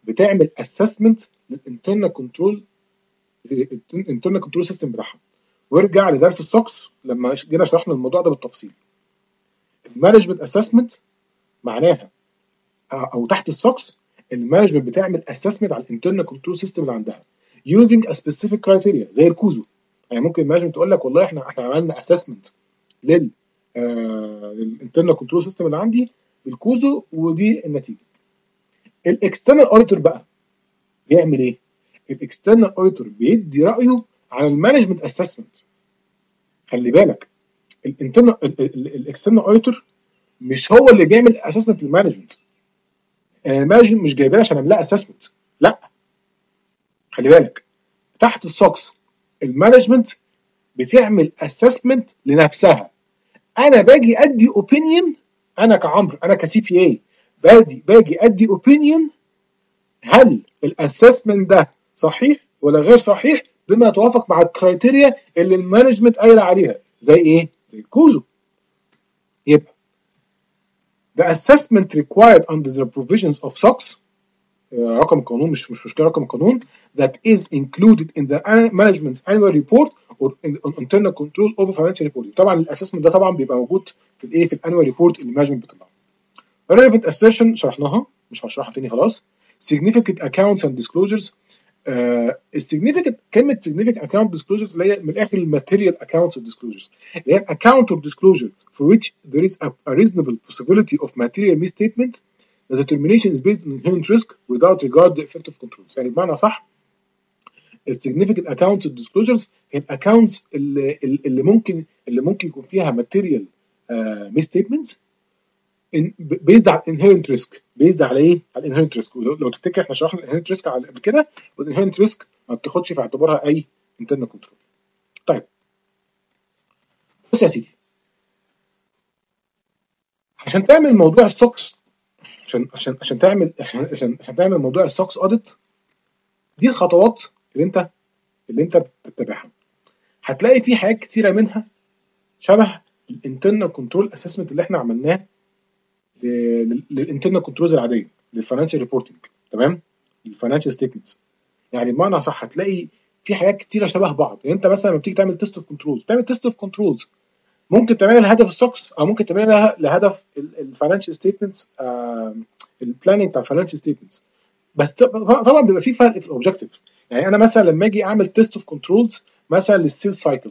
بتعمل اسسمنت للانترنال كنترول الانترنال كنترول سيستم بتاعها. وارجع لدرس السوكس لما جينا شرحنا الموضوع ده بالتفصيل. المانجمنت اسسمنت معناها او تحت السوكس المانجمنت بتعمل اسسمنت على الانترنال كنترول سيستم اللي عندها using a specific criteria زي الكوزو. يعني ممكن المانجمنت تقول لك والله احنا احنا عملنا اسسمنت لل الانترنال كنترول سيستم اللي عندي بالكوزو ودي النتيجه. الاكسترنال اوديتور بقى بيعمل ايه؟ الاكسترنال اوديتور بيدي رايه على المانجمنت اسسمنت. خلي بالك الانترنال الاكسترنال اوديتور مش هو اللي بيعمل اسسمنت للمانجمنت. المانجمنت مش جايبين عشان اعمل لها اسسمنت، لا خلي بالك تحت السوكس المانجمنت بتعمل اسسمنت لنفسها. انا باجي ادي اوبينيون، انا كعمرو انا كسي بي اي باجي باجي ادي اوبينيون هل الاسسمنت ده صحيح ولا غير صحيح بما يتوافق مع الكرايتيريا اللي المانجمنت قايله عليها زي ايه؟ زي الكوزو. يبقى the assessment required under the provisions of SOX رقم القانون مش مش مشكله رقم القانون that is included in the management's annual report or in internal control over financial reporting. طبعا الاسسمنت ده طبعا بيبقى موجود في الايه في الانوال ريبورت اللي المانجمنت بتطلعه. relevant assertion شرحناها مش هشرحها تاني خلاص. significant accounts and disclosures. السيجنيفيكانت uh, كلمه significant account disclosures اللي هي من الاخر الماتيريال accounts of disclosures اللي هي account of disclosure for which there is a, a reasonable possibility of material misstatement. The determination is based on inherent risk without regard to effective controls. يعني بمعنى صح السيجنيفيكانت accounts of disclosures هي الاكونتس اللي, اللي ممكن اللي ممكن يكون فيها material uh, misstatements بيزد على الانهيرنت ريسك. بيزد على ايه؟ على الانهيرنت ريسك. لو تفتكر احنا شرحنا الانهيرنت ريسك قبل كده والانهيرنت ريسك ما بتاخدش في اعتبارها اي انترنال كنترول. طيب بص يا سيدي عشان تعمل موضوع السوكس عشان عشان عشان تعمل عشان عشان, عشان تعمل موضوع السوكس اوديت دي الخطوات اللي انت اللي انت بتتبعها. هتلاقي في حاجات كتيره منها شبه الانترنال كنترول اسسمنت اللي احنا عملناه للانترنال كنترولز العاديه للفاينانشال ريبورتنج. تمام؟ الفاينانشال ستيتمنتس. يعني بمعنى صح هتلاقي في حاجات كتيره شبه بعض. يعني انت مثلا لما بتيجي تعمل تيست اوف كنترولز تعمل تيست اوف كنترولز ممكن تعملها لهدف السوكس او ممكن تعملها لهدف الفاينانشال ستيتمنتس البلاننج بتاع الفاينانشال ستيتمنتس. بس طبعا بيبقى في فرق في الاوبجكتيف. يعني انا مثلا لما اجي اعمل تيست اوف كنترولز مثلا للسيلز سايكل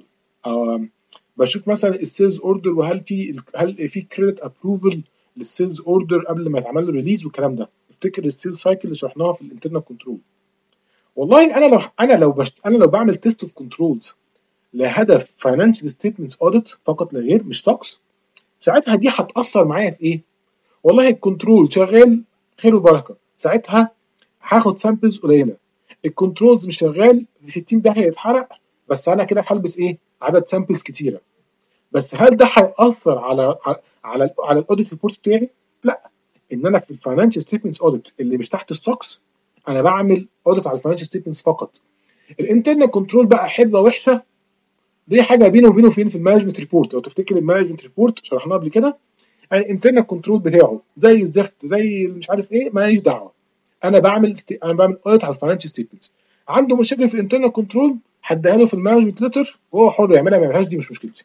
بشوف مثلا السيلز اوردر وهل في هل في كريدت ابروفل للسيلز اوردر قبل ما يتعمل له ريليز والكلام ده. افتكر السيلز سايكل اللي شرحناها في الانترنال كنترول. والله انا لو انا لو بشت... انا لو بعمل تيست اوف كنترولز لهدف فاينانشال ستيتمنتس اوديت فقط لا غير مش سوكس ساعتها دي هتاثر معايا في ايه؟ والله الكنترول شغال خير وبركه ساعتها هاخد سامبلز قليله. الكنترولز مش شغال في ستين ده هيتحرق بس انا كده هلبس ايه؟ عدد سامبلز كتيره. بس هل ده هيأثر على على على الاوديت ريبورت بتاعي؟ لا. ان انا في الفاينانشال ستيتمنتس اوديت اللي مش تحت السوكس انا بعمل اوديت على الفاينانشال ستيتمنتس فقط. الانترنال كنترول بقى حلوه وحشه دي حاجه بينه وبينه فين في المانجمنت ريبورت. لو تفتكر المانجمنت ريبورت شرحناه قبل كده يعني الانترنال كنترول بتاعه زي الزفت زي مش عارف ايه ماليش دعوه. انا بعمل ستي... انا بعمل اوديت على الفاينانشال ستيتمنتس. عنده مشاكل في الانترنال كنترول هديها له في المانجمنت ليتر وهو حر يعملها ما يعملهاش دي مش مشكلتي.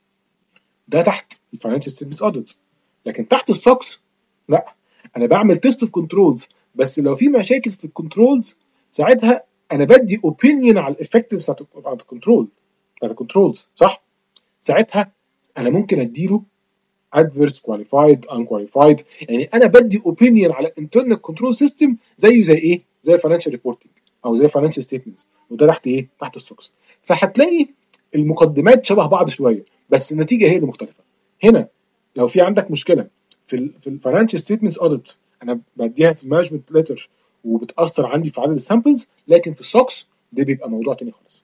ده تحت الفاينانشال ستيتمنتس اوديت. لكن تحت السوكس لا انا بعمل تيست اوف كنترولز بس لو في مشاكل في الكنترولز ساعتها انا بدي اوبينيون على الافكتيفز بتاعت الكنترول بتاعت الكنترولز صح. ساعتها انا ممكن اديله adverse qualified unqualified. يعني انا بدي اوبينيون على internal control system زيه زي ايه؟ زي الفاينانشال ريبورتنج او زي الفاينانشال ستيتمنتس وده تحت ايه؟ تحت السوكس. فهتلاقي المقدمات شبه بعض شويه بس النتيجه هي اللي مختلفه. هنا لو في عندك مشكله في ال في الفاينانشال ستيتمنتس اوديت انا بديها في المانجمنت ليتر وبتاثر عندي في عدد السامبلز. لكن في السوكس ده بيبقى موضوع تاني خالص.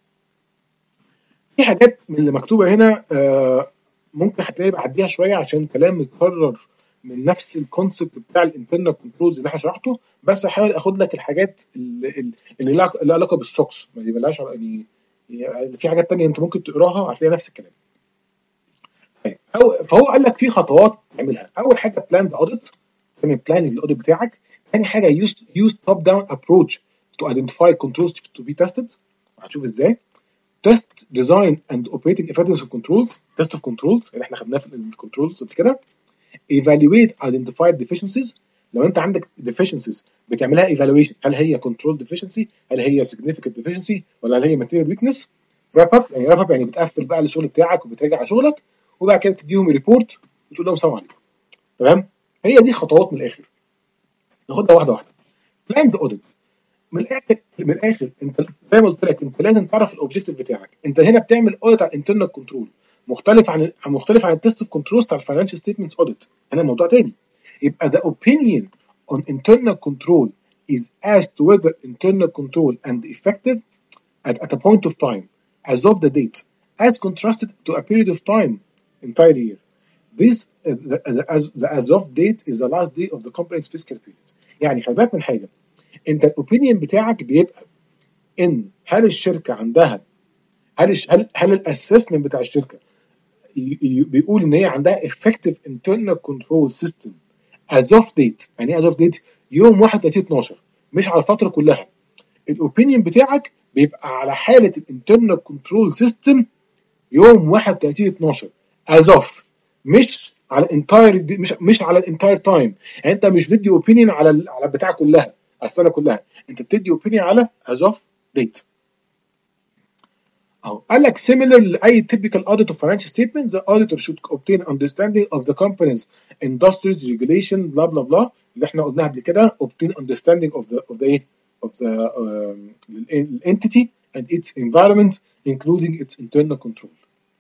في حاجات من اللي مكتوبه هنا آه ممكن هتلاقي بعديها شويه عشان كلام متكرر من نفس الكونسبت بتاع الانترنال كنترولز اللي احنا شرحته بس هحاول اخد لك الحاجات اللي اللي لها علاقه بالسوكس ما يبقاش يعني في حاجات تانية انت ممكن تقراها هتلاقي نفس الكلام. فهو قال لك في خطوات تعملها. اول حاجه بلان اوديت تعمل بلان للاوديت بتاعك. تاني حاجه use use top down approach to identify controls to be tested. هنشوف ازاي. test design and operating effectiveness of controls. test of controls اللي احنا خدناه في الكنترولز قبل كده. evaluate identified deficiencies. لو انت عندك deficiencies بتعملها evaluation، هل هي control deficiency، هل هي significant deficiency، ولا هل هي material weakness. wrap up يعني wrap up يعني بتقفل بقى الشغل بتاعك وبتراجع على شغلك، وبعد كده تديهم ريبورت وتقول لهم سلام عليكم. تمام؟ هي دي خطوات من الاخر. ناخدها واحده واحده. planned audit من الاخر من الاخر انت زي ما قلت لك انت لازم تعرف الاوبجيكتيف بتاعك. انت هنا بتعمل اوديت على الانترنال كنترول، مختلف عن مختلف عن التست اوف كنترولز بتاع الفاينانشال ستيتمنتس اوديت. هنا موضوع تاني. يبقى the opinion on internal control is as to whether internal control and effective at, at a point of time as of the date as contrasted to a period of time entire year. This uh, the, the, as, the as of date is the last day of the company's fiscal period. يعني خلي بالك من حاجه، انت الاوبينيون بتاعك بيبقى ان هل الشركه عندها هل هل هل الاسسمنت بتاع الشركه بيقول ان هي عندها effective internal control system as of date. يعني ايه as of date؟ يوم واحد وثلاثين اتناشر، مش على الفتره كلها. الاوبينيون بتاعك بيبقى على حاله الانترنال كنترول سيستم يوم واحد وثلاثين اتناشر as of، مش على الانتاير مش مش على الانتاير تايم. يعني انت مش بتدي اوبينيون على على البتاع كلها، على السنه كلها، انت بتدي اوبينيون على as of date. اهو قال لك similar لاي typical audit of financial statements the auditor should obtain understanding of the company's industries regulation blah blah blah اللي احنا قلناها قبل كده. obtain understanding of the of the ايه of the um, entity and its environment including its internal control.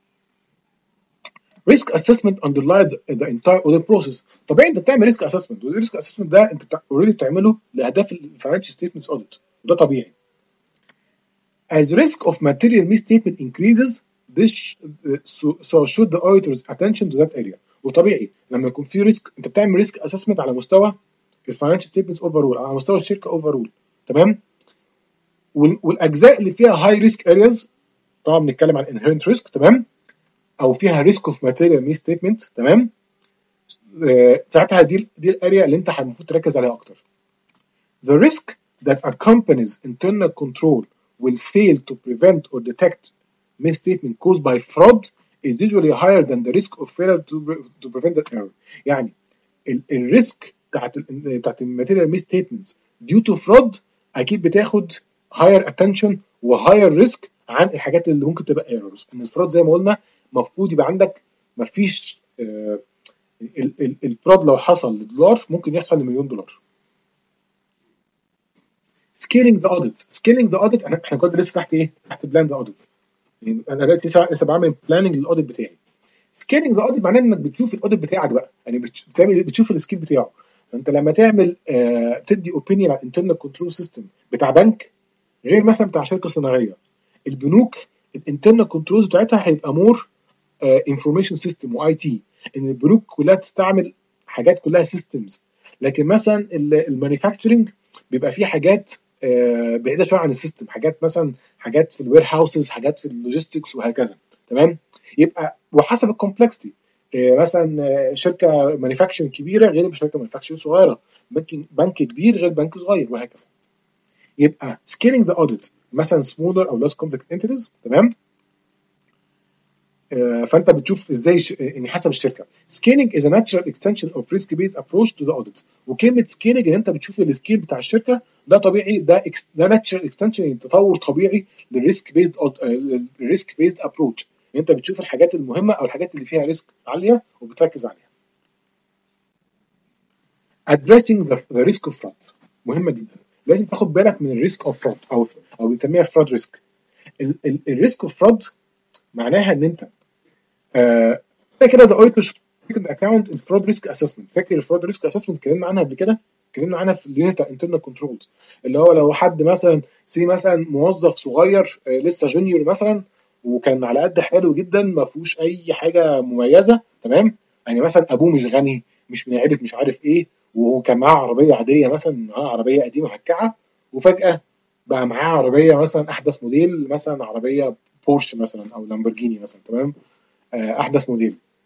risk assessment underlies the entire audit process. طبيعي انت بتعمل risk assessment، والريسك assessment ده انت اوريدي بتعمله لاهداف الفاينانشال ستيتمنتس audit، وده طبيعي. As risk of material misstatement increases, this so, so should the auditor's attention to that area. وطبيعي لما يكون في ريسك انت بتعمل ريسك اسسمنت على مستوى الفاينانشال ستيتمنتس اوفرول، على مستوى الشركه اوفرول. تمام؟ والاجزاء اللي فيها هاي ريسك ارياز طبعا بنتكلم عن انهيرنت ريسك، تمام؟ او فيها ريسك اوف ماتيريال ميستيتمنت، تمام؟ ساعتها دي دي الاريا اللي انت المفروض تركز عليها اكتر. The risk that a company's internal control will fail to prevent or detect misstatement caused by fraud is usually higher than the risk of failure to, to prevent that error. يعني الريسك بتاعت بتاعت الماتيريال ميستيتمنتس due to fraud اكيد بتاخد higher attention و higher risk عن الحاجات اللي ممكن تبقى errors. ان الفراد زي ما قلنا المفروض يبقى عندك مفيش آه الفراد لو حصل لدولار ممكن يحصل لمليون دولار. scaling the audit scaling the audit احنا كنا لسه تحت ايه؟ تحت بلان ذا اوديت. يعني انا دلوقتي لسه بعمل بلاننج للاوديت بتاعي. scaling the audit معناه انك بتشوف الاوديت بتاعك بقى، يعني بتعمل بتشوف السكيل بتاعه. انت لما تعمل آه تدي اوبينيون على الانترنال كنترول سيستم بتاع بنك غير مثلا بتاع شركه صناعيه. البنوك الانترنال كنترولز بتاعتها هيبقى مور انفورميشن سيستم واي تي، ان البنوك كلها تستعمل حاجات كلها سيستمز. لكن مثلا المانيفاكتشرنج بيبقى فيه حاجات بعيده شويه عن السيستم، حاجات مثلا حاجات في الوير هاوسز، حاجات في اللوجيستكس وهكذا. تمام؟ يبقى وحسب الكومبلكسيتي، مثلا شركه مانيفاكتشرنج كبيره غير شركه مانيفاكتشرنج صغيره، بنك بنك كبير غير بنك صغير وهكذا. يبقى scaling the audit مثلا smaller او less complex entities. تمام؟ فانت بتشوف ازاي ش... يعني حسب الشركه. scaling is a natural extension of risk based approach to the audit. وكلمه scaling ان انت بتشوف السكيل بتاع الشركه ده طبيعي، ده اكس... ده natural extension يعني تطور طبيعي للريسك بيزد الريسك بيزد ابروتش. انت بتشوف الحاجات المهمه او الحاجات اللي فيها ريسك عاليه وبتركز عليها. addressing the, the risk of fraud مهمه جدا، لازم تاخد بالك من الريسك اوف فراد او او بنسميها فراد ريسك. الريسك اوف فراد معناها ان انت آه كده ده اويتوش اكونت الفراد ريسك اسسمنت. فاكر الفراد ريسك اسسمنت اتكلمنا عنها قبل كده؟ اتكلمنا عنها في اليونت انترنال كنترولز، اللي هو لو حد مثلا سي مثلا موظف صغير آه لسه جونيور مثلا وكان على قد حاله جدا ما فيهوش اي حاجه مميزه. تمام؟ يعني مثلا ابوه مش غني، مش من عيله مش عارف ايه، وكان معاه عربيه عاديه مثلا، معاه عربيه قديمه هكعه، وفجاه بقى معاه عربيه مثلا احدث موديل، مثلا عربيه بورش مثلا او لامبورجيني مثلا. تمام؟ احدث موديل.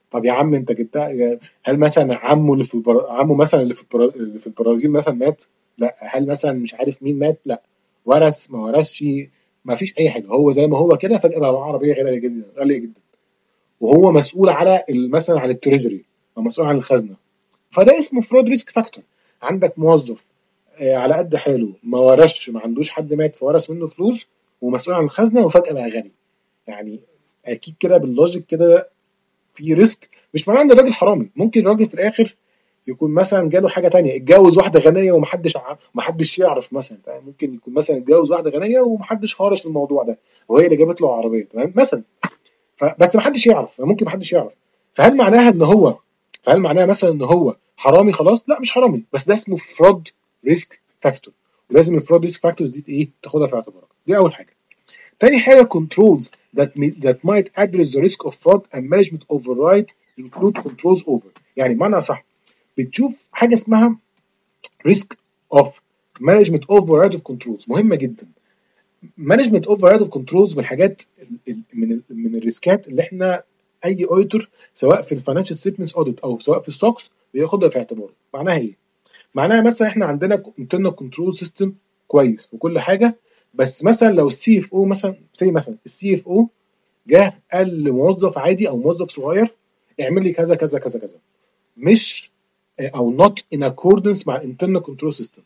طب يا عم انت جبتها، هل مثلا عمه اللي في البرا... عمه مثلا اللي في البرا... اللي في البرازيل مثلا مات؟ لا. هل مثلا مش عارف مين مات؟ لا. ورث ما ورثش؟ ما فيش اي حاجه، هو زي ما هو كده فجاه بقى معاه عربيه غاليه جدا غاليه جدا، وهو مسؤول على ال- مثلا عن التريجري او مسؤول عن الخزنه. فده اسمه فرود ريسك فاكتور. عندك موظف آه، على قد حاله، ما ورثش، ما عندوش حد مات فورث منه فلوس، ومسؤول عن الخزنه وفجاه بقى غني. يعني اكيد كده باللوجيك كده في ريسك. مش معناه ان الراجل حرامي، ممكن الراجل في الاخر يكون مثلا جاله حاجه تانية، اتجوز واحده غنيه ومحدش ع- محدش يعرف مثلا. تمام؟ ممكن يكون مثلا اتجوز واحده غنيه ومحدش هارش الموضوع ده، وهي اللي جابت له عربيه. تمام مثلا. فبس محدش يعرف، ممكن محدش يعرف. فهل معناها ان هو فهل معناها مثلا ان هو حرامي خلاص؟ لا، مش حرامي، بس ده اسمه فرود ريسك فاكتور. ولازم الفرود ريسك فاكتورز دي ايه تاخدها في اعتبارك. دي اول حاجه. تاني حاجه controls that may, that might address the risk of fraud and management override include controls over. يعني بمعنى صح، بتشوف حاجه اسمها risk of management override of controls، مهمه جدا. management override of controls من الحاجات ال- ال- من ال- من الريسكات اللي احنا اي اوديتور سواء في الفاينانشال ستيتمنتس اوديت او سواء في السوكس بياخدها في اعتباره. معناها ايه؟ معناها مثلا احنا عندنا internal control system كويس وكل حاجه، بس مثلا لو السي اف او مثلا زي مثلا السي اف او جه قال لموظف عادي او موظف صغير اعمل لي كذا كذا كذا كذا، مش او not in accordance مع internal control system،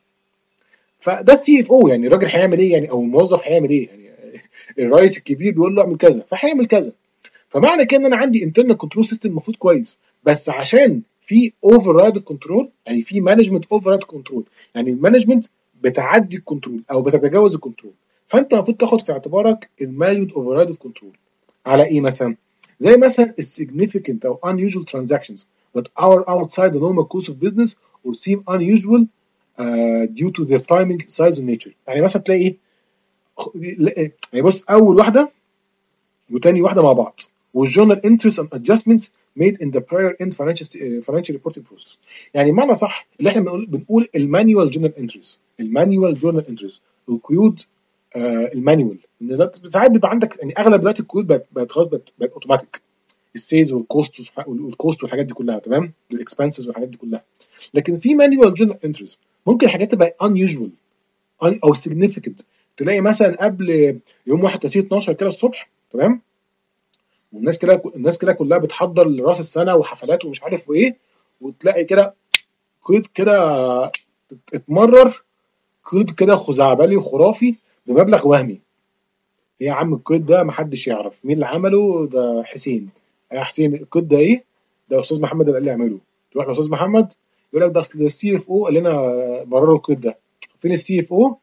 فده السي اف او. يعني الراجل هيعمل ايه يعني، او الموظف هيعمل ايه يعني؟ الرئيس الكبير بيقول له اعمل كذا فهيعمل كذا. فمعنى كده ان انا عندي internal control system المفروض كويس، بس عشان في override control، يعني في management override control، يعني المانجمنت بتعدي الكنترول او بتتجاوز الكنترول. فانت المفروض تاخد في اعتبارك المانجمنت override control على ايه مثلا؟ زي مثلا significant او unusual transactions that are outside the normal course of business or seem unusual uh, due to their timing, size and nature. يعني مثلا تلاقي ايه، يعني بص، اول واحده وتاني واحده مع بعض، والجورنال انترست اند ادجستمنتس ميد ان ذا براير اند فاينانشال فاينانشال ريبورتنج بروسيس. يعني معنى صح اللي احنا بنقول بنقول المانيوال جورنال انترست، المانيوال جورنال انترست، القيود آه المانيوال. ان ساعات بيبقى عندك يعني اغلب دلوقتي القيود بقت بقت خلاص بقت بقت اوتوماتيك، السيلز والكوست والكوست والحاجات دي كلها، تمام، الاكسبنسز والحاجات دي كلها. لكن في مانيوال جورنال انترست ممكن حاجات تبقى unusual او significant. تلاقي مثلا قبل يوم واحد وثلاثين اتناشر كده الصبح، تمام، والناس كده الناس كده كلها بتحضر لراس السنه وحفلات ومش عارف وايه، وتلاقي كده قيد كده اتمرر، قيد كده خزعبلي وخرافي بمبلغ وهمي. ايه يا عم القيد ده؟ محدش يعرف مين اللي عمله، ده حسين. يا حسين القيد ده ايه؟ ده استاذ محمد اللي قال لي اعمله. تروح لاستاذ محمد يقول لك ده اصل السي اف او قال لنا مرروا القيد ده. فين السي اف او؟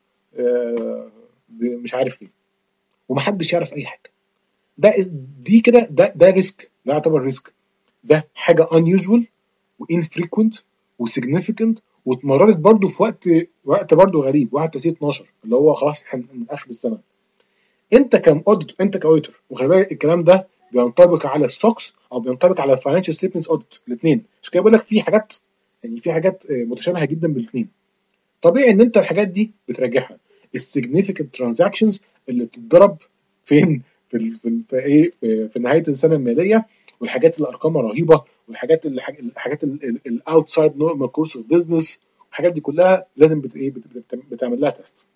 آه مش عارف فين، ومحدش يعرف اي حاجه. ده دي كده ده ده ريسك، ده يعتبر ريسك. ده حاجه unusual وانفريكوينت وسيجنيفيكانت، واتمررت برضو في وقت وقت برضو غريب واحد وثلاثين اتناشر اللي هو خلاص احنا من اخر السنه. انت كاوديتور انت كاوديتور وخلي بالك الكلام ده بينطبق على السوكس او بينطبق على الفاينانشال ستيتمنتس اوديت الاثنين. مش كده بقول لك في حاجات، يعني في حاجات متشابهه جدا بالاثنين. طبيعي ان انت الحاجات دي بتراجعها. السيجنيفيكانت ترانزاكشنز اللي بتتضرب فين؟ في ال في, ال في ايه في, في نهايه السنه الماليه، والحاجات اللي ارقامها رهيبه، والحاجات اللي الحاجات الاوتسايد نورمال كورس اوف بزنس، الحاجات دي كلها لازم بت ايه بت بت بتعمل لها تيست.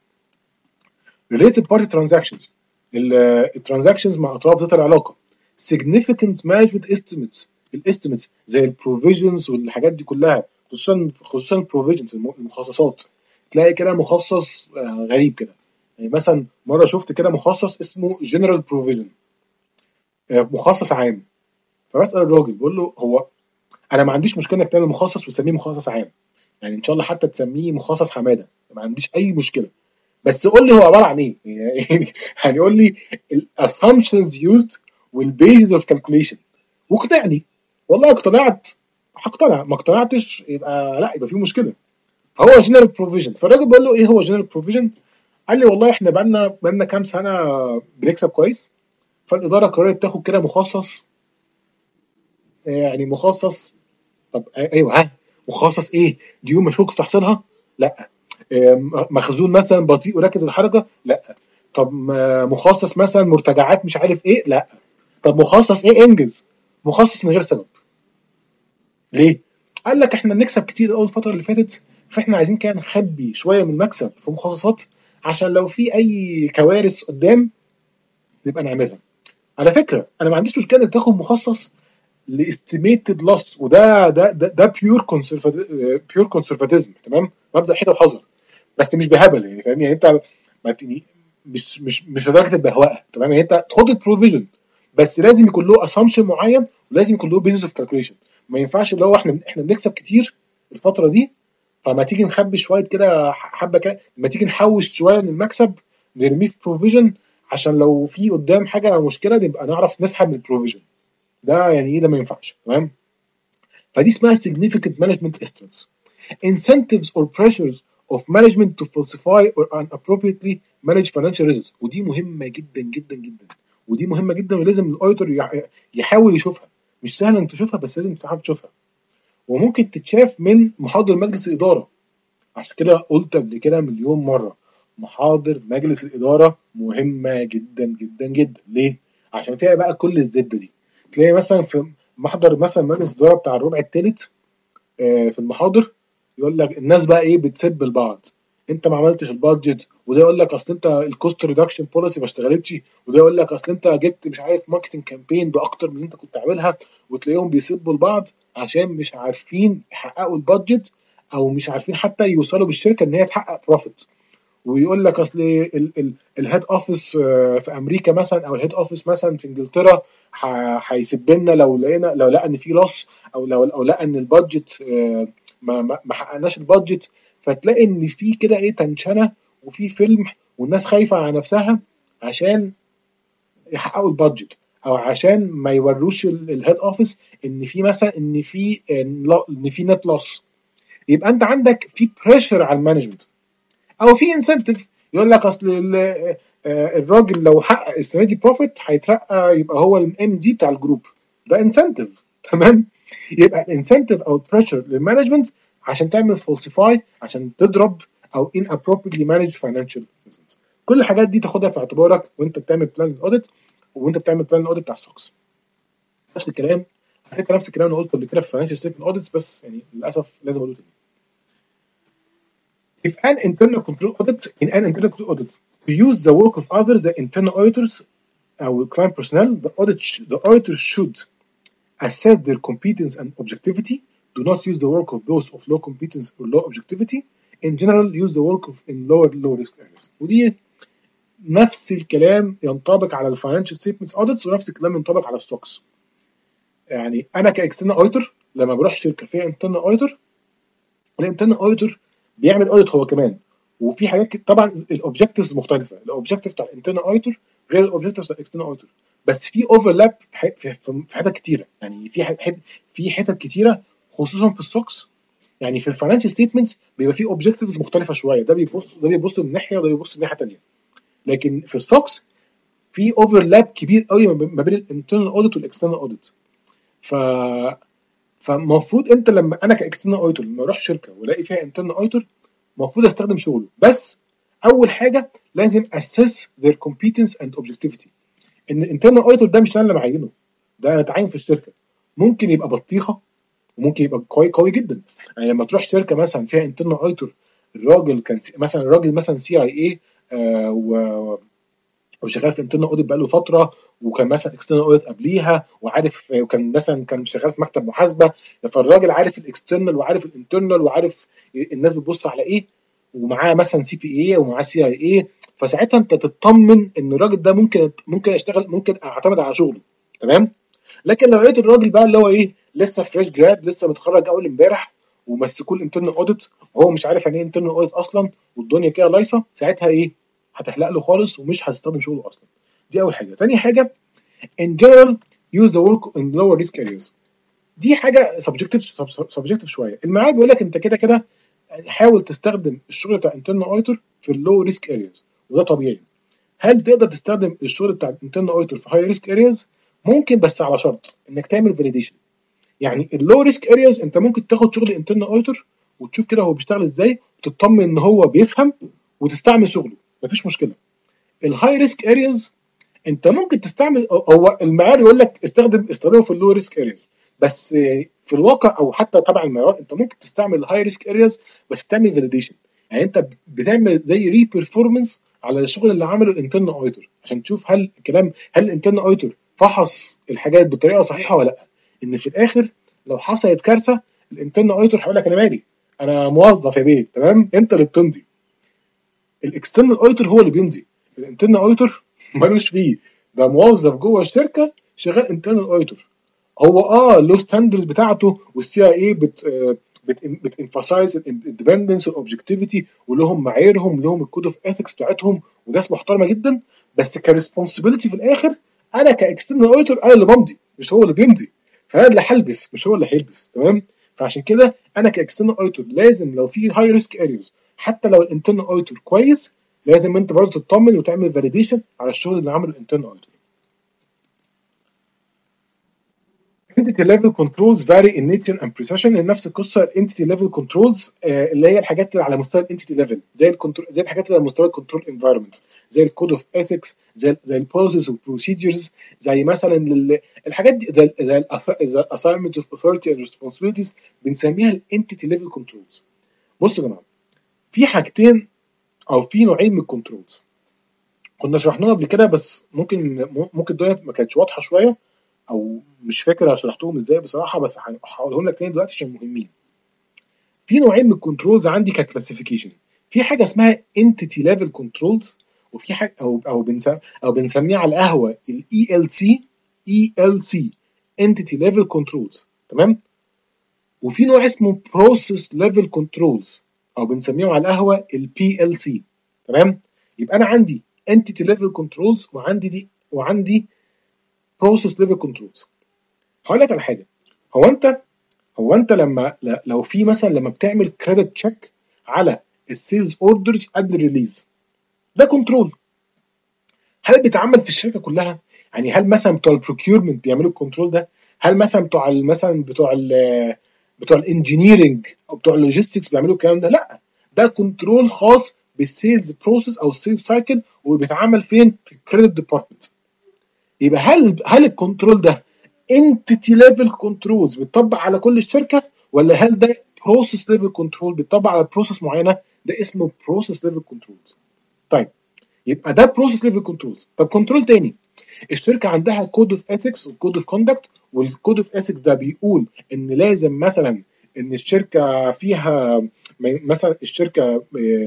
related party transactions، الترانزاكشنز مع اطراف ذات العلاقه. significant management estimates، الاستيميتس زي البروفيجنز والحاجات دي كلها، خصوصا خصوصا البروفيجنز المخصصات. تلاقي كده مخصص آه غريب كده. يعني مثلا مره شفت كده مخصص اسمه جنرال بروفيجن، آه مخصص عام. فبسال الراجل بقول له هو انا ما عنديش مشكله انك تعمل مخصص وتسميه مخصص عام، يعني ان شاء الله حتى تسميه مخصص حماده، ما عنديش اي مشكله، بس قول لي هو عباره عن ايه. يعني يعني قول لي الاسامبشنز يوزد والبيزز اوف كالكوليشن واقنعني. والله اقتنعت هقتنع، ما اقتنعتش يبقى لا، يبقى في مشكله. فهو جنرال بروفيجن. فالراجل بقول له ايه هو جنرال بروفيجن؟ قال لي والله احنا بقالنا بقالنا كام سنه بنكسب كويس، فالاداره قررت تاخد كده مخصص، يعني مخصص. طب ايوه، ها مخصص ايه؟ ديون مشكوك في تحصيلها؟ لا. مخزون مثلا بطيء وراكد الحركه؟ لا. طب مخصص مثلا مرتجعات مش عارف ايه؟ لا. طب مخصص ايه؟ انجز. مخصص من غير سبب. ليه؟ قال لك احنا بنكسب كتير قوي الفتره اللي فاتت، فاحنا عايزين كده نخبي شويه من المكسب في مخصصات عشان لو في اي كوارث قدام نبقى نعملها. على فكره انا ما عنديش مشكله انك تاخد مخصص لاستيميتد لوس، وده ده ده, ده بيور بيور كونسرفاتيزم، تمام، مبدا حيطه وحذر، بس مش بهبل يعني، فاهمني؟ يعني انت ما ت- مش مش مش لدرجه البهوأه، تمام، يعني انت خد البروفيجن بس لازم يكون له اسامبشن معين، ولازم يكون له بيزنس اوف كالكوليشن. ما ينفعش اللي هو احنا احنا بنكسب كتير الفتره دي، فما تيجي نخبي شويه كده حبه كده، ما تيجي نحوش شويه من المكسب نرميه في بروفيجن عشان لو في قدام حاجه مشكله نبقى نعرف نسحب من البروفيجن. ده يعني ايه؟ ده ما ينفعش، تمام. فدي اسمها significant management estimates. Incentives or pressures of management to falsify or inappropriately manage financial results. ودي مهمه جدا جدا جدا، ودي مهمه جدا، ولازم الاوديتور يحاول يشوفها. مش سهل انك تشوفها، بس لازم تعرف تشوفها، وممكن تتشاف من محاضر مجلس الاداره. عشان كده قلت قبل كده مليون مره، محاضر مجلس الاداره مهمه جدا جدا جدا. ليه؟ عشان فيها بقى كل الزبده دي. تلاقي مثلا في محضر مثلا مجلس الاداره بتاع الربع الثالث في المحاضر يقول لك الناس بقى ايه بتسب لبعض، انت ما عملتش البادجت، وده يقول لك اصل انت الكوست ريدكشن بوليسي ما اشتغلتش، وده يقول لك اصل انت جبت مش عارف ماركتنج كامبين باكتر من اللي انت كنت عاملها، وتلاقيهم بيسبوا لبعض عشان مش عارفين يحققوا البادجت، او مش عارفين حتى يوصلوا بالشركه ان هي تحقق بروفيت. ويقول لك اصل الهيد اوفيس في امريكا مثلا، او الهيد اوفيس مثلا في انجلترا هيسيب لنا لو لقينا لو لقى ان في لوس، او لو او لقى ان البادجت ما ما ما حققناش البادجت. فتلاقي ان في كده ايه تنشنه، وفي فيلم، والناس خايفه على نفسها عشان يحققوا البادجت، او عشان ما يوروش الهيد اوفيس ان في مثلا ان في ان في نت لوس. يبقى انت عندك في بريشر على المانجمنت، او في انسنتيف يقول لك اصل الراجل لو حقق السنه دي بروفيت هيترقى يبقى هو الام دي بتاع الجروب. ده انسنتيف، تمام. يبقى الانسنتيف او البريشر للمانجمنت عشان تعمل فولسيفاي، عشان تضرب، او ان appropriately manage financial results. كل الحاجات دي تاخدها في اعتبارك وانت بتعمل بلان الاوديت، وانت بتعمل بلان الاوديت بتاع السوكس. نفس الكلام على فكره، نفس الكلام اللي قلته قبل كده في فاينانشال ستيتمنت اوديتس، بس يعني للاسف لازم اقوله تاني. If an internal control audit, in an internal control audit, to use the work of others, the internal auditors, our client personnel, the audit, sh- the auditors should assess their competence and objectivity. Do not use the work of those of low competence or low objectivity. In general, use the work of in lower low risk areas. ودي نفس الكلام ينطبق على الفاينانشال ستيتمنتس اوديتس، ونفس الكلام ينطبق على الستوكس. يعني انا كاكسترنال اوديتور لما بروح شركه فيها انترنال اوديتور، الانترنال اوديتور بيعمل اوديت هو كمان، وفي حاجات طبعا الاوبجكتيفز مختلفه، الاوبجكتيف بتاع الانترنال اوديتور غير الاوبجكتيف بتاع الاكسترنال اوديتور، بس في اوفرلاب في في, في حتت كتيره، يعني في حتت في حتت كتيره خصوصا في السوكس. يعني في الفاينانشال ستيتمنتس بيبقى في اوبجكتيفز مختلفه شويه، ده بيبص ده بيبص من ناحيه وده بيبص من ناحيه ثانيه. لكن في السوكس في اوفرلاب كبير قوي ما بين الانترنال اوديت والاكسترنال اوديت. ف فالمفروض انت لما انا كاكسترنال اوديتور لما اروح شركه والاقي فيها انترنال اوديتور، المفروض استخدم شغله، بس اول حاجه لازم اسس their competence and objectivity. ان الانترنال اوديتور ده مش انا اللي معينه، ده انا اتعين في الشركه. ممكن يبقى بطيخه وممكن يبقى قوي قوي جدا. يعني لما تروح شركه مثلا فيها انترنال اوديتور، الراجل كان مثلا الراجل مثلا سي اي اي وشغال في انترنال اوديت بقاله فتره، وكان مثلا اكسترنال اوديت قبليها، وعارف، وكان مثلا كان شغال في مكتب محاسبه، فالراجل عارف الاكسترنال وعارف الانترنال وعارف الناس بتبص على ايه، ومعاه مثلا سي بي اي ومعاه سي اي اي. فساعتها انت تطمن ان الراجل ده ممكن ممكن اشتغل، ممكن اعتمد على شغله، تمام. لكن لو لقيت الراجل بقى اللي هو ايه لسه فريش جراد، لسه متخرج اول امبارح، ومسكوه الانترنال اوديت وهو مش عارف يعني ايه انترنال اوديت اصلا، والدنيا كده لايصه، ساعتها ايه؟ هتحلق له خالص ومش هتستخدم شغله اصلا. دي اول حاجه. ثاني حاجه in general use the work in lower risk areas. دي حاجه subjective subjective شويه. المعاد بيقول لك انت كده كده حاول تستخدم الشغل بتاع internal auditor في اللو ريسك areas، وده طبيعي. هل تقدر تستخدم الشغل بتاع internal auditor في high risk areas؟ ممكن، بس على شرط انك تعمل validation. يعني اللو ريسك areas انت ممكن تاخد شغل internal auditor وتشوف كده هو بيشتغل ازاي، وتطمن ان هو بيفهم وتستعمل شغله، مفيش مشكله. الهاي ريسك ارياز انت ممكن تستعمل، هو المعيار يقول لك استخدم استخدمه في اللو ريسك ارياز، بس في في الواقع او حتى تبع المعيار انت ممكن تستعمل الهاي ريسك ارياز بس تعمل فاليديشن. يعني انت بتعمل زي ري بيرفورمانس على الشغل اللي عمله الانترنال اوديتور عشان تشوف هل الكلام هل الانترنال اوديتور فحص الحاجات بطريقه صحيحه ولا لا. ان في الاخر لو حصلت كارثه الانترنال اوديتور هيقول لك انا مالي، انا موظف يا بيه، تمام، انت اللي بتمضي. الاكسترنال اوديتور هو اللي بيمضي، الانترنال اوديتور مالوش فيه، ده موظف جوه الشركه شغال انترنال اوديتور. هو اه له ستاندرز بتاعته والسي اي اي بت بتنفاسايز الاندبندنس والاوبجكتيفيتي ولهم معاييرهم لهم الكود اوف اثكس بتاعتهم وناس محترمه جدا، بس كريسبونسبيلتي في الاخر انا كاكسترنال اوديتور انا اللي بمضي مش هو اللي بيمضي، فانا اللي هلبس مش هو اللي هيلبس، تمام. فعشان كده انا كاكسترنال اوديتور لازم لو في هاي ريسك اريز حتى لو الانترنال اوديتور كويس لازم انت برضه تطمن وتعمل فاليديشن على الشغل اللي عمله الانترنال اوديتور. entity level controls vary in nature and precision. نفس القصه الانتيتي ليفل كنترولز اللي هي الحاجات اللي على مستوى الانتيتي ليفل زي الكنترول زي الحاجات اللي على مستوى الكنترول انفايرمنتس زي الكود اوف اثكس زي زي البوليسيز والبروسيدجرز زي مثلا الحاجات دي زي زي الاساينمنت اوف اوثورتي اند ريسبونسبيلتيز بنسميها الانتيتي ليفل كنترولز. بصوا يا جماعه في حاجتين او في نوعين من الكنترولز كنا شرحناها قبل كده بس ممكن ممكن الدنيا ما كانتش واضحه شويه او مش فاكر شرحتهم ازاي بصراحه بس هقولهم لك تاني دلوقتي عشان مهمين. في نوعين من الكنترولز عندي ككلاسيفيكيشن، في حاجه اسمها انتيتي ليفل كنترولز وفي حاجه او او بنسميها او بنسميها على القهوه الاي ال سي اي ال سي انتيتي ليفل كنترولز، تمام. وفي نوع اسمه بروسيس ليفل كنترولز او بنسميه على القهوه البي ال سي، تمام. يبقى انا عندي انتيتي ليفل كنترولز وعندي دي وعندي بروسيس ليفل كنترولز. هقول لك على حاجه، هو انت هو انت لما لو في مثلا لما بتعمل كريدت تشيك على السيلز اوردرز قبل الريليز ده كنترول. هل بيتعمل في الشركه كلها؟ يعني هل مثلا بتوع البروكيورمنت بيعملوا الكنترول ده؟ هل مثلا بتوع مثلا بتوع ال بتوع الانجينيرنج او بتوع اللوجيستكس بيعملوا الكلام ده؟ لا، ده كنترول خاص بالسيلز بروسيس او السيلز سايكل وبيتعمل فين؟ في الكريدت ديبارتمنت. يبقى هل هل الكنترول ده entity level controls بتطبق على كل الشركه ولا هل ده process level control بتطبق على بروسيس معينه؟ ده اسمه process level controls. طيب يبقى ده process level controls. طب كنترول تاني، الشركه عندها كود اوف اثكس وكود اوف كوندكت، والكود اوف اثكس ده بيقول ان لازم مثلا ان الشركه فيها مثلا الشركه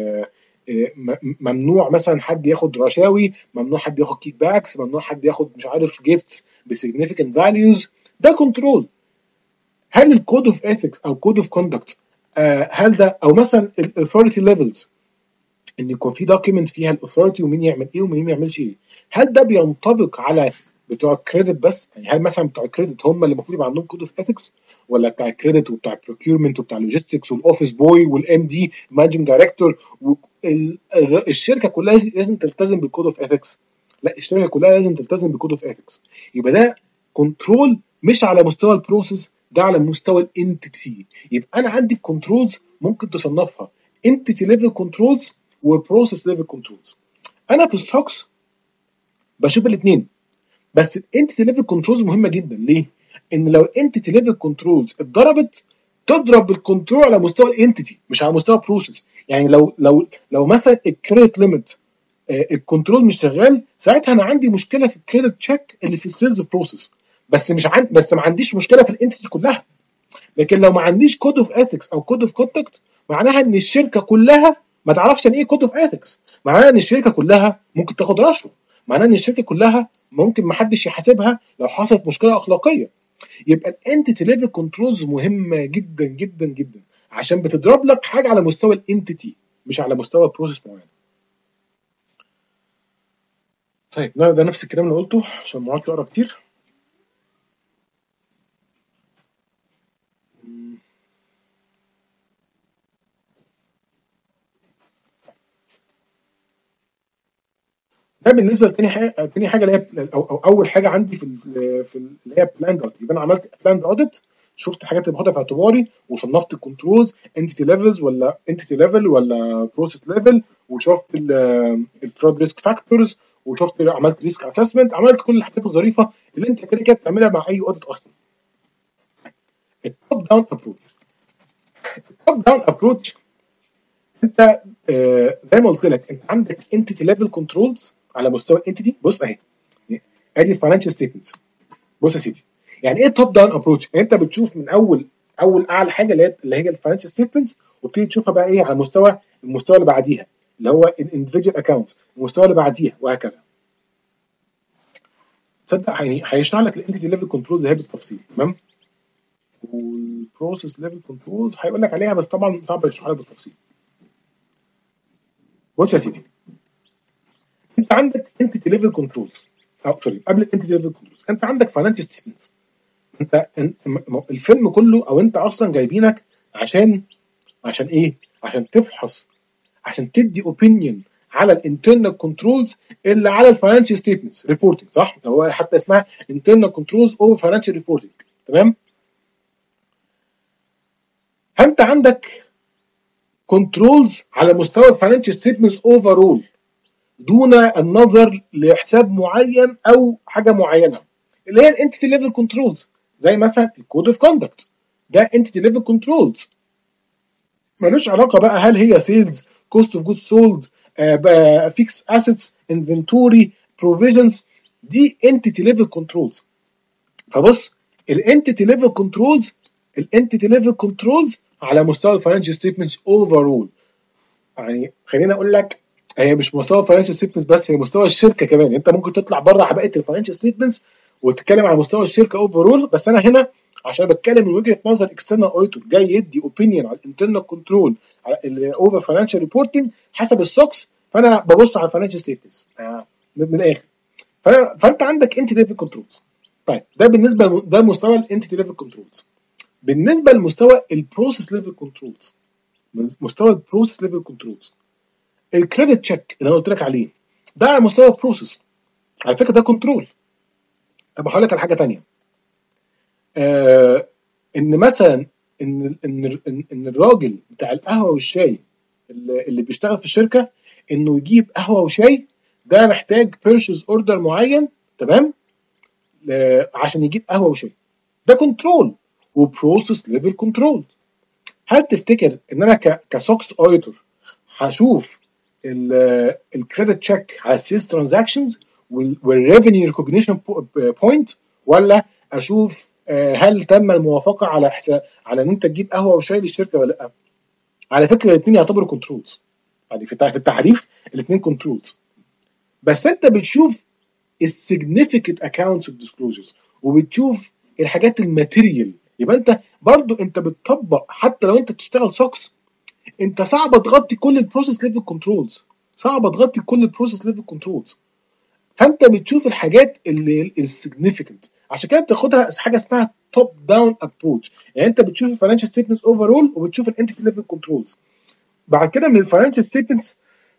ممنوع مثلا حد ياخد رشاوي، ممنوع حد ياخد كيك باكس، ممنوع حد ياخد مش عارف جيفتس بسيجنيفيكانت فاليوز، ده كنترول. هل الكود اوف اثكس او كود اوف كوندكت هل ده او مثلا الاثوريتي ليفلز ان يكون في دوكيمنت فيها الاثوريتي ومين يعمل ايه ومين ما يعملش ايه، هل ده بينطبق على بتوع الكريدت بس؟ يعني هل مثلا بتوع الكريدت هم اللي المفروض يبقى عندهم كود اوف اثكس ولا بتاع الكريدت وبتاع البروكيورمنت وبتاع اللوجيستكس والاوفيس بوي والام دي مانجنج دايركتور الشركه كلها لازم تلتزم بالكود اوف اثكس؟ لا، الشركه كلها لازم تلتزم بالكود اوف اثكس. يبقى ده كنترول مش على مستوى البروسيس، ده على مستوى الانتيتي. يبقى انا عندي كنترولز ممكن تصنفها انتيتي ليفل كنترولز وبروسيس ليفل كنترولز. انا في السوكس بشوف الاثنين، بس الانتيتي ليفل كنترولز مهمه جدا. ليه؟ ان لو الانتيتي ليفل كنترولز اتضربت تضرب الكنترول على مستوى الانتيتي مش على مستوى البروسيس. يعني لو لو لو مثلا الكريدت ليميت آه الكنترول مش شغال، ساعتها انا عندي مشكله في الكريدت تشيك اللي في السيلز بروسيس، بس مش عن بس ما عنديش مشكله في الانتيتي كلها. لكن لو ما عنديش كود اوف اثكس او كود اوف كونتاكت معناها ان الشركه كلها ما تعرفش يعني ايه كود اوف اثكس، معناها ان الشركه كلها ممكن تاخد رشوه، معناها ان الشركه كلها ممكن ما حدش يحاسبها لو حصلت مشكله اخلاقيه. يبقى الانتيتي ليفل كنترولز مهمه جدا جدا جدا عشان بتضرب لك حاجه على مستوى الانتيتي مش على مستوى بروسيس معين. طيب ده نفس الكلام اللي قلته عشان ما اقعدش اقرا كتير. ده بالنسبه لتاني حاجه تاني حاجه اللي هي أو, او اول حاجه عندي في ال في ال اللي هي بلاند اوديت. يبقى انا عملت بلاند اوديت، شفت الحاجات اللي باخدها في اعتباري وصنفت الكنترولز انتيتي ليفلز ولا انتيتي ليفل ولا بروسيس ليفل، وشفت الفرود ريسك فاكتورز، وشفت عملت ريسك اسسمنت، عملت كل الحاجات الظريفه اللي انت كده كده بتعملها مع اي اوديت اصلا. التوب داون ابروتش. التوب داون ابروتش انت آه زي ما قلت لك، انت عندك انتيتي ليفل كنترولز على مستوى الانتيتي. بص اهي، ادي الفاينانشال ستيتمنتس. بص يا سيدي، يعني ايه توب داون ابروتش؟ انت بتشوف من اول اول اعلى حاجه اللي هي اللي هي الفاينانشال ستيتمنتس، وبتبتدي تشوفها بقى ايه على مستوى المستوى اللي بعديها اللي هو الاندفيدوال اكونتس، المستوى اللي بعديها وهكذا. تصدق يعني هيشرح لك الانتيتي ليفل كنترولز اهي بالتفصيل، تمام؟ والبروسيس ليفل كنترولز هيقول لك عليها، بس طبعا طبعا بيشرح لك بالتفصيل. بص يا سيدي، انت عندك انتيتي ليفل كنترولز، او سوري قبل الانتيتي ليفل كنترولز انت عندك فاينانشال ستيتمنت. انت الفيلم كله او انت اصلا جايبينك عشان عشان ايه؟ عشان تفحص، عشان تدي اوبينيون على الانترنال كنترولز اللي على الفاينانشال ستيتمنتس ريبورتنج، صح؟ هو حتى اسمها انترنال كنترولز اوفر فاينانشال ريبورتنج، تمام؟ فانت عندك كنترولز على مستوى الفاينانشال ستيتمنتس اوفرول دون النظر لحساب معين او حاجه معينه، اللي هي الانتيتي ليفل كنترولز، زي مثلا الكود اوف كوندكت، ده انتيتي ليفل كنترولز، ملوش علاقه بقى هل هي سيلز، كوست اوف جود سولد، فيكس اسيتس، انفنتوري، بروفيجنز، دي انتيتي ليفل كنترولز. فبص، الانتيتي ليفل كنترولز الانتيتي ليفل كنترولز على مستوى الفاينانشال ستيتمنتس اوفرول. يعني خليني اقول لك، هي مش مستوى الفاينانشال ستيتمنتس بس، هي مستوى الشركه كمان. انت ممكن تطلع بره بقيه الفاينانشال ستيتمنتس وتتكلم على مستوى الشركه اوفرول، بس انا هنا عشان بتكلم من وجهه نظر اكسترنال اوديتور جاي يدي اوبينيون على الانترنال كنترول على الاوفر فاينانشال ريبورتنج حسب السوكس، فانا ببص على الفاينانشال ستيتمنتس من الاخر. فانت عندك انتي ليفل كنترولز. طيب ده بالنسبه ده مستوى الانتيتي ليفل كنترولز. بالنسبه لمستوى البروسيس ليفل كنترولز، مستوى البروسيس ليفل كنترولز، الكريدت تشيك اللي انا قلت لك عليه ده على مستوى البروسيس، على فكره ده كنترول. طب هقول لك على حاجه ثانيه، آه ان مثلا ان ان ان, إن الراجل بتاع القهوه والشاي اللي, اللي بيشتغل في الشركه انه يجيب قهوه وشاي، ده محتاج بيرشيز اوردر معين، تمام؟ عشان يجيب قهوه وشاي، ده كنترول وبروسيس ليفل كنترول. هل تفتكر ان انا كسوكس اوديتور هشوف الكريدت تشيك على السيلز ترانزاكشنز والريفينيو ريكوجنيشن بوينت، ولا اشوف هل تم الموافقه على حساب على ان انت تجيب قهوه وشاي للشركه ولا لا؟ على فكره الاثنين يعتبروا كنترولز، يعني في التعريف الاثنين كنترولز، بس انت بتشوف السيجنيفيكانت اكاونتس اوف ديسكلوجرز وبتشوف الحاجات الماتيريال. يبقى انت برضو انت بتطبق، حتى لو انت بتشتغل سوكس انت صعب تغطي كل البروسيس ليفل كنترولز، صعب تغطي كل البروسيس ليفل كنترولز، فانت بتشوف الحاجات اللي السيجنيفيكانت. عشان كده بتاخدها حاجه اسمها توب داون ابروتش، يعني انت بتشوف الفاينانشال ستيتمنتس اوفرول وبتشوف الانتيتي ليفل كنترولز. بعد كده من الفاينانشال ستيتمنتس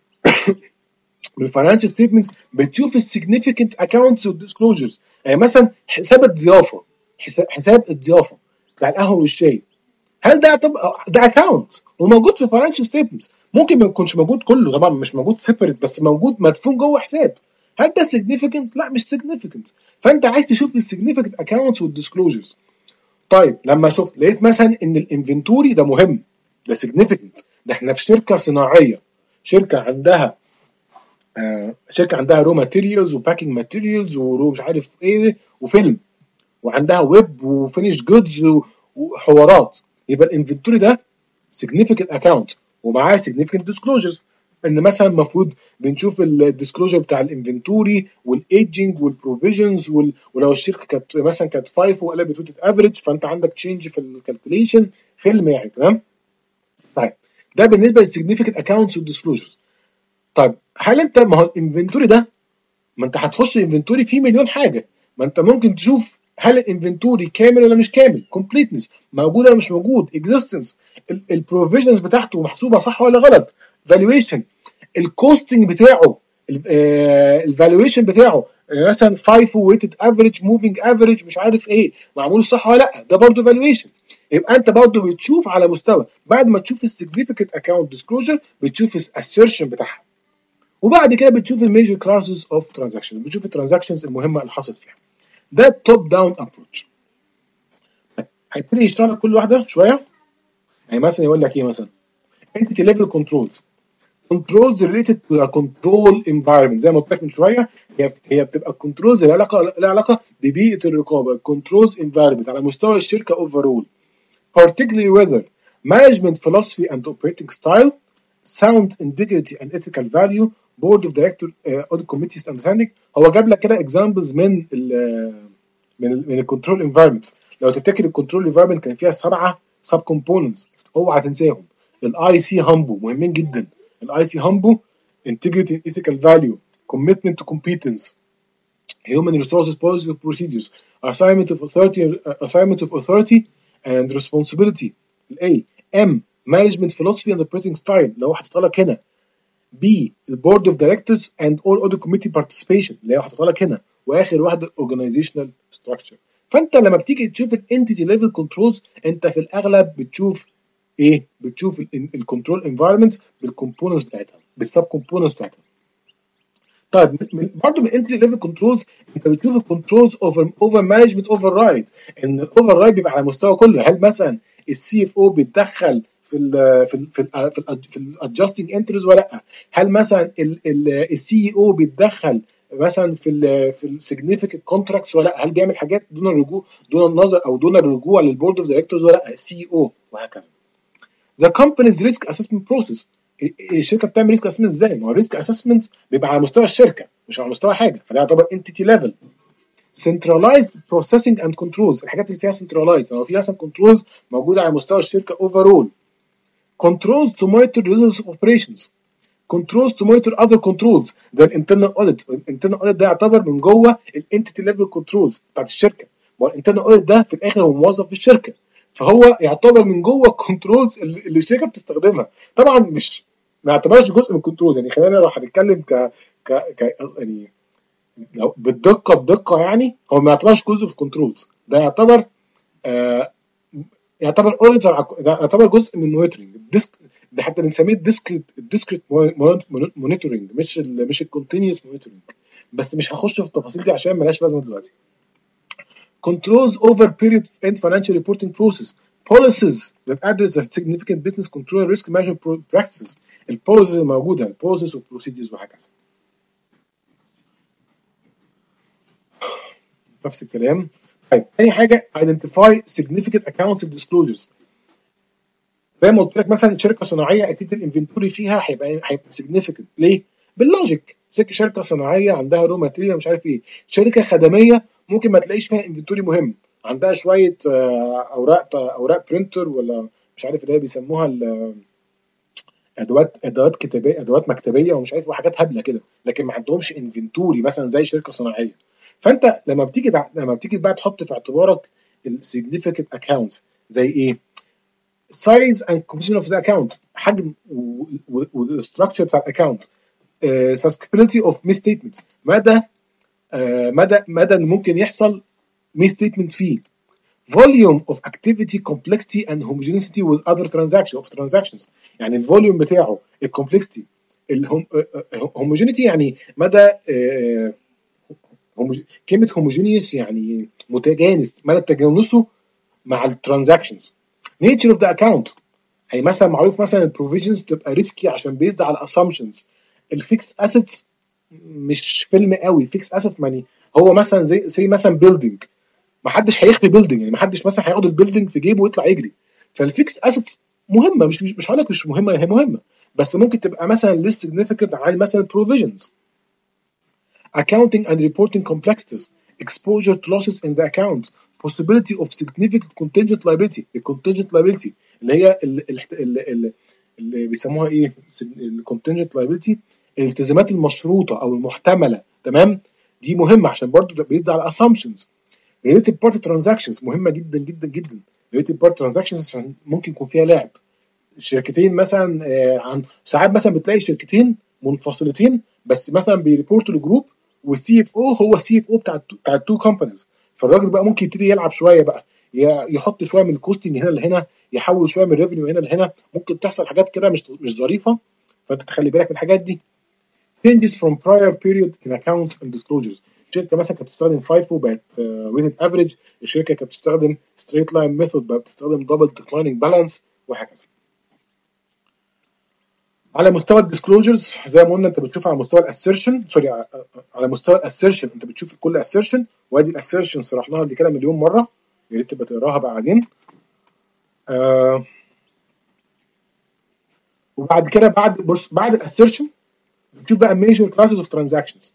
من الفاينانشال ستيتمنتس بتشوف السيجنيفيكانت اكونتس والديسكلوجرز، يعني مثلا حساب الضيافه، حساب الضيافه بتاع القهوه والشاي، هل ده طبعا ده اكونت وموجود في الفاينانشال ستيتمنتس؟ ممكن ما يكونش موجود كله طبعا، مش موجود سيبريت، بس موجود مدفون جوه حساب. هل ده سيجنيفيكانت؟ لا مش سيجنيفيكانت. فانت عايز تشوف السيجنيفيكانت اكونتس والديسكلوجرز. طيب لما شفت لقيت مثلا ان الانفنتوري ده مهم، ده سيجنيفيكانت، ده احنا في شركه صناعيه، شركه عندها آه شركه عندها رو ماتيريالز وباكينج ماتيريالز ورو مش عارف ايه وفيلم، وعندها ويب وفينيش جودز وحوارات، يبقى الانفنتوري ده significant account ومعاه significant disclosures. ان مثلا المفروض بنشوف الديسكلوجر بتاع الانفنتوري والايجنج والبروفيجنز، ولو الشركه كانت مثلا كانت خمسة وقلبت ويتد افريج فانت عندك تشينج في الكالكوليشن فيلم يعني، تمام؟ طيب ده بالنسبه للسيجنيفيكانت اكونتس والديسكلوجرز. طيب هل انت، ما هو الانفنتوري ده، ما انت هتخش الانفنتوري فيه مليون حاجه، ما انت ممكن تشوف هل الانفنتوري كامل ولا مش كامل، كومبليتنس موجود ولا مش موجود، اكزيستنس، البروفيجنز بتاعته محسوبه صح ولا غلط، فالويشن، الكوستنج بتاعه، الفالويشن بتاعه مثلا فايفو ويتد افريج موفينج افريج مش عارف ايه معمول صح ولا لا، ده برضه فالويشن. يبقى انت برضه بتشوف على مستوى، بعد ما تشوف السيجنيفيكانت اكونت ديسكلوجر بتشوف الاسيرشن بتاعها، وبعد كده بتشوف الميجر كلاسز اوف ترانزاكشن، بتشوف الترانزاكشنز المهمه اللي حصلت فيها. ده التوب داون ابروتش. هيبتدي يشتغل كل واحده شويه. يعني مثلا يقول لك ايه مثلا entity level controls controls related to a control environment. زي ما قلت لك من شويه، هي هي بتبقى الكنترولز لها علاقه لها علاقه ببيئه الرقابه، الكنترولز environment على مستوى الشركه overall. particularly whether management philosophy and operating style, sound integrity and ethical value, board of director uh, audit committees understanding. هو جاب لك كده examples من ال من ال من الكنترول انفايرمنتس. لو تفتكر الكنترول انفايرمنت كان فيها سبعه سب كومبوننتس، اوعى تنساهم. الاي سي هامبو مهمين جدا. الاي سي هامبو integrity and ethical value, commitment to competence, human resources policy and procedures, assignment of authority uh, assignment of authority and responsibility. A M management philosophy and operating style لو حطيتها لك هنا. B board of directors and all audit committee participation اللي هي حطيتها لك هنا. واخر واحده organizational structure. فانت لما بتيجي تشوف الانتيتي ليفل كنترولز انت في الاغلب بتشوف ايه؟ بتشوف الكنترول انفايرمنت بالكومبوننتس بتاعتها، بالسب كومبوننتس بتاعتها. طيب برضه من الانتري ليفل كنترولز انت بتشوف الكنترولز اوفر اوفر مانجمنت اوفر رايد، ان الاوفر رايد بيبقى على مستوى كله. هل مثلا السي اف او بيتدخل في ال في ال في ال في ال في الادجستنج انترز ولا لا؟ هل مثلا السي او بيتدخل مثلا في ال في السيجنيفيكانت كونتراكتس ولا لا؟ هل بيعمل حاجات دون الرجوع دون النظر او دون الرجوع للبورد اوف دايركتورز ولا لا؟ السي او وهكذا. The company's risk assessment process. الشركه بتعمل ريسك اسسمنت ازاي؟ ما هو الريسك اسسمنت بيبقى على مستوى الشركه مش على مستوى حاجه، فده يعتبر انتيتي ليفل. centralized processing and controls الحاجات اللي فيها centralized، لو في مثلا كنترولز موجوده على مستوى الشركه overall. controls to monitor results of operations. controls to monitor other controls ده الانترنال اوديت. الانترنال اوديت ده يعتبر من جوه الانتيتي ليفل كنترولز بتاعت الشركه. ما هو الانترنال اوديت ده في الاخر هو موظف في الشركه، فهو يعتبر من جوه الكنترولز اللي الشركه بتستخدمها. طبعا مش ما يعتبرش جزء من الكنترولز، يعني خلينا لو هنتكلم ك ك ك يعني لو بالدقه بدقه يعني هو ما يعتبرش جزء في الكنترولز، ده يعتبر آه يعتبر اوديتور، ده يعتبر جزء من مونيتورنج الديسك. ده حتى بنسميه الديسكريت الديسكريت مونيتورنج مش ال مش الكونتينيوس مونيتورنج، بس مش هخش في التفاصيل دي عشان ملهاش لازمه دلوقتي. controls over period and financial reporting process. policies that address the significant business control and risk management practices. البوليسيز الموجوده البوليسيز والبروسيدرز وهكذا. نفس الكلام. طيب تاني حاجه identify significant accounting disclosures. زي ما قلت لك مثلا شركه صناعيه اكيد الانفنتوري فيها هيبقى هيبقى significant. ليه؟ باللوجيك. شركه صناعيه عندها رو ماتيريال مش عارف ايه. شركه خدميه ممكن ما تلاقيش فيها انفنتوري مهم، عندها شويه اوراق اوراق برينتر ولا مش عارف اللي هي بيسموها ادوات ادوات كتابيه ادوات مكتبيه ومش عارف وحاجات هبله كده، لكن ما عندهمش انفنتوري مثلا زي شركه صناعيه. فانت لما بتيجي لما بتيجي بقى تحط في اعتبارك السيجنيفيكانت اكونتس زي ايه؟ size and composition of the account، حجم والستراكشر بتاع الاكونت. uh, susceptibility of misstatements، مدى uh, مدى مدى ان ممكن يحصل misstatement فيه. volume of activity complexity and homogeneity with other transactions of transactions، يعني الفوليوم بتاعه الكومبلكسيتي الهوموجينيتي يعني مدى uh, كلمه homogeneous يعني متجانس، مدى تجانسه مع الترانزاكشنز. nature of the account، يعني مثلا معروف مثلا البروفيجنز تبقى ريسكي عشان بيزد على assumptions. الفيكس اسيتس مش فيلم قوي. فيكس اسيت ماني هو مثلا زي زي مثلا بيلدينج، ما حدش هيخفي بيلدينج، يعني ما حدش مثلا هياخد البيلدينج في جيبه ويطلع يجري. فالفيكس اسيتس مهمه، مش مش هقول لك مش مهمه، هي مهمه بس ممكن تبقى مثلا less significant عن مثلا provisions. accounting and reporting complexities, exposure to losses in the account, possibility of significant contingent liability. الcontingent liability اللي هي اللي, اللي بيسموها ايه؟ الcontingent liability الالتزامات المشروطه او المحتمله، تمام؟ دي مهمه عشان برضو بيزد على assumptions. related party transactions مهمه جدا جدا جدا. related party transactions عشان ممكن يكون فيها لعب. الشركتين مثلا عن ساعات مثلا بتلاقي شركتين منفصلتين بس مثلا بيريبورتوا لجروب والسي اف او هو السي اف او بتاع بتاع التو كومبانيز، فالراجل بقى ممكن يبتدي يلعب شويه بقى، يحط شويه من الكوستنج هنا لهنا، يحول شويه من الريفينيو هنا لهنا، ممكن تحصل حاجات كده مش مش ظريفه، فانت تخلي بالك من الحاجات دي. changes from prior period in account and disclosures، الشركه مثلا كانت بتستخدم فايفو بقت ويتد افريج، الشركه كانت بتستخدم ستريت لاين ميثود بقت بتستخدم دبل ديكلايننج بالانس، وهكذا. على مستوى الديسكلوجرز زي ما قلنا انت بتشوف على مستوى الاسيرشن، سوري على مستوى الاسيرشن انت بتشوف كل اسيرشن، وادي الاسيرشن شرحناها قبل كده مليون مره، يا ريت تبقى تقراها بعدين. آه وبعد كده بعد بص بعد الاسيرشن بتشوف بقى ميجر كلاسز اوف ترانزاكشنز.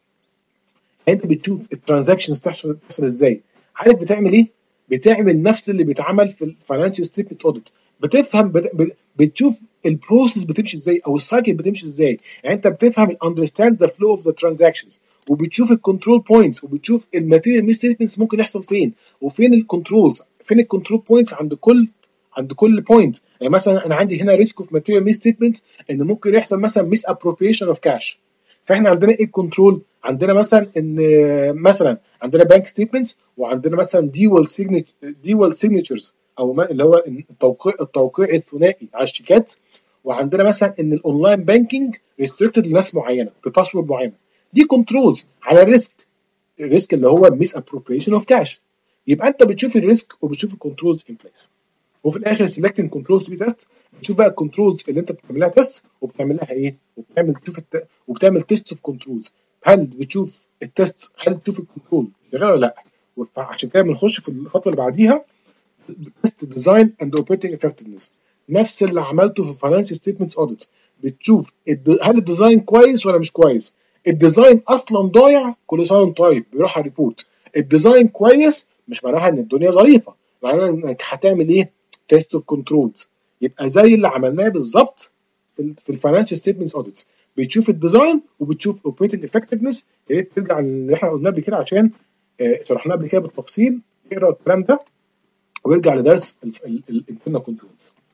انت بتشوف الترانزاكشنز بتحصل بتحصل ازاي، عارف بتعمل ايه؟ بتعمل نفس اللي بيتعمل في الفاينانشال ستيتمنت اوديت، بتفهم بت... بتشوف البروسيس بتمشي ازاي او السايكل بتمشي ازاي، يعني انت بتفهم الاندرستاند ذا فلو اوف ذا ترانزاكشنز، وبتشوف الكنترول بوينتس، وبتشوف الماتيريال ميس ستيتمنتس ممكن يحصل فين، وفين الكنترولز، فين الكنترول بوينتس عند كل عند كل بوينت. يعني مثلا انا عندي هنا ريسك اوف ماتيريال ميس ستيتمنت ان ممكن يحصل مثلا ميس ابروبريشن اوف كاش، فاحنا عندنا ايه الكنترول؟ عندنا مثلا ان مثلا عندنا بانك ستيتمنتس، وعندنا مثلا ديوال سيجنتشر ديوال سيجنتشرز او ما اللي هو التوقيع التوقيع الثنائي على الشيكات، وعندنا مثلا ان الاونلاين بانكينج ريستريكتد لناس معينه بباسورد معينه. دي كنترولز على الريسك، الريسك اللي هو ميس ابروبريشن اوف كاش. يبقى انت بتشوف الريسك وبتشوف الكنترولز ان بليس، وفي الاخر سيلكتنج كنترولز بي تيست، بتشوف بقى الكنترولز اللي انت بتعمل لها تيست وبتعمل لها ايه، وبتعمل تشوف الت... وبتعمل تيست اوف كنترولز، هل بتشوف التيست، هل تشوف الكنترول شغال ولا لا. فعشان كده بنخش في الخطوه اللي بعديها، تيست ديزاين اند اوبريتنج افكتفنس، نفس اللي عملته في الفاينانشال ستيتمنتس اوديت، بتشوف الد... هل الديزاين كويس ولا مش كويس. الديزاين اصلا ضايع كل سنه وانت طيب بيروح على الريبورت، الديزاين كويس مش معناها ان الدنيا ظريفه، معناها انك هتعمل ايه؟ تيست اوف كنترولز. يبقى زي اللي عملناه بالظبط في في الفاينانشال ستيتمنتس اوديتس، بتشوف الديزاين وبتشوف اوبريتنج افكتفنس. يا ريت ترجع اللي احنا قلناه قبل كده عشان اه شرحناه قبل كده بالتفصيل، اقرا الكلام ده ويرجع لدرس الانترنال كنترول.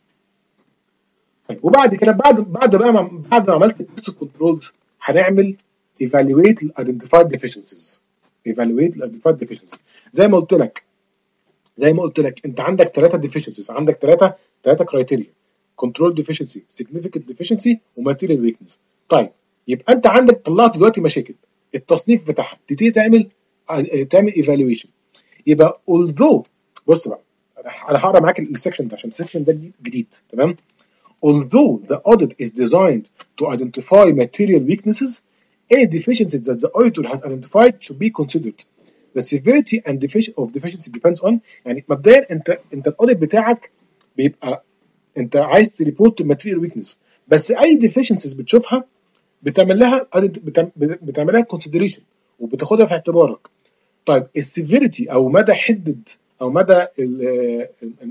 طيب وبعد كده بعد بعد بقى ما بعد ما عملت التست اوف كنترولز هنعمل ايفالويت الايدنتيفايد ديفيشنسيز. ايفالويت الايدنتيفايد ديفيشنسيز زي ما قلت لك زي ما قلت لك انت عندك ثلاثه ديفيشنسيز، عندك ثلاثه ثلاثه كرايتيريا: كنترول ديفيشنسي، سيجنيفيكانت ديفيشنسي، وماتيريال ويكنس. طيب يبقى انت عندك طلعت دلوقتي مشاكل، التصنيف بتاعها تبتدي تعمل تعمل ايفالويشن. يبقى although بص بقى انا هقرا معاك السكشن ده عشان السكشن ده جديد, جديد تمام. Although the audit is designed to identify material weaknesses, any deficiencies that the auditor has identified should be considered. The severity and defici- of deficiency depends on، يعني مبدئيا انت انت الاوديت بتاعك بيبقى انت عايز تريبورت الماتيريال ويكنس، بس اي deficiencies بتشوفها بتعمل لها بتعمل لها consideration وبتاخدها في اعتبارك. طيب السيفيريتي او مدى حده او مدى ال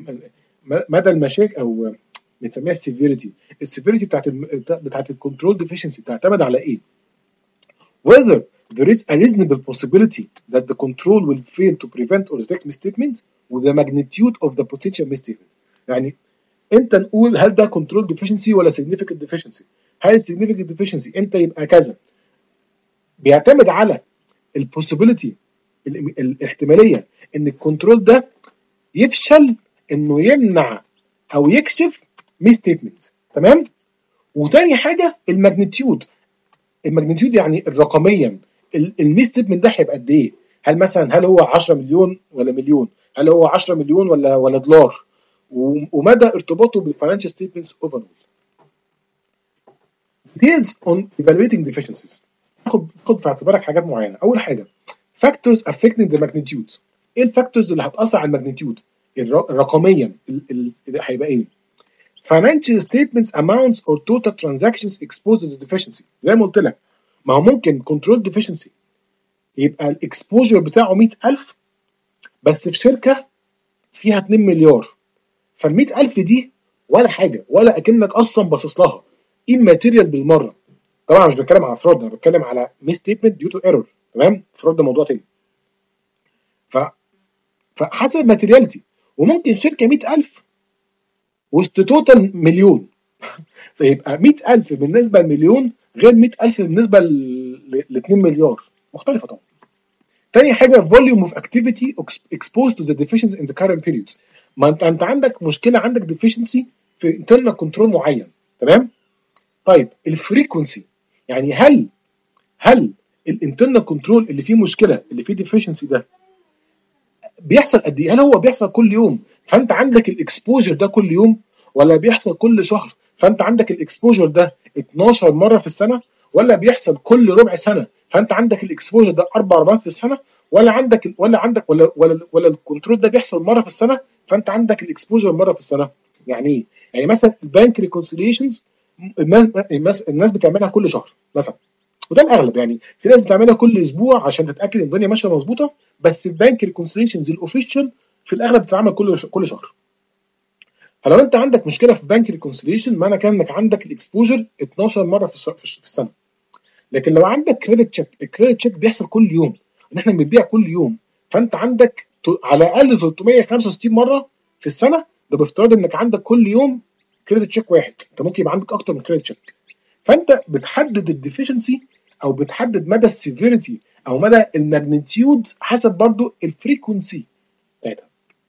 مدى المشاكل او بنسميها السيفيريتي، السيفيريتي بتاعت ال بتاعت الكنترول ديفيشنسي بتعتمد على ايه؟ whether there is a reasonable possibility that the control will fail to prevent or detect misstatements with the magnitude of the potential misstatement. يعني انت نقول هل ده control deficiency ولا significant deficiency؟ هل significant deficiency انت يبقى كذا، بيعتمد على البوسيبيليتي الاحتماليه ان الكنترول ده يفشل انه يمنع او يكشف مي ستيتمنت، تمام. وتاني حاجه الماجنتيود، الماجنتيود يعني الرقميا المي ستيتمنت ده هيبقى قد ايه؟ هل مثلا هل هو عشرة مليون ولا مليون؟ هل هو عشرة مليون ولا ولا دولار؟ ومدى ارتباطه بالفاينانشال ستيتمنتس اوفرول. Based on evaluating deficiencies خد خد في اعتبارك حاجات معينه. اول حاجه factors affecting the magnitude، ايه الفاكتورز اللي هتاثر على الماجنتيود رقميا اللي هيبقى ايه؟ financial statements amounts or total transactions exposed to the deficiency. زي ما قلت لك ما هو ممكن control deficiency يبقى الاكسبوجر بتاعه مية ألف بس في شركه فيها اتنين مليار، فال مية ألف دي ولا حاجه ولا اكنك اصلا باصص لها، immaterial بالمره. طبعا مش بتكلم على فرود، انا بتكلم على misstatement due to error، تمام. فرود ده موضوع تاني. ف فحسب ماتيرياليتي، وممكن شركه مية ألف وسط توتال مليون فيبقى مية ألف بالنسبه لمليون غير مية ألف بالنسبه ل اتنين مليار، مختلفه طبعا. تاني حاجه volume of activity exposed to the deficiency in the current periods. ما انت انت عندك مشكله، عندك deficiency في internal control معين، تمام. طيب الفريكونسي، يعني هل هل الانترنال كنترول اللي فيه مشكله، اللي فيه ديفيشنسي ده بيحصل قد ايه؟ هل هو بيحصل كل يوم فانت عندك الاكسبوجر ده كل يوم، ولا بيحصل كل شهر فانت عندك الاكسبوجر ده اتناشر مره في السنه، ولا بيحصل كل ربع سنه فانت عندك الاكسبوجر ده اربع مرات في السنه، ولا عندك ولا عندك ولا ولا ولا الكنترول ده بيحصل مره في السنه فانت عندك الاكسبوجر مره في السنه؟ يعني ايه؟ يعني مثلا البانك ريكونسيليشنز الناس الناس الناس بتعملها كل شهر مثلا، وده الاغلب. يعني في ناس بتعملها كل اسبوع عشان تتاكد ان الدنيا ماشيه مظبوطه، بس البانك ريكونسيليشنز الاوفيشال في الاغلب بتتعمل كل كل شهر. فلو انت عندك مشكله في بانك ريكونسيليشن معنى كان انك عندك الاكسبوجر اتناشر مره في الس- في السنه. لكن لو عندك كريدت تشيك، الكريدت تشيك بيحصل كل يوم، ان احنا بنبيع كل يوم، فانت عندك ت- على الاقل ثلاثمية وخمسة وستين مره في السنه، ده بافتراض انك عندك كل يوم كريدت تشيك واحد. انت ممكن يبقى عندك اكتر من كريدت تشيك، فانت بتحدد الديفيشنسي او بتحدد مدى السيفيريتي او مدى الماجنتيود حسب برضو الفريكونسي بتاعتها.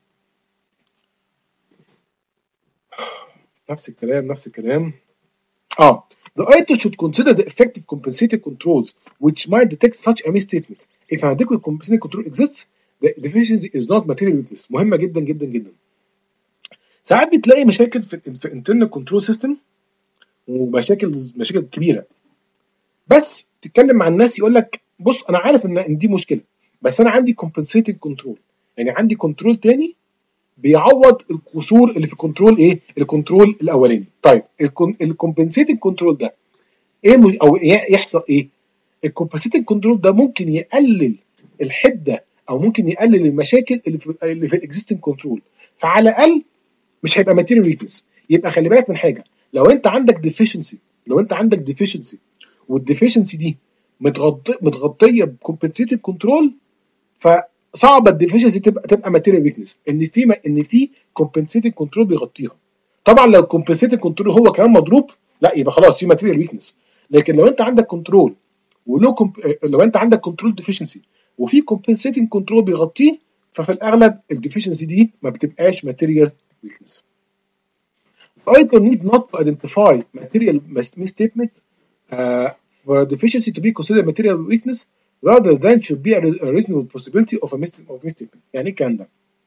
نفس الكلام نفس الكلام. اه The auditor should consider the effective compensated controls which might detect such a misstatement. If an adequate compensated control exists, the deficiency is not material weakness. مهمة جدا جدا جدا. ساعات بتلاقي مشاكل في في internal control system، ومشاكل مشاكل كبيرة، بس تتكلم مع الناس يقول لك بص انا عارف ان إن دي مشكلة، بس انا عندي compensated control، يعني عندي كنترول تاني بيعوض القصور اللي في الكنترول ايه؟ الكنترول الاولاني. طيب الكومبنسيتنج كنترول ده ايه مش او إيه يحصل ايه؟ الكومبنسيتنج كنترول ده ممكن يقلل الحده او ممكن يقلل المشاكل اللي في اللي في الاكزيستنج كنترول، فعلى الاقل مش هيبقى ماتيريال ويكنس. يبقى خلي بالك من حاجه، لو انت عندك ديفيشنسي لو انت عندك ديفيشنسي والديفيشنسي دي متغطيه متغطيه بكومبنسيتنج كنترول، فصعب الديفيشنسي تبقى تبقى ماتيريال ويكنس، ان في م- ان في كومبنسيتنج كنترول بيغطيها. طبعا لو الكومبنسيتنج كنترول هو كمان مضروب، لا يبقى خلاص في ماتيريال ويكنس. لكن لو انت عندك كنترول ولو كومب... لو انت عندك كنترول ديفيشنسي وفي كومبنسيتنج كنترول بيغطيه، ففي الاغلب الديفيشنسي دي ما بتبقاش ماتيريال ويكنس. Auditor need not to identify material misstatement uh, for a deficiency to be considered material weakness, rather than should be a, a reasonable possibility of a misstatement. يعني ايه الكلام ده؟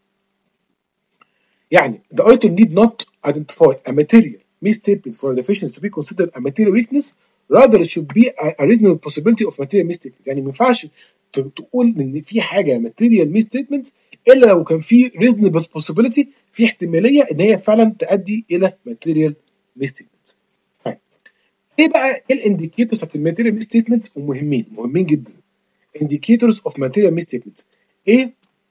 يعني the auditor need not identify a material misstatement for a deficiency to be considered a material weakness, rather it should be a, a reasonable possibility of material misstatement. يعني ما ينفعش ت- تقول ان في حاجه material misstatement الا لو كان في reasonable possibility، في احتماليه ان هي فعلا تؤدي الى material misstatement. طيب ايه بقى الانديكيتورز بتاعت الماتيريال misstatement؟ ومهمين مهمين جدا. indicators of material misstatement ايه؟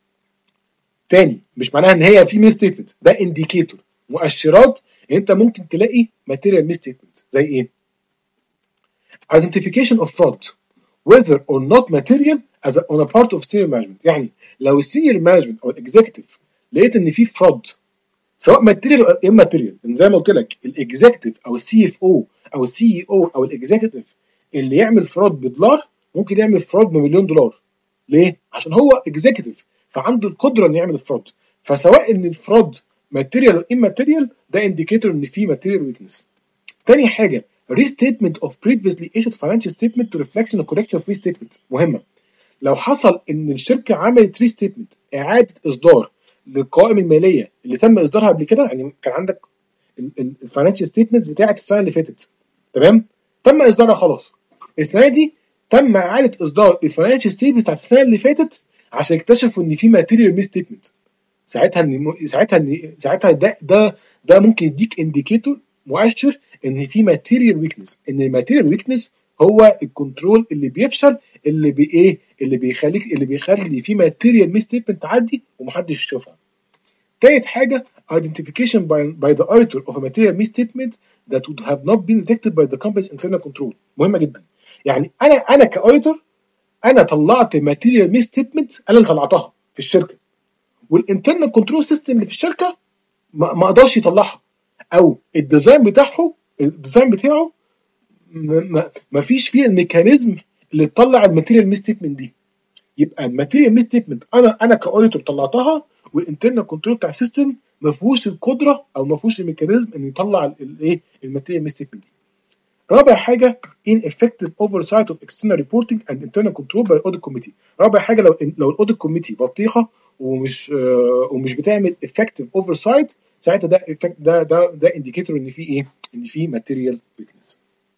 تاني مش معناها ان هي في ميس ستيتمنت، ده انديكيتور، مؤشرات انت ممكن تلاقي ماتيريال ميس ستيتمنت. زي ايه؟ identification of fraud whether or not material as a, on a part of senior management. يعني لو السينيور مانجمنت او الاكزيكتيف لقيت ان في فراد، سواء ماتيريال او اماتيريال، ان زي ما قلت لك الاكزيكتيف او السي اف او او السي اي او او الاكزيكتيف اللي يعمل فراد بدولار ممكن يعمل فراد بمليون دولار. ليه؟ عشان هو اكزيكتيف فعنده القدره انه يعمل فراد. فسواء ان الفراد ماتيريال او اماتيريال ده انديكيتور ان في ماتيريال ويكنس. تاني حاجه restatement of previously issued financial statement to reflection and correction of restatements. مهمه. لو حصل ان الشركه عملت ريستيتمنت، اعاده اصدار للقوائم الماليه اللي تم اصدارها قبل كده، يعني كان عندك الفاينانشال ستيتمنتس بتاعت السنه اللي فاتت، تمام، تم اصدارها خلاص. السنه دي تم اعاده اصدار الفاينانشال ستيتمنتس بتاعت السنه اللي فاتت عشان اكتشفوا ان في ماتيريال ميس ستيتمنت. ساعتها ان ساعتها ان ساعتها ده ده ده ممكن يديك انديكيتور، مؤشر ان في ماتيريال ويكنس، ان الماتيريال ويكنس هو الكنترول اللي بيفشل، اللي بي ايه اللي بيخليك اللي بيخلي في ماتيريال ميس ستيتمنت تعدي ومحدش يشوفها. تالت حاجه identification by, by the auditor of a material misstatement that would have not been detected by the company's internal control. مهمه جدا. يعني انا انا كاوديتور انا طلعت ماتيريال ميس ستيتمنت، انا اللي طلعتها في الشركه، والانترنال كنترول سيستم اللي في الشركه ما ما قدرش يطلعها، او الديزاين بتاعه الديزاين بتاعه ما, ما فيش فيه الميكانيزم اللي تطلع الماتيريال ميس ستيتمنت دي. يبقى الماتيريال ميس ستيتمنت انا انا كاوديتور طلعتها، والانترنال كنترول بتاع السيستم ما فيهوش القدره او ما فيهوش الميكانيزم ان يطلع الايه الماتيريال ميس ستيتمنت دي. رابع حاجه ineffective oversight of external reporting and internal control by audit committee. رابع حاجه لو لو الاوديت كوميتي بطيخه ومش آه ومش بتعمل effective oversight، ساعتها ده ده ده ده indicator ان في ايه؟ ان في material weakness.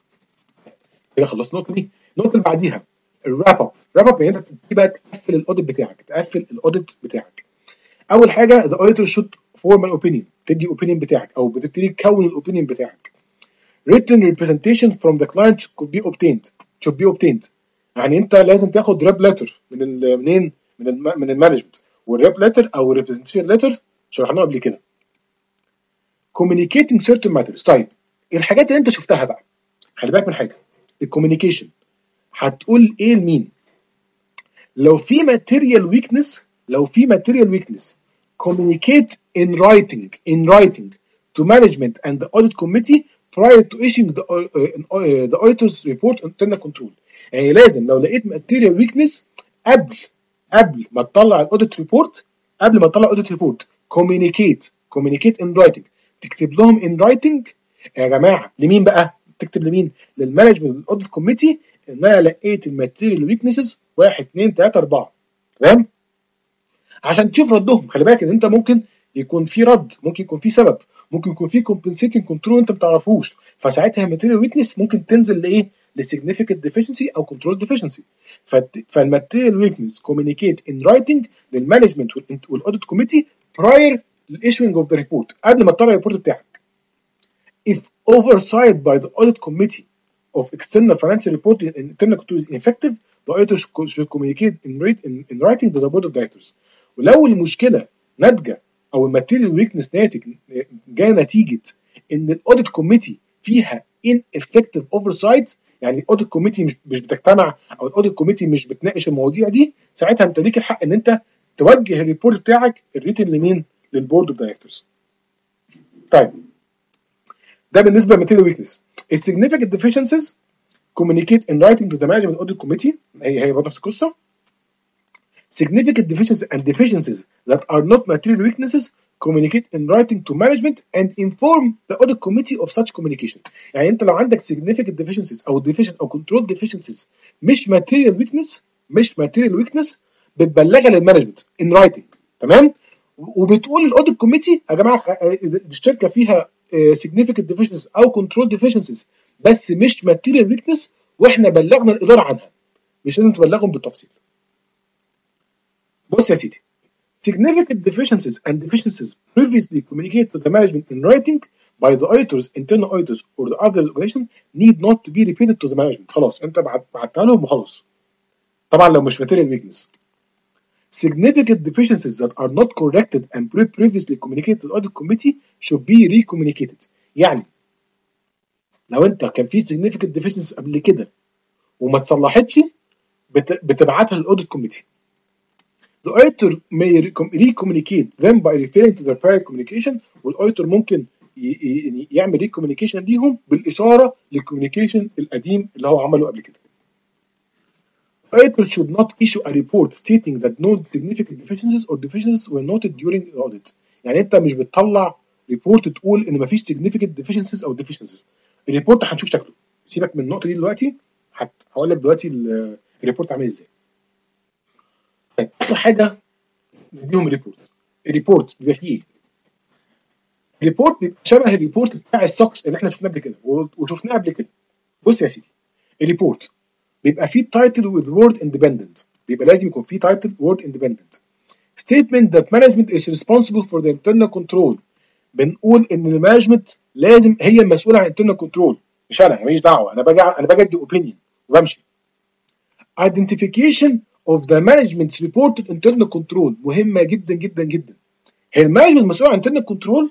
كده خلصنا النقطه دي. النقطه اللي بعديها الراب اب. راب اب يعني انت تبتدي بقى تقفل الاوديت بتاعك، تقفل الاوديت بتاعك. اول حاجه the auditor should form an opinion، تدي opinion بتاعك او بتبتدي تكون الاوبينيون بتاعك. written representation from the client should be obtained should be obtained يعني انت لازم تاخد ريب ليتر من ال منين من ال من المانجمنت، والريب ليتر او ريبريزنتيشن ليتر شرحناها قبل كده. communicating certain matters. طيب الحاجات اللي انت شفتها بقى خلي بالك من حاجه، الكوميونيكيشن هتقول ايه لمين؟ لو في material weakness لو في material weakness communicate in writing in writing to management and the audit committee prior to issuing the, uh, uh, the auditor's report on internal control. يعني لازم لو لقيت material weakness قبل قبل ما تطلع الاوديت ريبورت قبل ما تطلع الاوديت ريبورت communicate communicate in writing، تكتب لهم in writing يا جماعه. لمين بقى؟ تكتب لمين؟ للمانجمنت والاوديت كوميتي ان انا لقيت الماتيريال ويكنسز واحد اتنين تلاته اربعه، تمام؟ عشان تشوف ردهم. خلي بالك ان انت ممكن يكون في رد، ممكن يكون في سبب، ممكن يكون في compensating control انت ما تعرفوش، فساعتها الماتيريال ويكنس ممكن تنزل لايه؟ لsignificant deficiency او control deficiency. فالماتيريال ويكنس communicate in writing للمانجمنت والاوديت كوميتي prior للايشوينج اوف ذا ريبورت، قبل ما تطلع الريبورت بتاعك. If oversight by the audit committee of external financial reporting and internal control is ineffective, the auditor should communicate in, in, in writing to the board of directors. ولو المشكله ناتجه او الماتيريال ويكنس ناتج جايه نتيجه ان الاوديت كوميتي فيها ineffective oversight، يعني الاوديت كوميتي مش مش بتجتمع او الاوديت كوميتي مش بتناقش المواضيع دي، ساعتها انت ليك الحق ان انت توجه الريبورت بتاعك الريتن لمين؟ للبورد اوف دايركتورز. طيب ده بالنسبه للماتيريال ويكنس. السيجنيفيكانت ديفيشنسيز communicate in writing to the management audit committee، هي هي برضه نفس القصه. Significant deficiencies and deficiencies that are not material weaknesses communicate in writing to management and inform the audit committee of such communication. يعني انت لو عندك significant deficiencies او deficiencies او control deficiencies مش material weakness مش material weakness بتبلغها للمانجمنت in writing، تمام؟ وبتقول للاوديت كوميتي يا جماعه الشركه فيها significant deficiencies او control deficiencies بس مش material weakness واحنا بلغنا الاداره عنها، مش لازم تبلغهم بالتفصيل. بص يا سيدي، significant deficiencies and deficiencies previously communicated to the management in writing by the auditors, internal auditors or the other organization need not to be repeated to the management. خلاص انت بعتها لهم وخلاص. طبعا لو مش material weakness. Significant deficiencies that are not corrected and previously communicated to the audit committee should be recommunicated. يعني لو انت كان في significant deficiencies قبل كده وما اتصلحتش بتبعتها للاوديت كوميتي. The auditor may recommunicate them by referring to their prior communication، والاوديتور ممكن يعمل recommunication ليهم بالاشاره للكوميونيكيشن القديم اللي هو عمله قبل كده. Auditor should not issue a report stating that no significant deficiencies or deficiencies were noted during the audit. يعني انت مش بتطلع ريبورت تقول ان مفيش significant deficiencies او deficiencies. الريبورت هنشوف شكله، سيبك من النقطه دي دلوقتي، هقول لك دلوقتي الريبورت عامل ازاي. طيب اخر حاجه نديهم ريبورت. الريبورت بيبقى فيه ايه؟ الريبورت بيبقى شبه الريبورت بتاع السوكس اللي احنا شفناه قبل كده وشفناه قبل كده. بص يا سيدي، الريبورت بيبقى فيه title with word independent، بيبقى لازم يكون فيه title word independent. statement that management is responsible for the internal control، بنقول ان المانجمنت لازم هي المسؤوله عن internal control، مش انا، ماليش دعوه، انا باجي انا باجي ادي opinion وبمشي. identification of the management's reported internal control مهمه جدا جدا جدا. هي المانجمنت مسؤول عن internal control.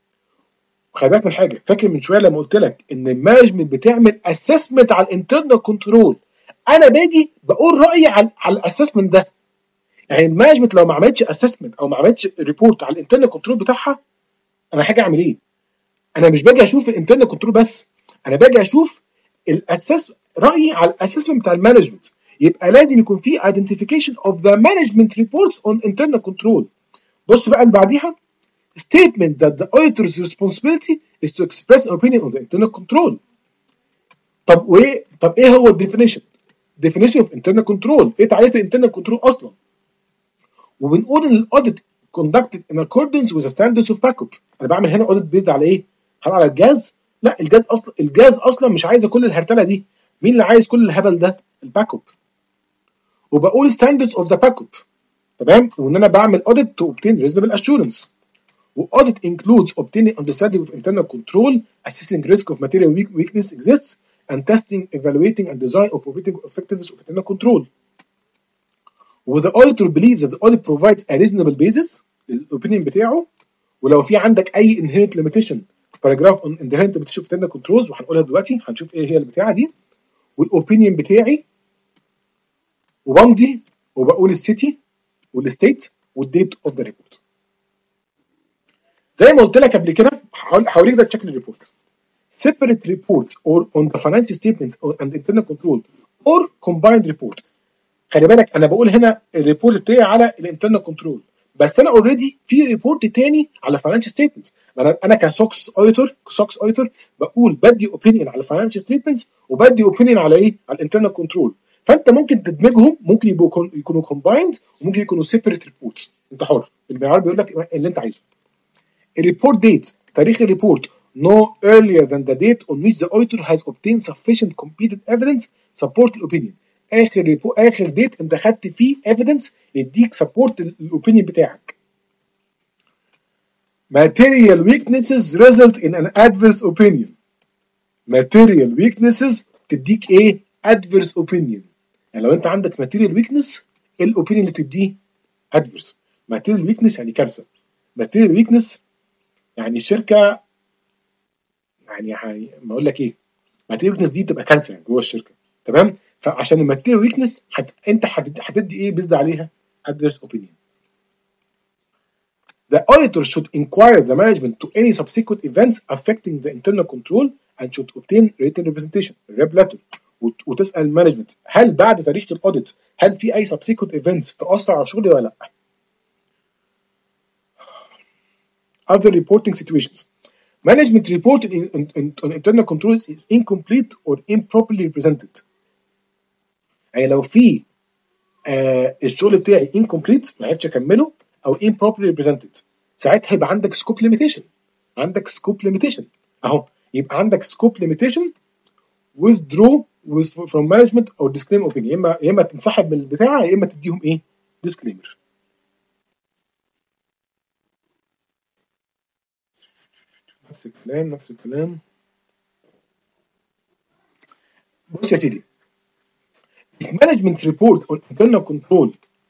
خلي بالك من حاجه، فاكر من شويه لما قلت لك ان المانجمنت بتعمل assessment على الانترنال كنترول، انا باجي بقول رايي على على الاسسمنت ده. يعني المانجمنت لو ما عملتش اسسمنت او ما عملتش ريبورت على الانترنال كنترول بتاعها، انا هاجي اعمل ايه؟ انا مش باجي اشوف الانترنال كنترول بس، انا باجي اشوف الاساس رايي على الاسسمنت بتاع المانجمنت. يبقى لازم يكون في identification of the management reports on internal control. بص بقى اللي بعديها، statement that the auditor's responsibility is to express an opinion on the internal control. طب وايه طب ايه هو الديفينيشن؟ definition of internal control، ايه تعريف الانترنال كنترول اصلا؟ وبنقول ان الاوديت conducted in accordance with the standards of backup. انا بعمل هنا اوديت بيزد على ايه؟ هل على الجهاز؟ لا، الجهاز اصلا الجهاز اصلا مش عايزه كل الهرتله دي. مين اللي عايز كل الهبل ده؟ الباك اب. وبقول standards of the backup، تمام؟ وان انا بعمل audit to obtain reasonable assurance. واudit includes obtaining understanding of internal control, assessing risk of material weakness exists, and testing, evaluating, and design of operating effectiveness of internal control. وذا auditor believes that the audit provides a reasonable basis للاوبينيون بتاعه. ولو في عندك اي inherent limitation paragraph on inherent limitation of internal controls وهنقولها دلوقتي، هنشوف ايه هي البتاعه دي. والاوبينيون بتاعي وبمضي وبقول السيتي والستيت والديت اوف ذا ريبورت. زي ما قلت لك قبل كده، هوريك ده شكل الريبورت. separate report or on the financial statement and internal control or combined report. خلي بالك انا بقول هنا الريبورت بتاعي على الانترنال كنترول، بس انا اوريدي في ريبورت تاني على فاينانشال ستيتمنتس. انا انا كسوكس اوديتور كسوكس اوديتور بقول بدي اوبينيون على الفاينانشال ستيتمنتس وبدي اوبينيون على ايه؟ على الانترنال كنترول. فانت ممكن تدمجهم، ممكن يبقوا يكونوا كومبايند وممكن يكونوا سيبريت ريبورتس، انت حر. المعيار بيقول لك اللي انت عايزه. الريبورت ديت، تاريخ الريبورت no earlier than the date on which the auditor has obtained sufficient competent evidence support الopinion. اخر ريبو اخر ديت انت خدت فيه evidence يديك سبورت الاوبينيون بتاعك. material weaknesses result in an adverse opinion. material weaknesses تديك ايه؟ adverse opinion. يعني لو انت عندك material weakness، ايه الاوبينيون اللي تديه؟ adverse. material weakness يعني كارثه. material weakness يعني الشركه، يعني ما اقول لك ايه، material weakness دي بتبقى كارثه يعني جوه الشركه، تمام؟ فعشان الماتيريال ويكنس حت... انت هتدي ايه بيزد عليها؟ adverse opinion. The auditor should inquire the management to any subsequent events affecting the internal control and should obtain written representation rep letter. وت... وتسال المانجمنت هل بعد تاريخ الاوديت هل في اي subsequent events تاثر على شغلي ولا لا؟ Other reporting situations. Management report in, in, in, on internal controls is incomplete or improperly represented. يعني لو في آه الشغل بتاعي incomplete ما عرفتش اكمله او improperly represented، ساعتها يبقى عندك scope limitation. عندك scope limitation اهو، يبقى عندك scope limitation withdraw with from management or disclaim opinion. يا اما يا اما تنسحب من البتاع يا اما تديهم ايه؟ disclaimer. نفس الكلام نفس الكلام. بص يا سيدي، management report on internal control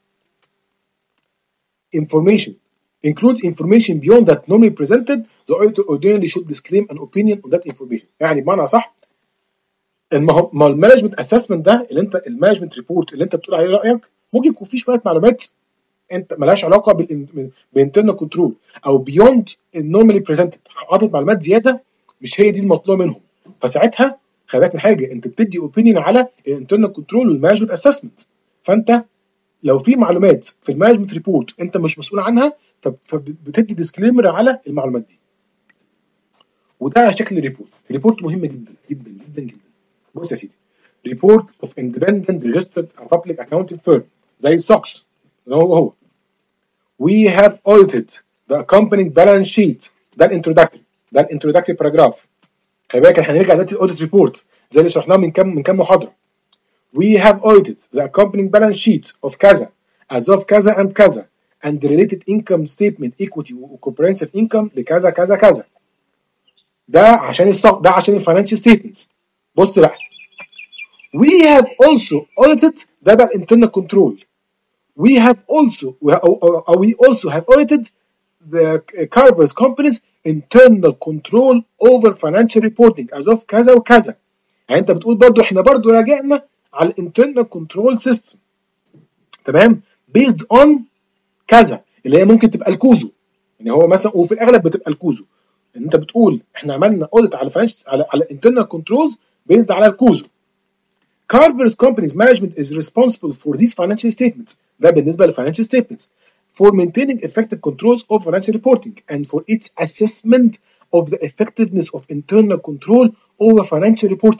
information includes information beyond that normally presented, the auditor ordinarily should disclaim an opinion on that information. يعني بمعنى صح، ما المانجمنت اسسمنت ده اللي انت المانجمنت ريبورت اللي انت بتقول عليه رايك ممكن يكون فيه شويه معلومات انت مالهاش علاقه بالانترنال كنترول او بيوند النورمالي بريزنتد، حاطط معلومات زياده مش هي دي المطلوبه منهم. فساعتها خلي بالك من حاجه، انت بتدي اوبينيون على الانترنال كنترول والمانجمنت اسسمنت. فانت لو في معلومات في المانجمنت ريبورت انت مش مسؤول عنها فبتدي ديسكليمر على المعلومات دي. وده شكل الريبورت. الريبورت مهم جدا جدا جدا جدا. بص يا سيدي، ريبورت اوف اندبندنت ريجسترد بابليك اكاونتنج فيرم زي السوكس هو هو. We have audited the accompanying balance sheet. ده الانترودكتوري، ده الانترودكتوري باراجراف. خلي بالك احنا هنرجع دلوقتي الاوديت ريبورت زي اللي شرحناه من كام من كام محاضره. We have audited the accompanying balance sheet of كذا as of كذا and كذا and the related income statement equity و comprehensive income لكذا كذا كذا. ده عشان الصق ده عشان الفاينانشال ستيتمنتس. بص بقى، we have also audited ده بقى internal control. We have also or we also have audited the Carver's company's internal control over financial reporting as of كذا وكذا. يعني انت بتقول برضو احنا برضو راجعنا على الانترنال كنترول سيستم، تمام؟ based on كذا اللي هي ممكن تبقى الكوزو، يعني هو مثلا وفي الاغلب بتبقى الكوزو. ان انت بتقول احنا عملنا اوديت على فاينانس على على الانترنال كنترولز based على الكوزو. Carver's company's management is responsible for these financial statements. ده بالنسبه للفاينانشال statements. For maintaining effective controls of financial reporting and for its assessment of the effectiveness of internal control over financial reporting.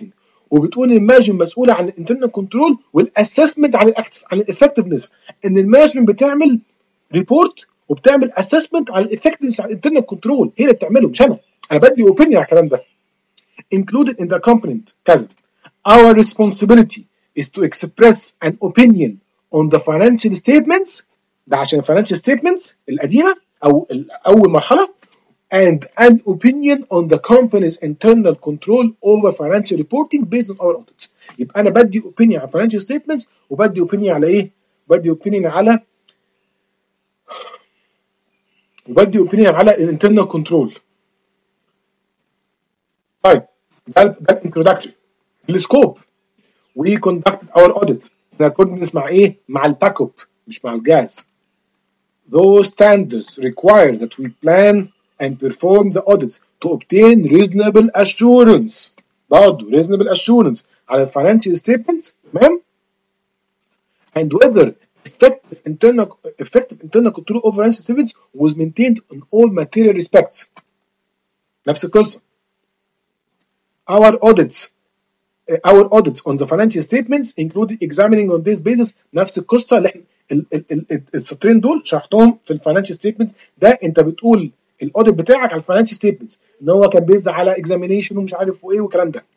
وبتقول المانجمنت مسؤوله عن الانترنال كنترول والاسسمنت عن الاكتف عن الافكتفنس، ان المانجمنت بتعمل ريبورت وبتعمل اسسمنت على الافكتفنس على الانترنال كنترول، هي اللي بتعمله مش انا، انا بدي اوبينيون على الكلام ده. included in the component كذا. Our responsibility is to express an opinion on the financial statements، ده عشان financial statements القديمة أو أول مرحلة، and an opinion on the company's internal control over financial reporting based on our audits. يبقى أنا بدي opinion على financial statements وبدي opinion على إيه؟ بدي opinion على وبدي opinion على internal control. طيب ده ده introductory. السكوب we conducted our audit in accordance مع ايه؟ مع الباك اب مش مع الجاز. Those standards require that we plan and perform the audits to obtain reasonable assurance. برضه reasonable assurance على financial statements تمام؟ And whether effective internal effective internal control over financial statements was maintained in all material respects. نفس القصة. Our audits Our audits on the financial statements included examining on this basis. نفس القصه اللي احنا السطرين دول شرحتهم في الفاينانشال ستيتمنت. ده انت بتقول الاوديت بتاعك على الفاينانشال ستيتمنتس ان هو كان بيز على اكزامينيشن ومش عارف وايه والكلام ده.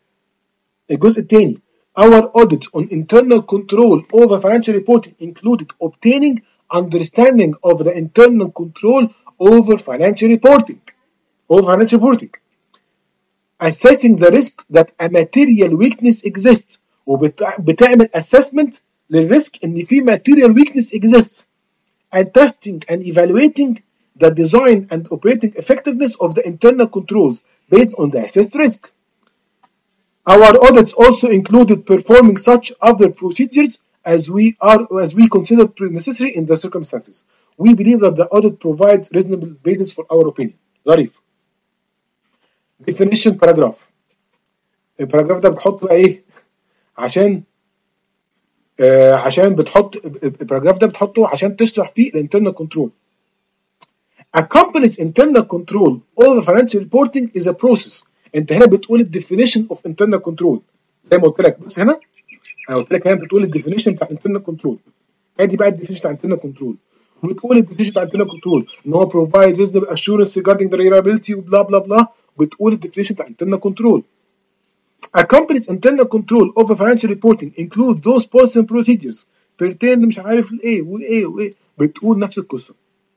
الجزء الثاني Our audits on internal control over financial reporting included obtaining understanding of the internal control over financial reporting over financial reporting. Assessing the risk that a material weakness exists وبتعمل assessment للريسك ان في material weakness exists and testing and evaluating the design and operating effectiveness of the internal controls based on the assessed risk. Our audits also included performing such other procedures as we are as we consider necessary in the circumstances. We believe that the audit provides reasonable basis for our opinion. ظريف. definition paragraph. الباراجراف ده بتحط بقى ايه عشان آه عشان بتحط الباراجراف ده بتحطه عشان تشرح فيه الانترنال كنترول. A company's internal control over financial reporting is a process. انت هنا بتقول الديفينيشن اوف internal control زي ما قلت لك، بس هنا انا قلت لك هنا بتقول الديفينيشن بتاع internal control. ادي بقى الديفينيشن بتاع internal control. وبتقول الديفينيشن بتاع internal control ان هو provide reasonable assurance regarding the reliability وبلا بلا بلا. بتقول الديفينيشن بتاع internal control. A company's internal control over financial reporting includes those policies and procedures pertain مش عارف الايه وايه وايه. بتقول نفس القصه.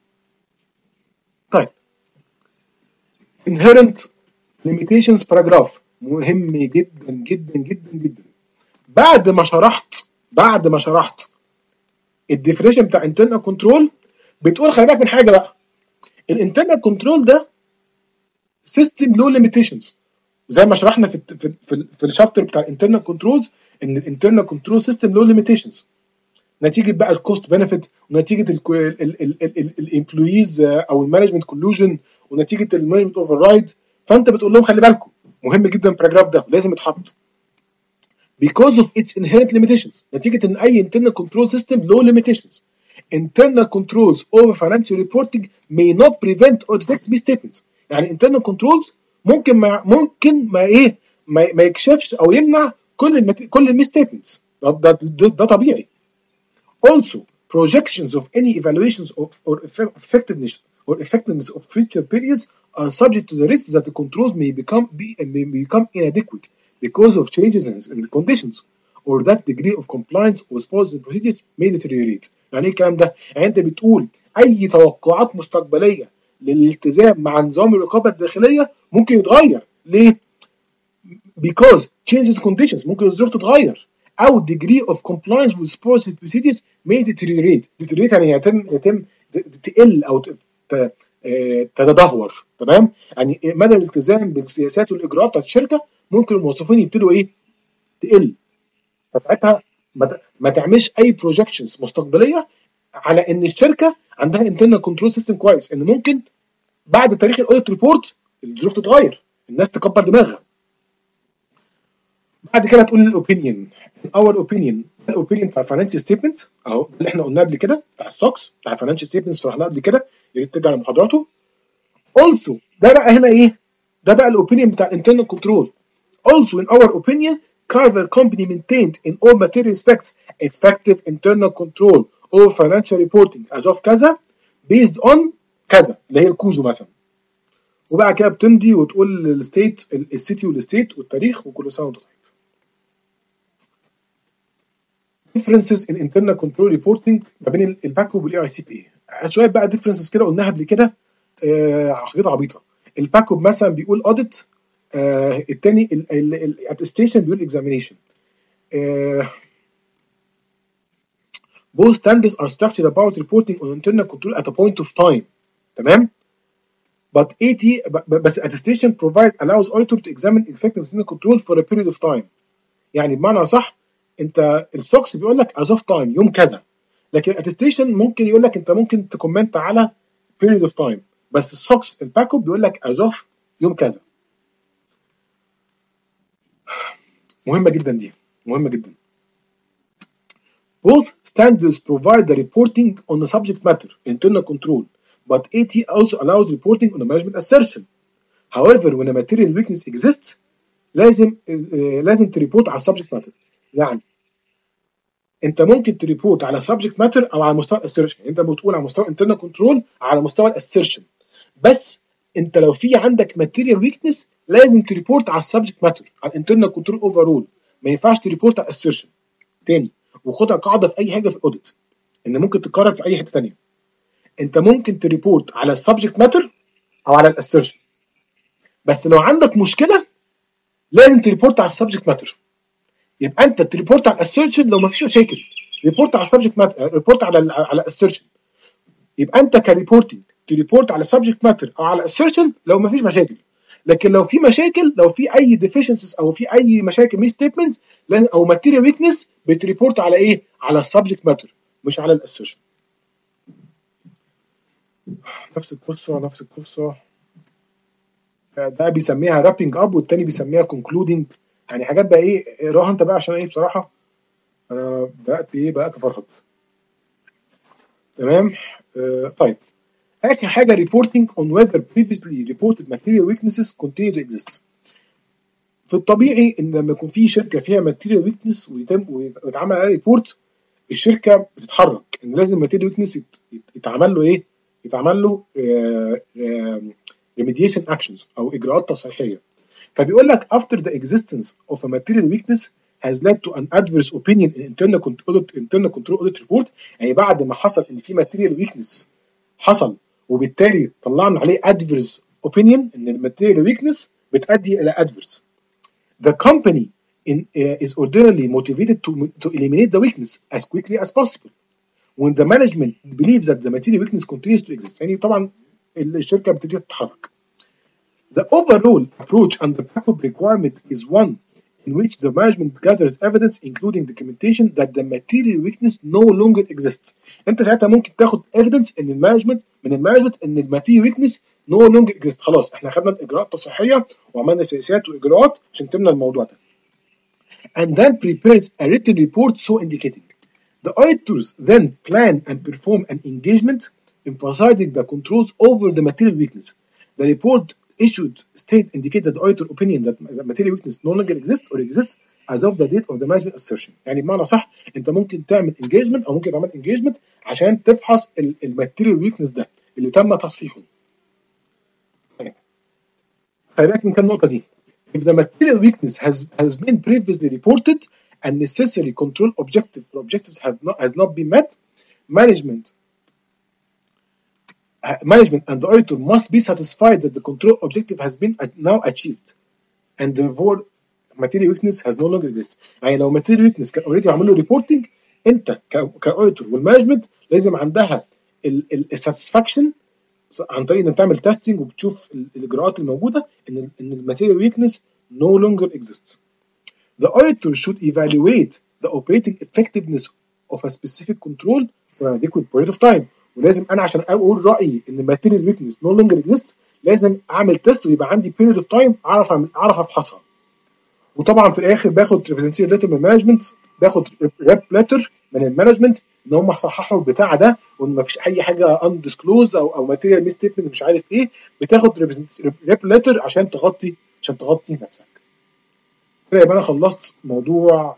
طيب inherent limitations paragraph مهم جدا جدا جدا جدا. بعد ما شرحت بعد ما شرحت الديفينيشن بتاع internal control بتقول خلي بالك من حاجه بقى. الانترنال كنترول ده سيستم له ليميتيشنز زي ما شرحنا في في في, في الشابتر بتاع الانترنال كنترولز ان الانترنال كنترول سيستم له ليميتيشنز نتيجه بقى الكوست بنفيت ونتيجه الامبلويز او المانجمنت كولوجن ونتيجه المانجمنت اوفر رايد. فانت بتقول لهم خلي بالكم مهم جدا الباراجراف ده لازم يتحط because of its inherent limitations. نتيجه ان اي internal control system له limitations. Internal controls over financial reporting may not prevent or detect misstatements. يعني internal controls ممكن ما ممكن ما ايه ما, ما يكشفش او يمنع كل المت... كل الميستيتمنتس. ده, ده, ده, ده طبيعي. Also projections of any evaluations of or effectiveness or effectiveness of future periods are subject to the risk that the controls may become be, may become inadequate because of changes in, in the conditions or that degree of compliance with policy and procedures may deteriorate. يعني ايه الكلام ده؟ يعني انت بتقول اي توقعات مستقبليه للالتزام مع نظام الرقابه الداخليه ممكن يتغير. ليه؟ because changes conditions ممكن الظروف تتغير او degree of compliance with policy and procedures may deteriorate. deteriorate يعني يتم يتم تقل او تتدهور. تمام؟ يعني مدى الالتزام بالسياسات والاجراءات بتاعت الشركه ممكن الموظفين يبتدوا ايه؟ تقل. فساعتها ما تعملش اي بروجكشنز مستقبليه على ان الشركه عندها انترنال كنترول سيستم كويس، ان ممكن بعد تاريخ الاوديت ريبورت الظروف تتغير، الناس تكبر دماغها. بعد كده تقول الاوبينيون. اور اوبينيون الاوبينيون بتاع الفاينانشال ستيتمنت اهو اللي احنا قلناه قبل كده بتاع الستوكس بتاع الفاينانشال ستيتمنت شرحناه قبل كده، يا ريت ترجع لمحاضراته. اولسو ده بقى هنا ايه؟ ده بقى الاوبينيون بتاع الانترنال كنترول. Also, in our opinion, Carver Company maintained in all material respects effective internal control over financial reporting as of كذا based on كذا اللي هي الكوزو مثلا. وبقى كده بتمضي وتقول الستيت السيتي والستيت والتاريخ وكل سنه وانت طيب. differences in internal control reporting ما بين الباك وبالاي اي تي بي. شويه بقى differences كده قلناها قبل كده آه حاجات عبيطه. الباك مثلا بيقول audit، آه الثاني الاتستيشن بيقول examination. آه both standards are structured about reporting on internal control at a point of time. تمام؟ but A T بس attestation provide allows auditor to examine effective internal control for a period of time. يعني بمعنى صح انت السوكس بيقول لك as of time يوم كذا، لكن attestation ممكن يقول لك انت ممكن تكومنت على period of time، بس السوكس الباك اب بيقول لك as of يوم كذا. مهمه جدا دي، مهمه جدا. Both standards provide the reporting on the subject matter internal control, but A T also allows reporting on the management assertion. However, when a material weakness exists لازم لازم تريبورت على السبجكت ماتر. يعني انت ممكن تريبورت على سبجكت ماتر او على مستوى الاسيرشن، انت بتقول على مستوى انترنال كنترول على مستوى الاسيرشن، بس انت لو في عندك ماتيريال ويكنس لازم تريبورت على السبجكت ماتر على الانترنال كنترول اوفرول، ما ينفعش تريبورت على الاسيرشن. تاني وخدها قاعده في اي حاجه في الاوديت ان ممكن تتكرر في اي حته ثانيه. انت ممكن تريبورت على السبجكت ماتر او على الاسيرشن، بس لو عندك مشكله لازم تريبورت على السبجكت ماتر. يبقى انت تريبورت على الاسيرشن لو ما فيش مشاكل، ريبورت على السبجكت ماتر، ريبورت على ال على الاسيرشن. يبقى انت كريبورتنج تريبورت على سبجكت ماتر او على الاسيرشن لو ما فيش مشاكل، لكن لو في مشاكل، لو في اي ديفيشنسز او في اي مشاكل ميس ستيتمنتس او ماتيريال ويكنس بتريبورت على ايه؟ على السبجكت ماتر مش على الاسيرشن. نفس القصه نفس القصه ده بيسميها رابينج اب والتاني بيسميها كونكلودنج. يعني حاجات بقى ايه اقراها انت بقى عشان ايه بصراحه انا بقت ايه بقى كفرهد. تمام. آه طيب اخر حاجه reporting on whether previously reported material weaknesses continue to exist. في الطبيعي ان لما يكون في شركه فيها material weakness ويتم ويتعمل عليها ريبورت الشركه بتتحرك ان لازم material weakness يتعمل له ايه؟ يتعمل له آه آه remediation actions او اجراءات تصحيحيه. فبيقول لك after the existence of a material weakness has led to an adverse opinion in internal control internal control audit report. يعني بعد ما حصل ان في material weakness حصل وبالتالي طلعنا عليه adverse opinion ان الماتيريال weakness بتؤدي الى adverse. The company in, uh, is ordinarily motivated to, to eliminate the weakness as quickly as possible when the management believes that the material weakness continues to exist. يعني طبعا الشركه بتبتدي تتحرك. The overall approach under backup requirement is one in which the management gathers evidence including documentation that the material weakness no longer exists. انت ساعتها ممكن تاخد evidence ان المانجمنت من المانجمنت ان الماتيريال weakness no longer exists. خلاص احنا خدنا الاجراءات التصحيحيه وعملنا سياسات واجراءات عشان تمنع الموضوع ده. And then prepares a written report so indicating. The auditors then plan and perform an engagement emphasizing the controls over the material weakness. The report issued state indicates that the auditor opinion that the material weakness no longer exists or exists as of the date of the management assertion. يعني بمعنى صح انت ممكن تعمل engagement او ممكن تعمل engagement عشان تفحص الماتيريال ويكنس ده اللي تم تصحيحه. خلي بالك من كام نقطه دي. If the material weakness has has been previously reported and necessary control objective or objectives have not has not been met, management management and the auditor must be satisfied that the control objective has been now achieved and therefore material weakness has no longer existed. يعني لو material weakness كان already معمول له reporting انت كاوديتور والمانجمنت لازم عندها الساتسفاكشن عن طريق انك تعمل تيستنج وبتشوف الاجراءات الموجوده ان ان الماتيريال ويكنس no longer exists. The auditor should evaluate the operating effectiveness of a specific control for an adequate period of time. ولازم انا عشان اقول رايي ان الماتيريال ويكنس no longer exists لازم اعمل تيست ويبقى عندي period of time اعرف اعرف افحصها. وطبعا في الاخر باخد representative letter من المانجمنت، باخد ريب ليتر من المانجمنت ان هم صححوا البتاع ده وان مفيش اي حاجه undisclosed او او ماتيريال ميس ستيتمنت مش عارف ايه، بتاخد ريب ليتر عشان تغطي عشان تغطي نفسك. كده يبقى انا خلصت موضوع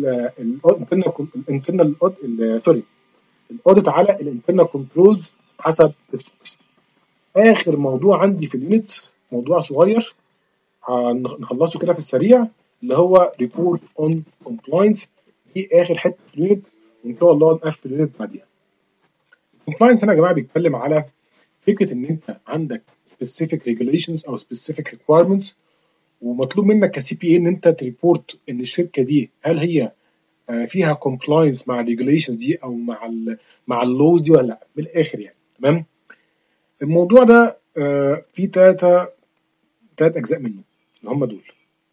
الانترنال سوري الاوديت على الانترنال كنترولز حسب الفانكشن. اخر موضوع عندي في اليونت موضوع صغير هنخلصه كده في السريع، اللي هو ريبورت اون كومبلاينس. دي اخر حته في اليونت، وان شاء الله نقفل اليونت بعديها. الكومبلاينس هنا يا جماعه بيتكلم على فكره ان انت عندك specific regulations او specific requirements، ومطلوب منك كسي بي اي ان انت تريبورت ان الشركه دي هل هي فيها كومبلاينس مع الريجوليشنز دي او مع ال مع اللوز دي ولا لا، من الاخر يعني. تمام. الموضوع ده فيه ثلاثه ثلاث اجزاء منه اللي هم دول.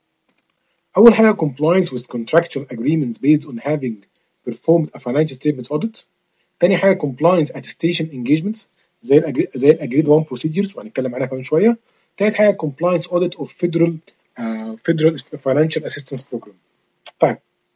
اول حاجه compliance with contractual agreements based on having performed a financial statements audit. تاني حاجه compliance attestation engagements زي الأجري... زي الاجريد وان procedures وهنتكلم عنها كمان شويه. تالت حاجه compliance audit of federal uh, federal financial assistance program. طيب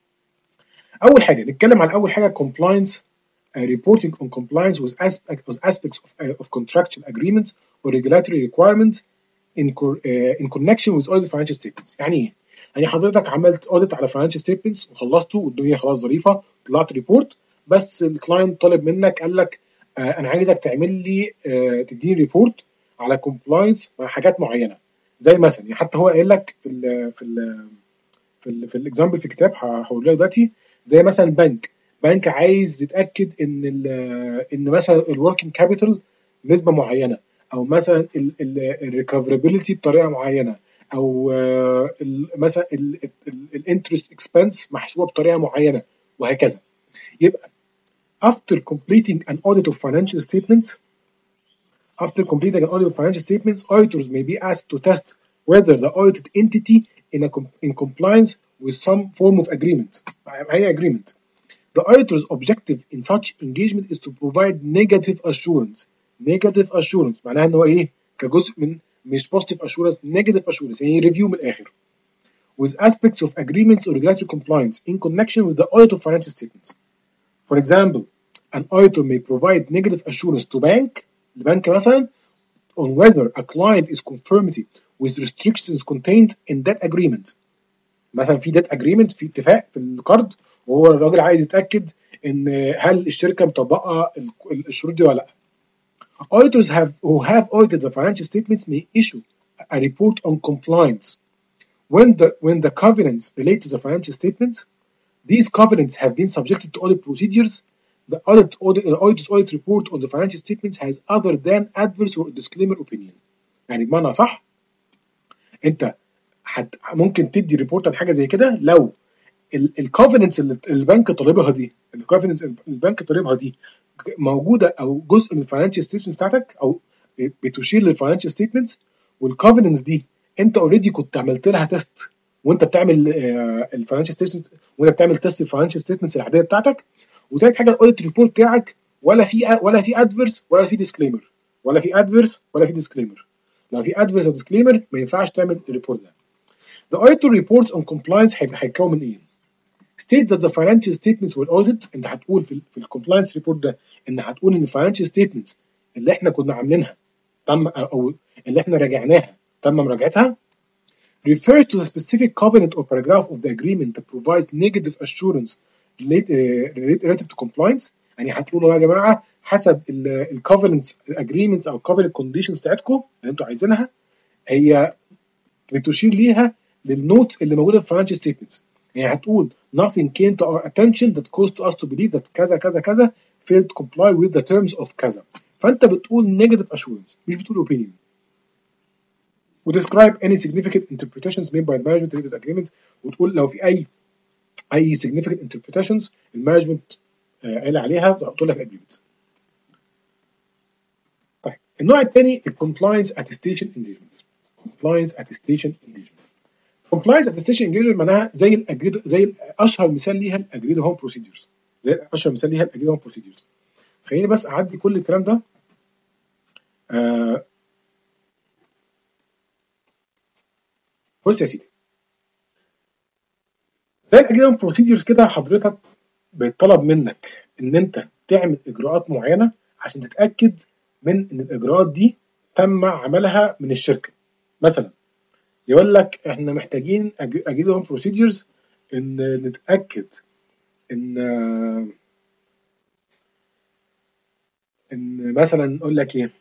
اول حاجه نتكلم عن اول حاجه compliance uh, reporting on compliance with aspect, with aspects of, uh, of contractual agreements or regulatory requirements in, uh, in connection with audit financial statements. يعني ايه؟ يعني حضرتك عملت audit على financial statements وخلصته والدنيا خلاص ظريفه، طلعت ريبورت، بس الكلاينت طالب منك قال لك uh, انا عايزك تعمل لي uh, تديني ريبورت على compliance مع حاجات معينه. زي مثلا يعني حتى هو قايل لك في ال في ال في ال في الاكزامبل في الكتاب هقول لك دلوقتي، زي مثلا بنك بنك عايز يتاكد ان ال ان مثلا الوركينج كابيتال نسبه معينه، او مثلا الريكفرابيلتي بطريقه معينه، او مثلا الانترست اكسبنس محسوبه بطريقه معينه، وهكذا. يبقى after completing an audit of financial statements after completing an audit of financial statements auditors may be asked to test whether the audited entity in a in compliance with some form of agreement. هي agreement. The auditor's objective in such engagement is to provide negative assurance. Negative assurance معناها ان هو ايه؟ كجزء من مش positive assurance، negative assurance يعني ريفيو من الاخر. With aspects of agreements or regulatory compliance in connection with the audit of financial statements. For example, an auditor may provide negative assurance to bank, البنك مثلا, on whether a client is conformity with restrictions contained in that agreement. مثلا في debt agreement، في اتفاق في القرض، وهو الراجل عايز يتاكد ان هل الشركه مطبقه الشروط دي ولا لا. Auditors have who have audited the financial statements may issue a report on compliance when the when the covenants relate to the financial statements. These covenants have been subjected to audit procedures. The audit, audit the auditor's audit report on the financial statements has other than adverse or disclaimer opinion. يعني بمعنى صح انت حت ممكن تدي ريبورت عن حاجه زي كده لو الكوفننتس اللي البنك طالبها دي الكوفننتس البنك طالبها دي موجوده او جزء من الفاينانشال ستيتمنت بتاعتك او بتشير للفاينانشال ستيتمنتس، والكوفننتس دي انت اوريدي كنت عملت لها تيست وانت بتعمل الفاينانشال ستيتمنت وانت بتعمل تيست الفاينانشال ستيتمنتس العاديه بتاعتك. وتالت حاجه الاوديت ريبورت بتاعك ولا في ولا في ادفيرس ولا في ديسكليمر ولا في ادفيرس ولا في ديسكليمر. لو في ادفيرس او ديسكليمر ما ينفعش تعمل الريبورت ده. The auditor reports on compliance هيتكون من ايه؟ State that the financial statements were audited. انت هتقول في في الكومبلاينس ريبورت ده ان هتقول ان الفاينانشال ستيتمنتس اللي احنا كنا عاملينها تم او اللي احنا راجعناها تم مراجعتها. Refer to the specific covenant or paragraph of the agreement that provides negative assurance related to compliance. يعني هتقولوا يا جماعه حسب الكوفننتس اجريمنتس او الكوفننت كونديشنز بتاعتكم اللي انتوا عايزينها هي بتشير ليها للنوت اللي موجوده في financial statements. يعني هتقول nothing came to our attention that caused us to believe that كذا كذا كذا failed to comply with the terms of كذا. فانت بتقول negative assurance مش بتقول opinion. و describe any significant interpretations made by the management related agreement. وتقول لو في اي اي significant interpretations المانجمنت قال عليها تقول لك agreement. طيب النوع الثاني الcompliance attestation engagement. compliance attestation engagement. compliance attestation engagement معناها زي الاجريد زي اشهر مثال ليها الاجريد هوم بروسيدورز زي اشهر مثال ليها الاجريد هوم بروسيدورز. خليني بس اعدي كل الكلام ده. آه بص يا سيدي، زي الاجريد هوم بروسيدورز كده حضرتك بيطلب منك ان انت تعمل اجراءات معينه عشان تتاكد من ان الاجراءات دي تم عملها من الشركه. مثلا يقول لك احنا محتاجين اجيب لهم بروسيدجرز ان نتاكد ان ان مثلا نقول لك ايه،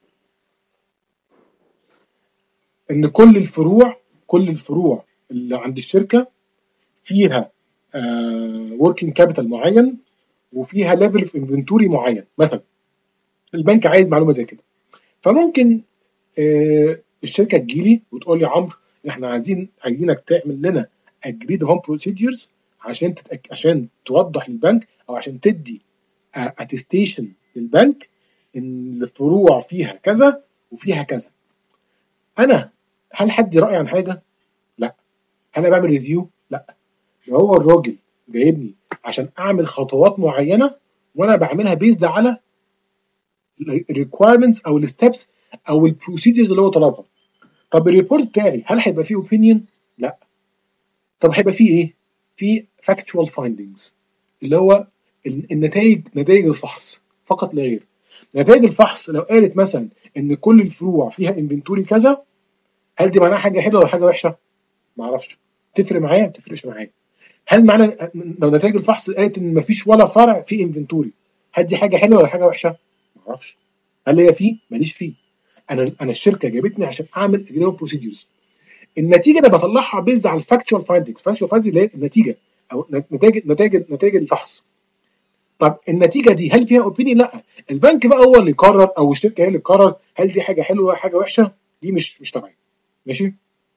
ان كل الفروع كل الفروع اللي عند الشركه فيها وركينج كابيتال معين وفيها ليفل اوف انفنتوري معين. مثلا البنك عايز معلومه زي كده، فممكن آه الشركه تجيلي وتقول لي عمرو احنا عايزين عايزينك تعمل لنا اجريد هوم بروسيدجرز عشان تتأك... عشان توضح للبنك او عشان تدي اتستيشن للبنك ان الفروع فيها كذا وفيها كذا. انا هل حد راي عن حاجه؟ لا. هل انا بعمل ريفيو؟ لا. هو الراجل جايبني عشان اعمل خطوات معينه وانا بعملها بيزد على الريكويرمنتس او الستبس او البروسيدجرز اللي هو طلبها. طب الريبورت بتاعي هل هيبقى فيه اوبينيون؟ لا. طب هيبقى فيه ايه؟ في فاكتشوال فايندنجز اللي هو النتائج، نتائج الفحص فقط لا غير. نتائج الفحص لو قالت مثلا ان كل الفروع فيها انفنتوري كذا، هل دي معناها حاجه حلوه ولا حاجه وحشه؟ ما اعرفش. تفرق معايا؟ ما تفرقش معايا. هل معنى لو نتائج الفحص قالت ان مفيش ولا فرع فيه انفنتوري، هل دي حاجه حلوه ولا حاجه وحشه؟ ما اعرفش. هل هي فيه؟ ماليش فيه. انا انا الشركه جابتني عشان اعمل اجريمنت بروسيدجرز. النتيجه انا بطلعها بيزد على الفاكتشوال فايندنجز. فاكتشوال فايندنجز اللي هي النتيجه او نتائج نتائج نتائج الفحص. طب النتيجه دي هل فيها اوبينيون؟ لا. البنك بقى هو اللي يقرر او الشركه هي اللي تقرر هل دي حاجه حلوه حاجه وحشه. دي مش مش تبعي. ماشي.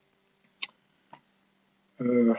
أه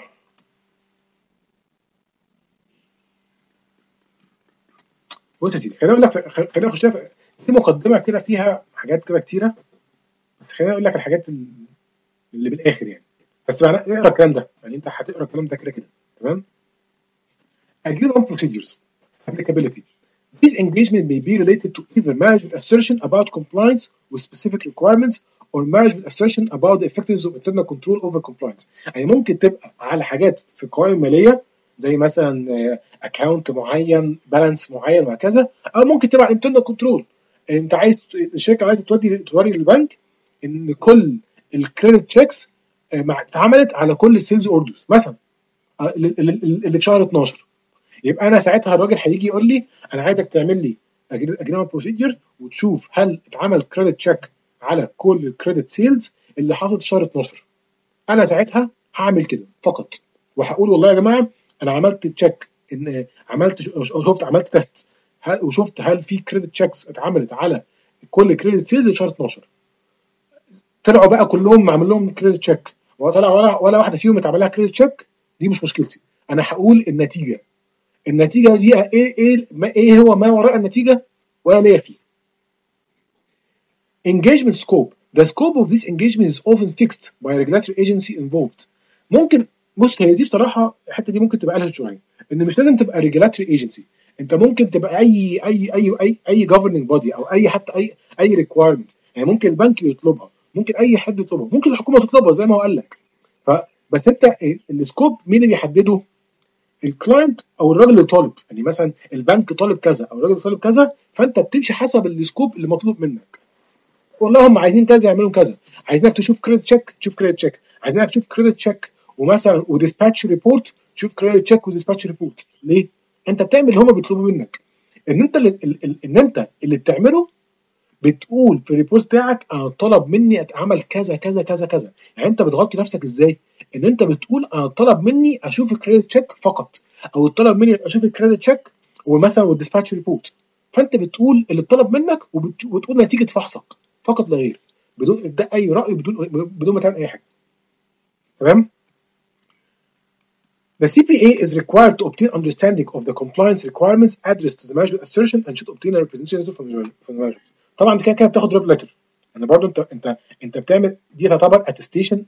بص يا سيدي، خليني اقول لك خليني اخش في دي مقدمه كده فيها حاجات كده كتيره، بس خليني اقول لك الحاجات اللي بالاخر يعني. بس معنى اقرا الكلام ده، يعني انت هتقرا الكلام ده كده كده. تمام. Agreement procedures applicability. This engagement may be related to either management assertion about compliance with specific requirements or management assertion about the effectiveness of internal control over compliance. يعني ممكن تبقى على حاجات في قوائم ماليه زي مثلا اكونت معين، بالانس معين وهكذا، او ممكن تبقى على internal control. انت عايز الشركه عايزه تودي توري للبنك ان كل الكريدت تشيكس اتعملت على كل السيلز اوردرز مثلا اللي في شهر اتناشر. يبقى انا ساعتها الراجل هيجي يقول لي انا عايزك تعمل لي اجريمنت بروسيدجر وتشوف هل اتعمل كريدت تشيك على كل الكريدت سيلز اللي حصلت في شهر اتناشر. انا ساعتها هعمل كده فقط، وهقول والله يا جماعه انا عملت تشيك، ان عملت شفت عملت تيست وشفت هل في كريدت تشيكس اتعملت على كل كريدت سيلز في شهر اتناشر. طلعوا بقى كلهم معمول لهم كريدت تشيك وطلع ولا ولا واحده فيهم اتعمل لها كريدت تشيك، دي مش مشكلتي. انا هقول النتيجه. النتيجه دي ايه ايه ايه هو ما وراء النتيجه ولا ليا فيه. engagement scope. The scope of this engagement is often fixed by a regulatory agency involved. ممكن بص هي دي بصراحه الحته دي ممكن تبقى قلشت شويه، ان مش لازم تبقى regulatory agency. انت ممكن تبقى اي اي اي اي اي governing body او اي حتى اي اي requirement. يعني ممكن البنك يطلبها، ممكن اي حد يطلبها، ممكن الحكومه تطلبها زي ما هو قال لك. فبس انت السكوب مين اللي بيحدده؟ الكلاينت او الراجل اللي طالب. يعني مثلا البنك طالب كذا او الراجل طالب كذا، فانت بتمشي حسب السكوب اللي مطلوب منك. والله هم عايزين كذا يعملوا كذا، عايزينك تشوف كريدت تشيك تشوف كريدت تشيك، عايزينك تشوف كريدت تشيك ومثلا وديسباتش ريبورت تشوف كريدت تشيك وديسباتش ريبورت. ليه؟ انت بتعمل اللي هم بيطلبوا منك. ان انت اللي ان انت اللي بتعمله بتقول في الريبورت بتاعك انا طلب مني اتعمل كذا كذا كذا كذا. يعني انت بتغطي نفسك ازاي؟ ان انت بتقول انا طلب مني اشوف الكريدت تشيك فقط، او طلب مني اشوف الكريدت تشيك ومثلا والديسباتش ريبورت. فانت بتقول اللي طلب منك وبتقول نتيجه فحصك فقط لا غير، بدون ابداء اي راي، بدون بدون ما تعمل اي حاجه. تمام. The C P A is required to obtain understanding of the compliance requirements addressed to the management assertion and should obtain a representative from the management. طبعا انت كده كده بتاخد ريب ليتر. انا برضو انت انت انت بتعمل دي تعتبر اتستيشن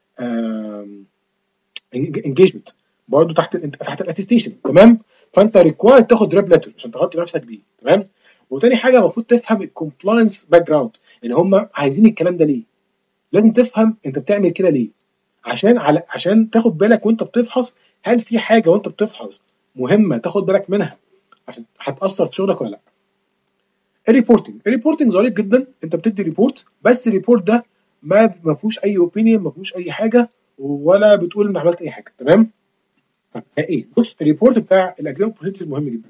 انجيجمنت برضو تحت تحت الاتستيشن. تمام. فانت ريكوايرد تاخد ريب ليتر عشان تغطي نفسك بيه. تمام. وتاني حاجه المفروض تفهم الكومبلاينس باك جراوند، يعني هم عايزين الكلام ده ليه. لازم تفهم انت بتعمل كده ليه، عشان على عشان تاخد بالك وانت بتفحص هل في حاجه وانت بتفحص مهمه تاخد بالك منها عشان هتاثر في شغلك ولا لا. الريبورتنج الريبورتنج ظريف جدا. انت بتدي ريبورت، بس الريبورت ده ما ما فيهوش اي اوبينيون، ما فيهوش اي حاجه، ولا بتقول ان عملت اي حاجه. تمام؟ طب ايه؟ بص الريبورت بتاع الاجريمنت بروسيجرز مهم جدا.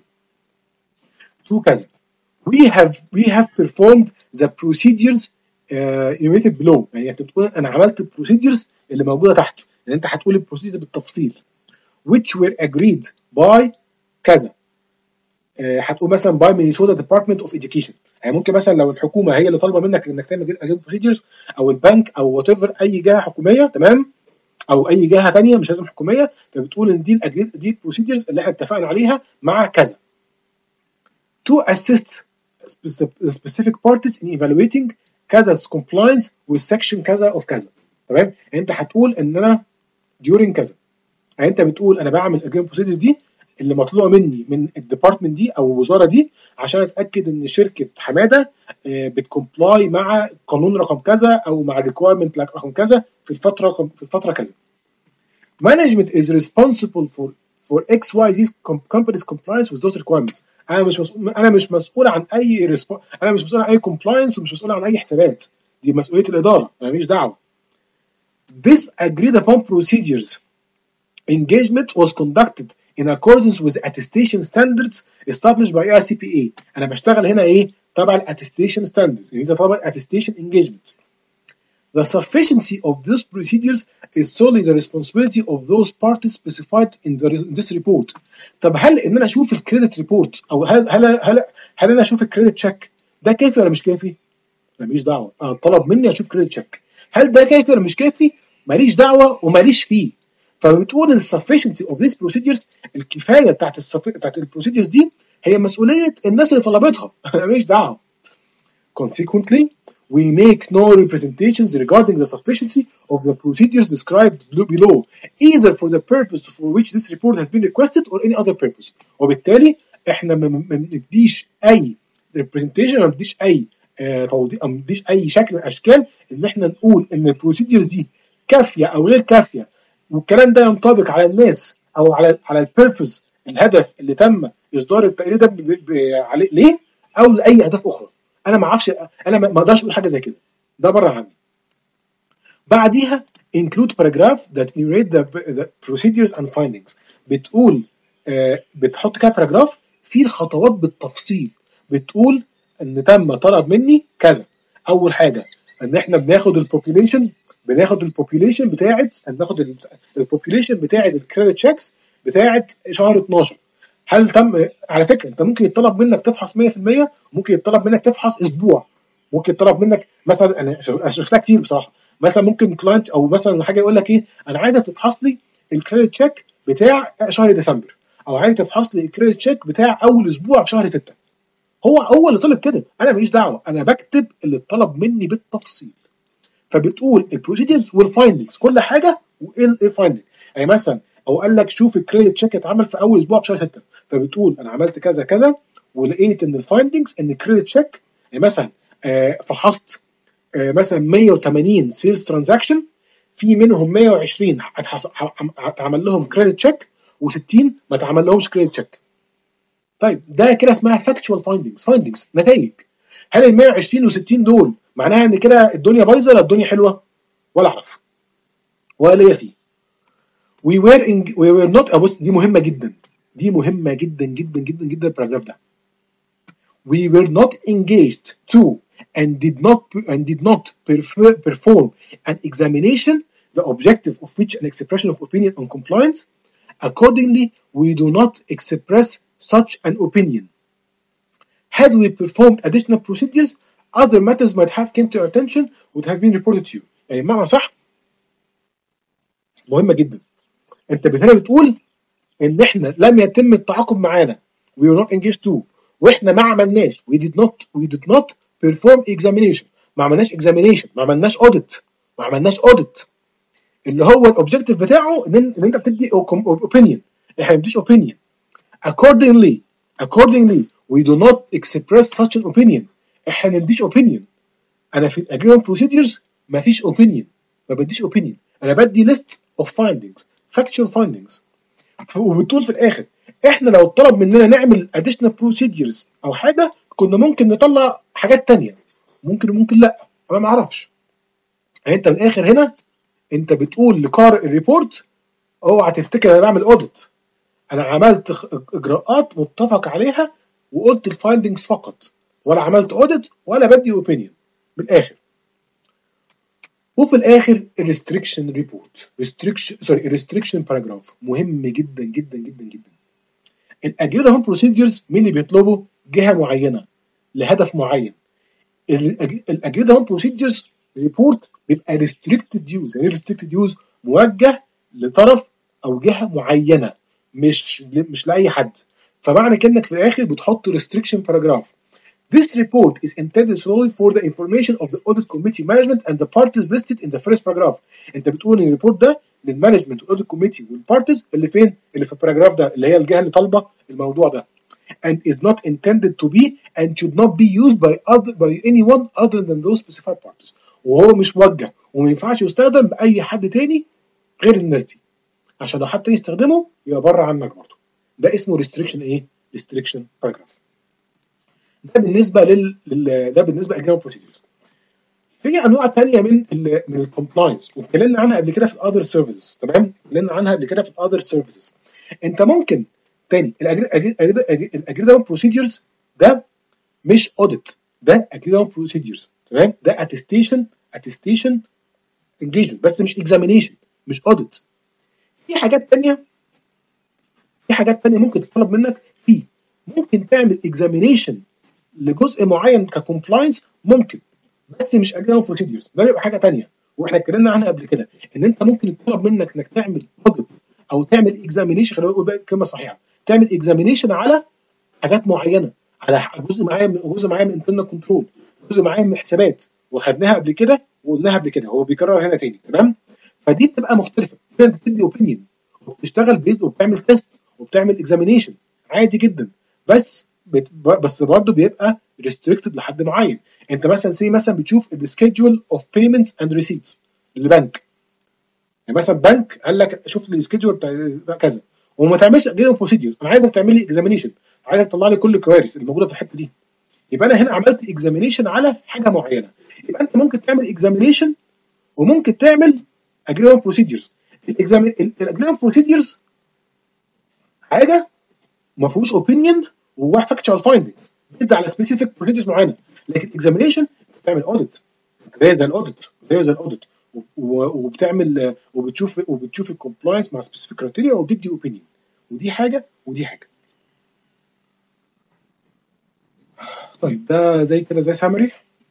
تو كذا we have we have performed the procedures uh, enumerated below. يعني انت بتقول انا عملت البروسيجرز اللي موجوده تحت، يعني انت هتقول البروسيجرز بالتفصيل which were agreed by كذا. آه، هتقول مثلا باي مينيسوتا ديبارتمنت اوف education. يعني ممكن مثلا لو الحكومه هي اللي طالبه منك انك تعمل اجريمنت بروسيجرز، او البنك، او وات ايفر اي جهه حكوميه، تمام، او اي جهه ثانيه مش لازم حكوميه، فبتقول ان دي الاجريد دي البروسيجرز اللي احنا اتفقنا عليها مع كذا. to assist specific parties in evaluating كذا compliance with section كذا of كذا. تمام؟ يعني انت هتقول ان انا during كذا، يعني انت بتقول انا بعمل الاجريمنت بروسيجرز دي اللي مطلوبه مني من الديبارتمنت دي او الوزاره دي عشان اتاكد ان شركه حماده بتكومبلاي مع قانون رقم كذا او مع الريكويرمنت رقم كذا في الفتره في الفتره كذا. Management is responsible for for إكس واي زد company's compliance with those requirements. انا مش مسؤول انا مش مسؤول عن اي ريسبو... انا مش مسؤول عن اي compliance، ومش مسؤول عن اي حسابات، دي مسؤوليه الاداره، انا ماليش دعوه. This agreed upon procedures engagement was conducted in accordance with attestation standards established by إيه آي سي بي إيه. انا بشتغل هنا ايه؟ تبع attestation standards، يعني ده طبعا attestation engagement. The sufficiency of these procedures is solely the responsibility of those parties specified in, the, in this report. طب هل ان انا اشوف الكريدت ريبورت او هل هل هل هل انا اشوف الكريدت تشيك ده كافي ولا مش كافي؟ ماليش دعوه، انا طلب مني اشوف كريدت تشيك، هل ده كافي ولا مش كافي؟ ماليش دعوه وماليش فيه. فبتقول ان sufficiency of these procedures، الكفايه بتاعت الصف... بتاعت البروسيدرز دي هي مسؤوليه الناس اللي طلبتها، انا ماليش دعوه. Consequently, we make no representations regarding the sufficiency of the procedures described below, either for the purpose for which this report has been requested or any other purpose. وبالتالي احنا ما بنديش اي representation، ما بنديش اي توضيح، ما بنديش اي شكل من الاشكال ان احنا نقول ان البروسيدرز دي كافيه او غير كافيه، والكلام ده ينطبق على الناس او على على البيربز، الهدف اللي تم اصدار التقرير ده عليه ليه، او لاي اهداف اخرى. انا ما اعرفش، انا ما اقدرش اقول حاجه زي كده، ده بره عني. بعديها include paragraph that enumerate the, the procedures and findings. بتقول آه بتحط كده باراجراف فيه الخطوات بالتفصيل، بتقول ان تم طلب مني كذا. اول حاجه ان احنا بناخد البوبيوليشن، بناخد البوبيوليشن بتاعت بناخد البوبيوليشن بتاعت الكريدت تشيكس بتاعت شهر اتناشر. هل تم؟ على فكره انت ممكن يطلب منك تفحص مية في المية، ممكن يطلب منك تفحص اسبوع، ممكن يطلب منك مثلا، انا شفتها كتير بصراحه، مثلا ممكن كلاينت او مثلا حاجه يقول لك ايه، انا عايزك تفحص لي الكريدت تشيك بتاع شهر ديسمبر، او عايز تفحص لي الكريدت تشيك بتاع اول اسبوع في شهر ستة. هو هو اللي طلب كده، انا ماليش دعوه، انا بكتب اللي اتطلب مني بالتفصيل. فبتقول البروسيدرز والفايندنجز، كل حاجه وايه الفايندنج. يعني مثلا او قال لك شوف الكريدت تشيك اتعمل في اول اسبوع في شهر ستة، فبتقول انا عملت كذا كذا ولقيت ان الفايندنجز ان الكريدت تشيك، يعني مثلا آه فحصت آه مثلا مية وتمانين سيلز ترانزاكشن، في منهم مية وعشرين اتعمل لهم كريدت تشيك و60 ما اتعمل لهمش كريدت تشيك. طيب ده كده اسمها فاكتشوال فايندنجز، فايندنجز نتائج. هل ال مية وعشرين و60 دول معناها ان كده الدنيا بايظه ولا الدنيا حلوه؟ ولا اعرف ولا ليا فيه. we were in, we were not ابص دي مهمه جدا، دي مهمه جدا جدا جدا جدا الباراجراف ده. we were not engaged to and did not and did not prefer, perform an examination the objective of which an expression of opinion on compliance. Accordingly, we do not express such an opinion. Had we performed additional procedures, other matters might have come to our attention would have been reported to you. يعني بمعنى صح مهمه جدا، انت هنا بتقول ان احنا لم يتم التعاقد معانا، we were not engaged to، واحنا ما عملناش we did not we did not perform examination، ما عملناش examination، ما عملناش audit، ما عملناش audit اللي هو الاوبجكتيف بتاعه ان, إن انت بتدي opinion، احنا ما بنديش opinion. accordingly accordingly we do not express such an opinion، احنا ما بنديش opinion. انا في agreement procedures ما فيش opinion، ما بديش opinion، انا بدي list of findings factual findings. وبتقول في الاخر احنا لو طلب مننا نعمل additional procedures او حاجه كنا ممكن نطلع حاجات تانية، ممكن ممكن لا، انا ما اعرفش. يعني انت من الاخر هنا انت بتقول لقارئ الريبورت اوعى تفتكر انا بعمل اوديت، انا عملت اجراءات متفق عليها وقلت الفايندنجز فقط، ولا عملت اوديت ولا بدي اوبينيون من الاخر. وفي الاخر الريستريكشن ريبورت ريستريكشن سوري الريستريكشن باراجراف مهم جدا جدا جدا جدا. الاجريد هوم بروسيدجرز مين اللي بيطلبوا؟ جهه معينه لهدف معين. الاجريد هوم بروسيدجرز ريبورت بيبقى ريستريكتد يوز. يعني ريستريكتد يوز موجه لطرف او جهه معينه، مش مش لاي حد. فمعنى كده انك في الاخر بتحط ريستريكشن باراجراف. This report is intended solely for the information of the audit committee management and the parties listed in the first paragraph. انت بتقول ان الريبورت ده للمانجمنت والاوديت كوميتي والبارتيز اللي فين؟ اللي في الباراجراف ده، اللي هي الجهه اللي طالبه الموضوع ده. And is not intended to be and should not be used by other by anyone other than those specified parties. وهو مش موجه وما ينفعش يستخدم باي حد تاني غير الناس دي، عشان لو حد تاني يستخدمه يبقى بره عنك برضه. ده اسمه restriction ايه؟ restriction paragraph. ده بالنسبه لل, لل... ده بالنسبه لاجنبي بروسيدرز. في انواع ثانيه من ال من الكومبلاينس واتكلمنا عنها قبل كده في الاذر سيرفيسز. تمام، اتكلمنا عنها قبل كده في الاذر سيرفيسز. انت ممكن تاني الاجريد بروسيدرز ده مش اوديت، ده اجريد بروسيدرز. تمام، ده اتستيشن اتستيشن انجيجمنت بس مش اكزامينيشن، مش اوديت. في حاجات ثانيه في حاجات ثانيه ممكن تطلب منك. في ممكن تعمل اكزامينيشن لجزء معين ككومبلاينس ممكن، بس مش اجريد بروسيدرز، ده بيبقى حاجه ثانيه واحنا اتكلمنا عنها قبل كده. ان انت ممكن يطلب منك انك تعمل اوديت او تعمل اكزامينيشن، خلينا نقول بقى الكلمه صحيحه، تعمل اكزامينيشن على حاجات معينه، على جزء معين من جزء معين من انترنال كنترول، جزء معين من الحسابات، وخدناها قبل كده وقلناها قبل كده، هو بيكرر هنا تاني. تمام، فدي بتبقى مختلفه، انت بتدي اوبينيون وبتشتغل بيزد وبتعمل تيست وبتعمل اكزامينيشن عادي جدا، بس بت... بس برضه بيبقى ريستريكتد لحد معين. انت مثلا سي مثلا بتشوف السكيدجول اوف بيمنتس اند ريسيتس للبنك، يعني مثلا بنك قال لك شوف لي السكيدجول بتاع كذا، وما تعملش اجريد بروسيدجرز، انا عايزك تعمل لي اكزامينيشن، عايزك تطلع لي كل الكوارث اللي موجوده في الحته دي. يبقى انا هنا عملت اكزامينيشن على حاجه معينه. يبقى انت ممكن تعمل اكزامينيشن وممكن تعمل اجريد بروسيدجرز. الاجريد بروسيدجرز حاجه ما فيهوش اوبينيون وهو فاكتشوال فايندنج بيزد على سبيسيفيك بروسيدجرز معينه. لكن اكزامينيشن بتعمل اوديت زي زي الاوديت زي زي الاوديت وبتعمل وبتشوف وبتشوف الكومبلاينس مع سبيسيفيك كرايتيريا وبتدي اوبينيون، ودي حاجه ودي حاجه. طيب ده زي كده زي سامري.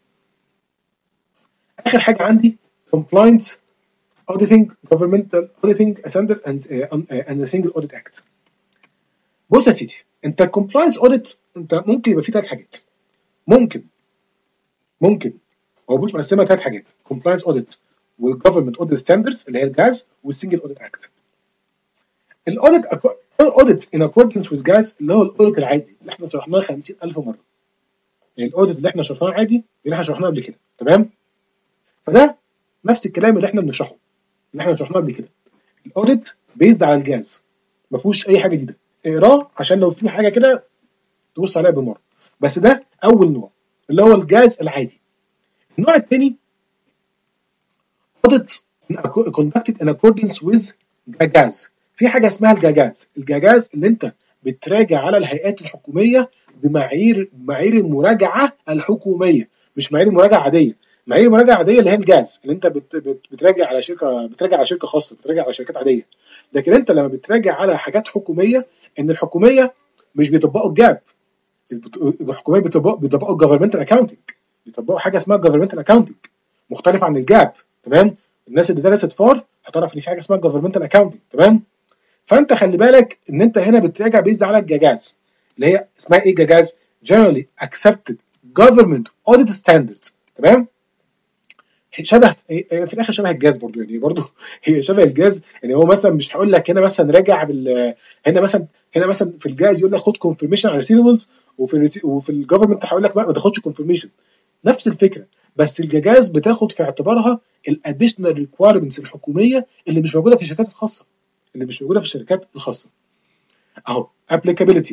اخر حاجه عندي compliance auditing governmental auditing standard and uh, and the single audit act. بص يا سيدي، انت الكومبلاينس اوديت انت ممكن يبقى فيه ثلاث حاجات. ممكن ممكن هو بص مقسمها ثلاث حاجات: كومبلاينس اوديت والجفرمنت اوديت ستاندردز اللي هي الجاز والسنجل اوديت اكت. الاوديت اوديت ان اكوردنس وذ جاز اللي هو الاوديت العادي اللي احنا شرحناه خمسين ألف مره، يعني الاوديت اللي احنا شرحناه عادي اللي احنا شرحناه قبل كده. تمام، فده نفس الكلام اللي احنا بنشرحه اللي احنا شرحناه قبل كده. الاوديت بيزد على الجاز، ما فيهوش اي حاجه جديده، اقراه عشان لو في حاجه كده تبص عليها بالمره. بس ده اول نوع اللي هو الجاز العادي. النوع الثاني audit conducted in accordance with جاجاز. في حاجه اسمها الجاجاز. الجاجاز اللي انت بتراجع على الهيئات الحكوميه بمعايير معايير المراجعه الحكوميه، مش معايير مراجعه عاديه. معايير مراجعه عاديه اللي هي الجاز اللي انت بت بت بتراجع على شركه بتراجع على شركه خاصه، بتراجع على شركات عاديه. لكن انت لما بتراجع على حاجات حكوميه، ان الحكوميه مش بيطبقوا الجاب، الحكوميه بيطبقوا بيطبقوا الجفرمنتال اكاونتنج، بيطبقوا حاجه اسمها الجفرمنتال اكاونتنج مختلف عن الجاب. تمام، الناس اللي درست فار هتعرف ان في حاجه اسمها الجفرمنتال اكاونتنج. تمام، فانت خلي بالك ان انت هنا بتراجع بيزد على الجاجاز اللي هي اسمها ايه؟ جاجاز Generally Accepted Government Audit Standards. تمام، شبه في الاخر شبه الجاز برضو، يعني برضو هي شبه الجاز. يعني هو مثلا مش هقول لك هنا مثلا راجع بال هنا مثلا هنا مثلا في الجاز يقول لك خد كونفirmation على ريسيفبلز، وفي وفي الجفرمنت هقول لك ما تاخدش كونفirmation. نفس الفكره، بس الجاجاز بتاخد في اعتبارها الاديشنال ريكويرمنتس الحكوميه اللي مش موجوده في الشركات الخاصه، اللي مش موجوده في الشركات الخاصه. اهو applicability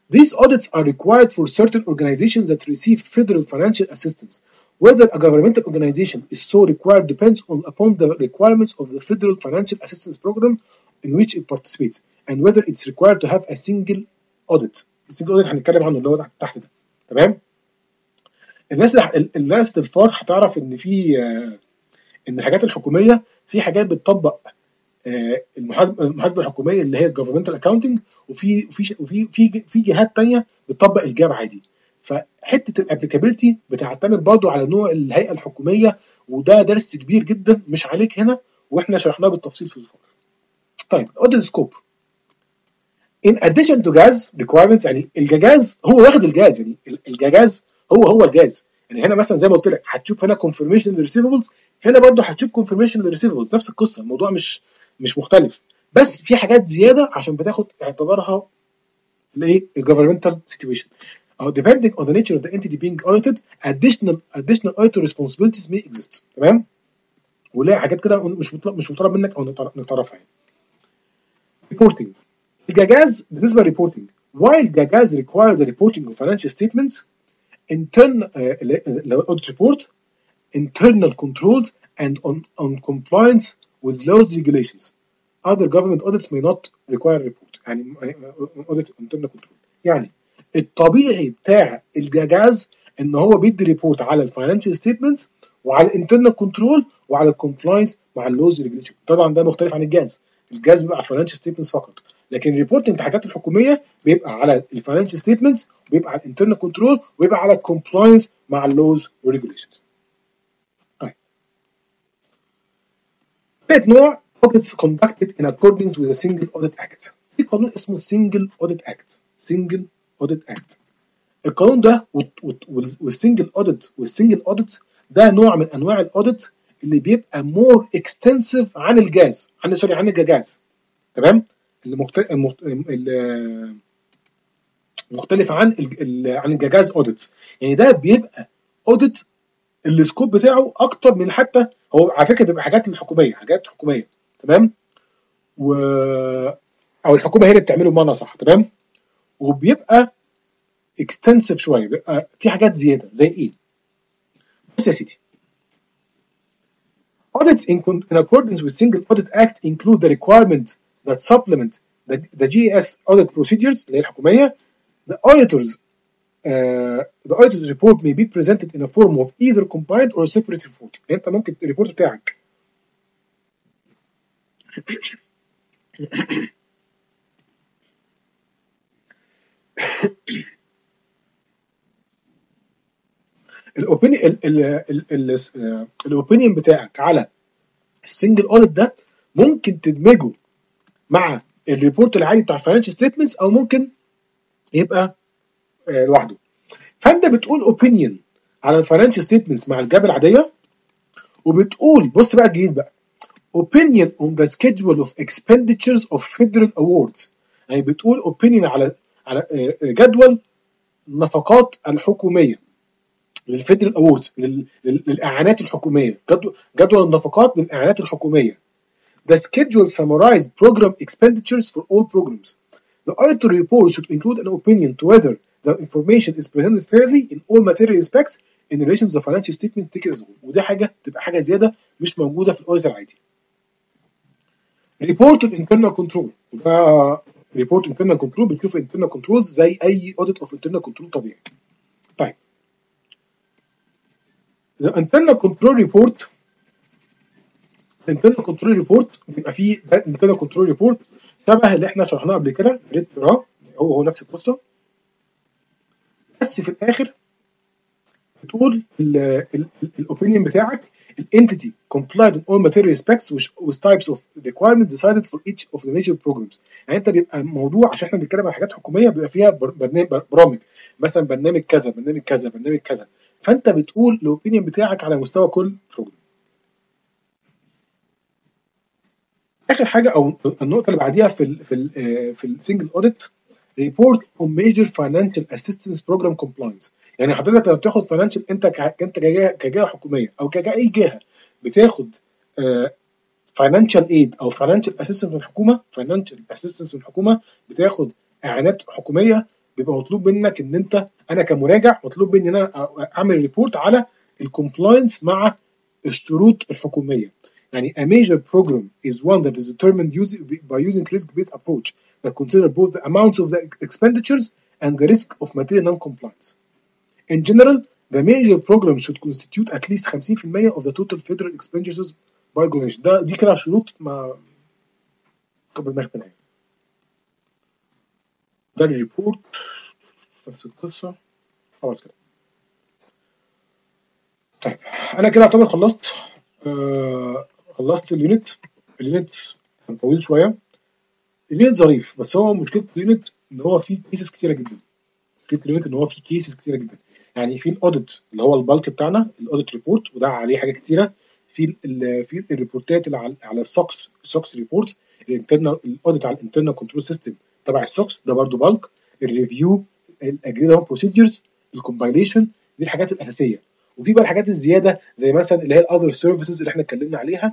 These audits are required for certain organizations that receive federal financial assistance. Whether a governmental organization is so required depends on upon the requirements of the federal financial assistance program in which it participates, and whether it's required to have a single audit. السنجل audit هنتكلم عنه اللي هو تحت ده، تمام؟ الناس اللي درست الفار هتعرف ان في ان الحاجات الحكوميه في حاجات بتطبق المحاسبه المحاسبه الحكوميه اللي هي الجفرمنتال اكاونتنج، وفي وفي وفي في في جهات ثانيه بتطبق الجاب عادي. فحته الابليكابيلتي بتعتمد برضو على نوع الهيئه الحكوميه، وده درس كبير جدا مش عليك هنا، واحنا شرحناه بالتفصيل في الفار. طيب اوديت سكوب. in addition to gas requirements، يعني الجاز هو واخد الجاز، يعني الجاز هو هو الجاز. يعني هنا مثلا زي ما قلت لك هتشوف هنا confirmation receivables، هنا برضو هتشوف confirmation receivables، نفس القصه، الموضوع مش مش مختلف، بس في حاجات زياده عشان بتاخد اعتبارها الايه الجفرمنتال سيتويشن. او depending on the nature of the entity being audited additional additional auditor responsibilities may exist. تمام؟ ولا حاجات كده مش مطلب مش مطالب منك او نتعرفها يعني. reporting. الجاجاز بالنسبه للريبورتنج، while جاجاز requires the reporting of financial statements, internal uh, audit report, internal controls, and on, on compliance with laws regulations. Other government audits may not require report. يعني audit internal control. يعني الطبيعي بتاع الجاجاز ان هو بيدي ريبورت على الفاينانشال ستيتمنتس وعلى الانترنال كنترول وعلى الكومبلاينس مع اللوز ريجوليشن. طبعا ده مختلف عن الجاز، الجاز بيبقى على الفاينانشال ستيتمنتس فقط، لكن الريبورتنج بتاع الحاجات الحكوميه بيبقى على الفاينانشال ستيتمنتس وبيبقى على الانترنال كنترول وبيبقى على الكومبلاينس مع اللوز وريجوليشنز. طيب ثالث نوع audits conducted in accordance with a single audit act. في قانون اسمه single audit act. single audit act. القانون ده والسنجل اوديت والسنجل اوديت ده نوع من انواع الاوديت اللي بيبقى مور اكستنسيف عن الجاز، عن سوري عن الجاجاز. تمام؟ اللي مختلف اللي مختلف عن ال عن الجاجاز اوديتس. يعني ده بيبقى اوديت السكوب بتاعه اكتر من، حتى هو على فكره بيبقى حاجات الحكوميه حاجات حكوميه، تمام؟ و او الحكومه هي اللي بتعمله بمعنى صح، تمام؟ وبيبقى اكستنسيف شويه، بيبقى في حاجات زياده. زي ايه؟ بص يا سيدي، audits in, in accordance with Single Audit Act include the requirement that supplement the, the G S audit procedures اللي هي الحكوميه. The auditors uh, the auditor's report may be presented in a form of either combined or a separate report. يعني انت ممكن الريبورت بتاعك الاوبينيون الاوبينيون بتاعك على السنجل اوديت ده ممكن تدمجه مع الريبورت العادي بتاع الفاينانشال ستيتمنتس، او ممكن يبقى آه لوحده. فانت بتقول اوبينيون على الفاينانشال ستيتمنتس مع الجاب العاديه، وبتقول بص بقى الجديد بقى opinion on the schedule of expenditures of federal awards. يعني بتقول opinion على على آه جدول النفقات الحكوميه للفيدرال اووردز، للاعانات الحكوميه، جدول جدول النفقات للاعانات الحكوميه. The schedule summarizes program expenditures for all programs. The auditor report should include an opinion to whether the information is presented fairly in all material aspects in relation to the financial statement taken as a whole. وده حاجه تبقى حاجه زياده مش موجوده في الاوديت العادي. Report internal control. ده report internal control بتشوف internal controls زي اي audit of internal control طبيعي. طيب The internal control report internal control report بيبقى فيه internal control report شبه اللي احنا شرحناه قبل كده، ريت تراه هو هو نفس القصه، بس في الاخر بتقول الاوبينيون بتاعك الانتيتي complied in all material aspects with types of requirements decided for each of the major programs. يعني انت بيبقى موضوع، عشان احنا بنتكلم عن حاجات حكوميه بيبقى فيها برنامج برامج، مثلا برنامج كذا برنامج كذا برنامج كذا، فانت بتقول الاوبينيون بتاعك على مستوى كل بروجرام. اخر حاجه او النقطه اللي بعديها في ال في ال في السنجل اوديت ريبورت اون ميجر فاينانشال اسيستنس بروجرام كومبلاينس. يعني حضرتك لما بتاخد فاينانشال، انت انت كجهه حكوميه او كاي جهه بتاخد فاينانشال ايد او فاينانشال اسيستنس من الحكومه، فاينانشال اسيستنس من الحكومه، بتاخد اعانات حكوميه، بيبقى مطلوب منك ان انت، انا كمراجع مطلوب مني ان انا اعمل ريبورت على الكومبلاينس مع الشروط الحكوميه. يعني a major program is one that is determined using, by using risk-based approach that consider both the amounts of the expenditures and the risk of material non-compliance. In general, the major program should constitute at least خمسين في المية of the total federal expenditures by organization. ده دي كده شروط ما قبل ما نختم. ده الريبورت نفس القصه خلاص كده. طيب انا كده اعتبر خلصت آه خلصت اليونت. اليونت كان طويل شويه. اليونت ظريف، بس هو مشكله اليونت ان هو فيه كيسز كتيره جدا. مشكله اليونت ان هو فيه كيسز كتيره جدا. يعني في الاوديت اللي هو البالك بتاعنا، الاوديت ريبورت، وده عليه حاجات كتيره. في ال في الريبورتات اللي على على السوكس السوكس ريبورت، الانترنال الاوديت على الانترنال كنترول سيستم تبع السوكس، ده برضو بالك. الريفيو، الاجريد اون بروسيدجرز، الكومبايليشن، دي الحاجات الاساسيه. وفي بقى الحاجات الزياده زي مثلا اللي هي الاذر سيرفيسز اللي احنا اتكلمنا عليها.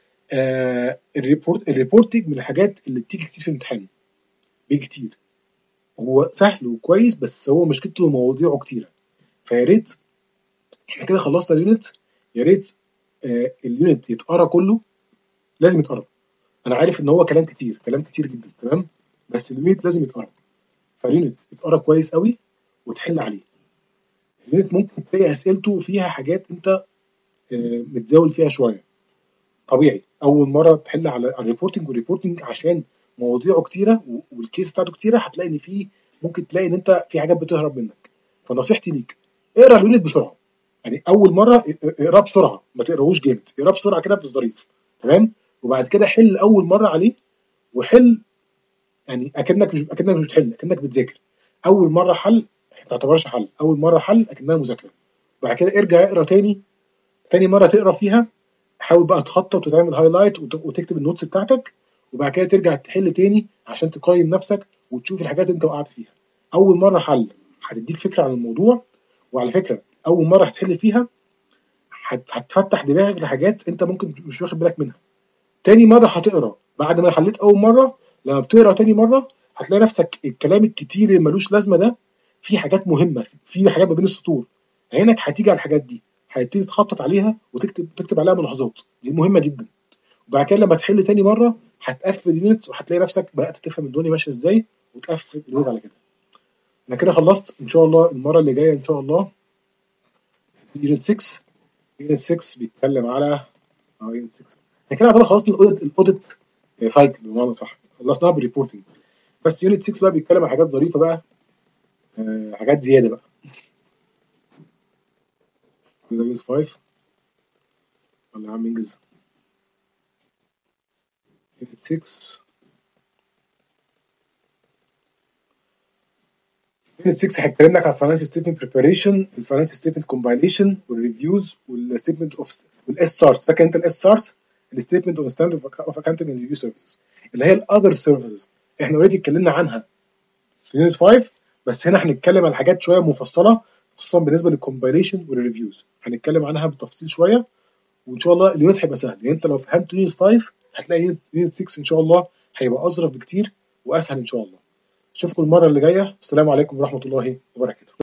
آه الريبورت الريبورتنج من الحاجات اللي بتيجي كتير في الامتحان، بيجي كتير. هو سهل وكويس، بس هو مشكلته مواضيعه كتيره. فيا ريت احنا كده خلصنا اليونت. يا ريت آه اليونت يتقرا كله، لازم يتقرا. انا عارف ان هو كلام كتير، كلام كتير جدا، تمام، بس اليونت لازم يتقرا. فاليونت يتقرا كويس قوي وتحل عليه. اليونت ممكن تلاقي اسئلته فيها حاجات انت آه متزاول فيها شويه، طبيعي. اول مره تحل على الريبورتنج، والريبورتنج عشان مواضيعه كتيره والكيس بتاعته كتيره، هتلاقي ان في ممكن تلاقي ان انت في حاجات بتهرب منك. فنصيحتي ليك اقرا اليونت بسرعه. يعني اول مره اقراه بسرعه، ما تقراهوش جامد، اقراه بسرعه كده في الظريف، تمام. وبعد كده حل اول مره عليه، وحل يعني اكنك مش اكنك مش بتحل، اكنك بتذاكر. اول مره حل ما تعتبرش حل، اول مره حل اكنها مذاكره. بعد كده ارجع اقرا تاني، تاني مره تقرا فيها حاول بقى تخطط وتعمل هايلايت وتكتب النوتس بتاعتك، وبعد كده ترجع تحل تاني عشان تقيم نفسك وتشوف الحاجات اللي انت وقعت فيها. اول مره حل هتديك فكره عن الموضوع، وعلى فكره اول مره هتحل فيها هتفتح دماغك لحاجات انت ممكن مش واخد بالك منها. تاني مره هتقرا بعد ما حليت اول مره، لما بتقرا تاني مره هتلاقي نفسك الكلام الكتير اللي ملوش لازمه ده في حاجات مهمه، في حاجات ما بين السطور، عينك هتيجي على الحاجات دي، هتبتدي تخطط عليها وتكتب تكتب عليها ملاحظات، دي مهمه جدا. وبعد كده لما تحل تاني مره هتقفل اليونت وهتلاقي نفسك بدات تفهم الدنيا ماشيه ازاي، وتقفل اليونت على كده. انا كده خلصت. ان شاء الله المره اللي جايه ان شاء الله يونت ستة. يونت ستة بيتكلم على اه يونت ستة احنا كده يعتبر خلصنا الاوديت الاوديت سايكل بمعنى صح، خلصناها بالريبورتنج. بس يونت ستة بقى بيتكلم عن حاجات ظريفه بقى، آه حاجات زياده بقى. يونت خمسة ولا يا عم انجز. يونت ستة يونت ستة هيتكلم لك عن financial statement preparation، الفاينانشال ستيتمنت compilation والريفيوز والستيتمنت اوف والاس سارس. فاكر انت الاس سارس؟ الستيتمنت اون ستاندرد اوف اكاونتنج اند ريفيو سيرفيسز، اللي هي الاذر سيرفيسز. احنا اوريدي اتكلمنا عنها في يونت خمسة، بس هنا هنتكلم عن حاجات شويه مفصله، خصوصا بالنسبه للكومبايليشن والريفيوز هنتكلم عنها بالتفصيل شويه. وان شاء الله اليونت هيبقى سهل. يعني انت لو فهمت يونت خمسة هتلاقي يونت ستة ان شاء الله هيبقى اظرف بكتير واسهل ان شاء الله. اشوفكم المره اللي جايه. السلام عليكم ورحمه الله وبركاته.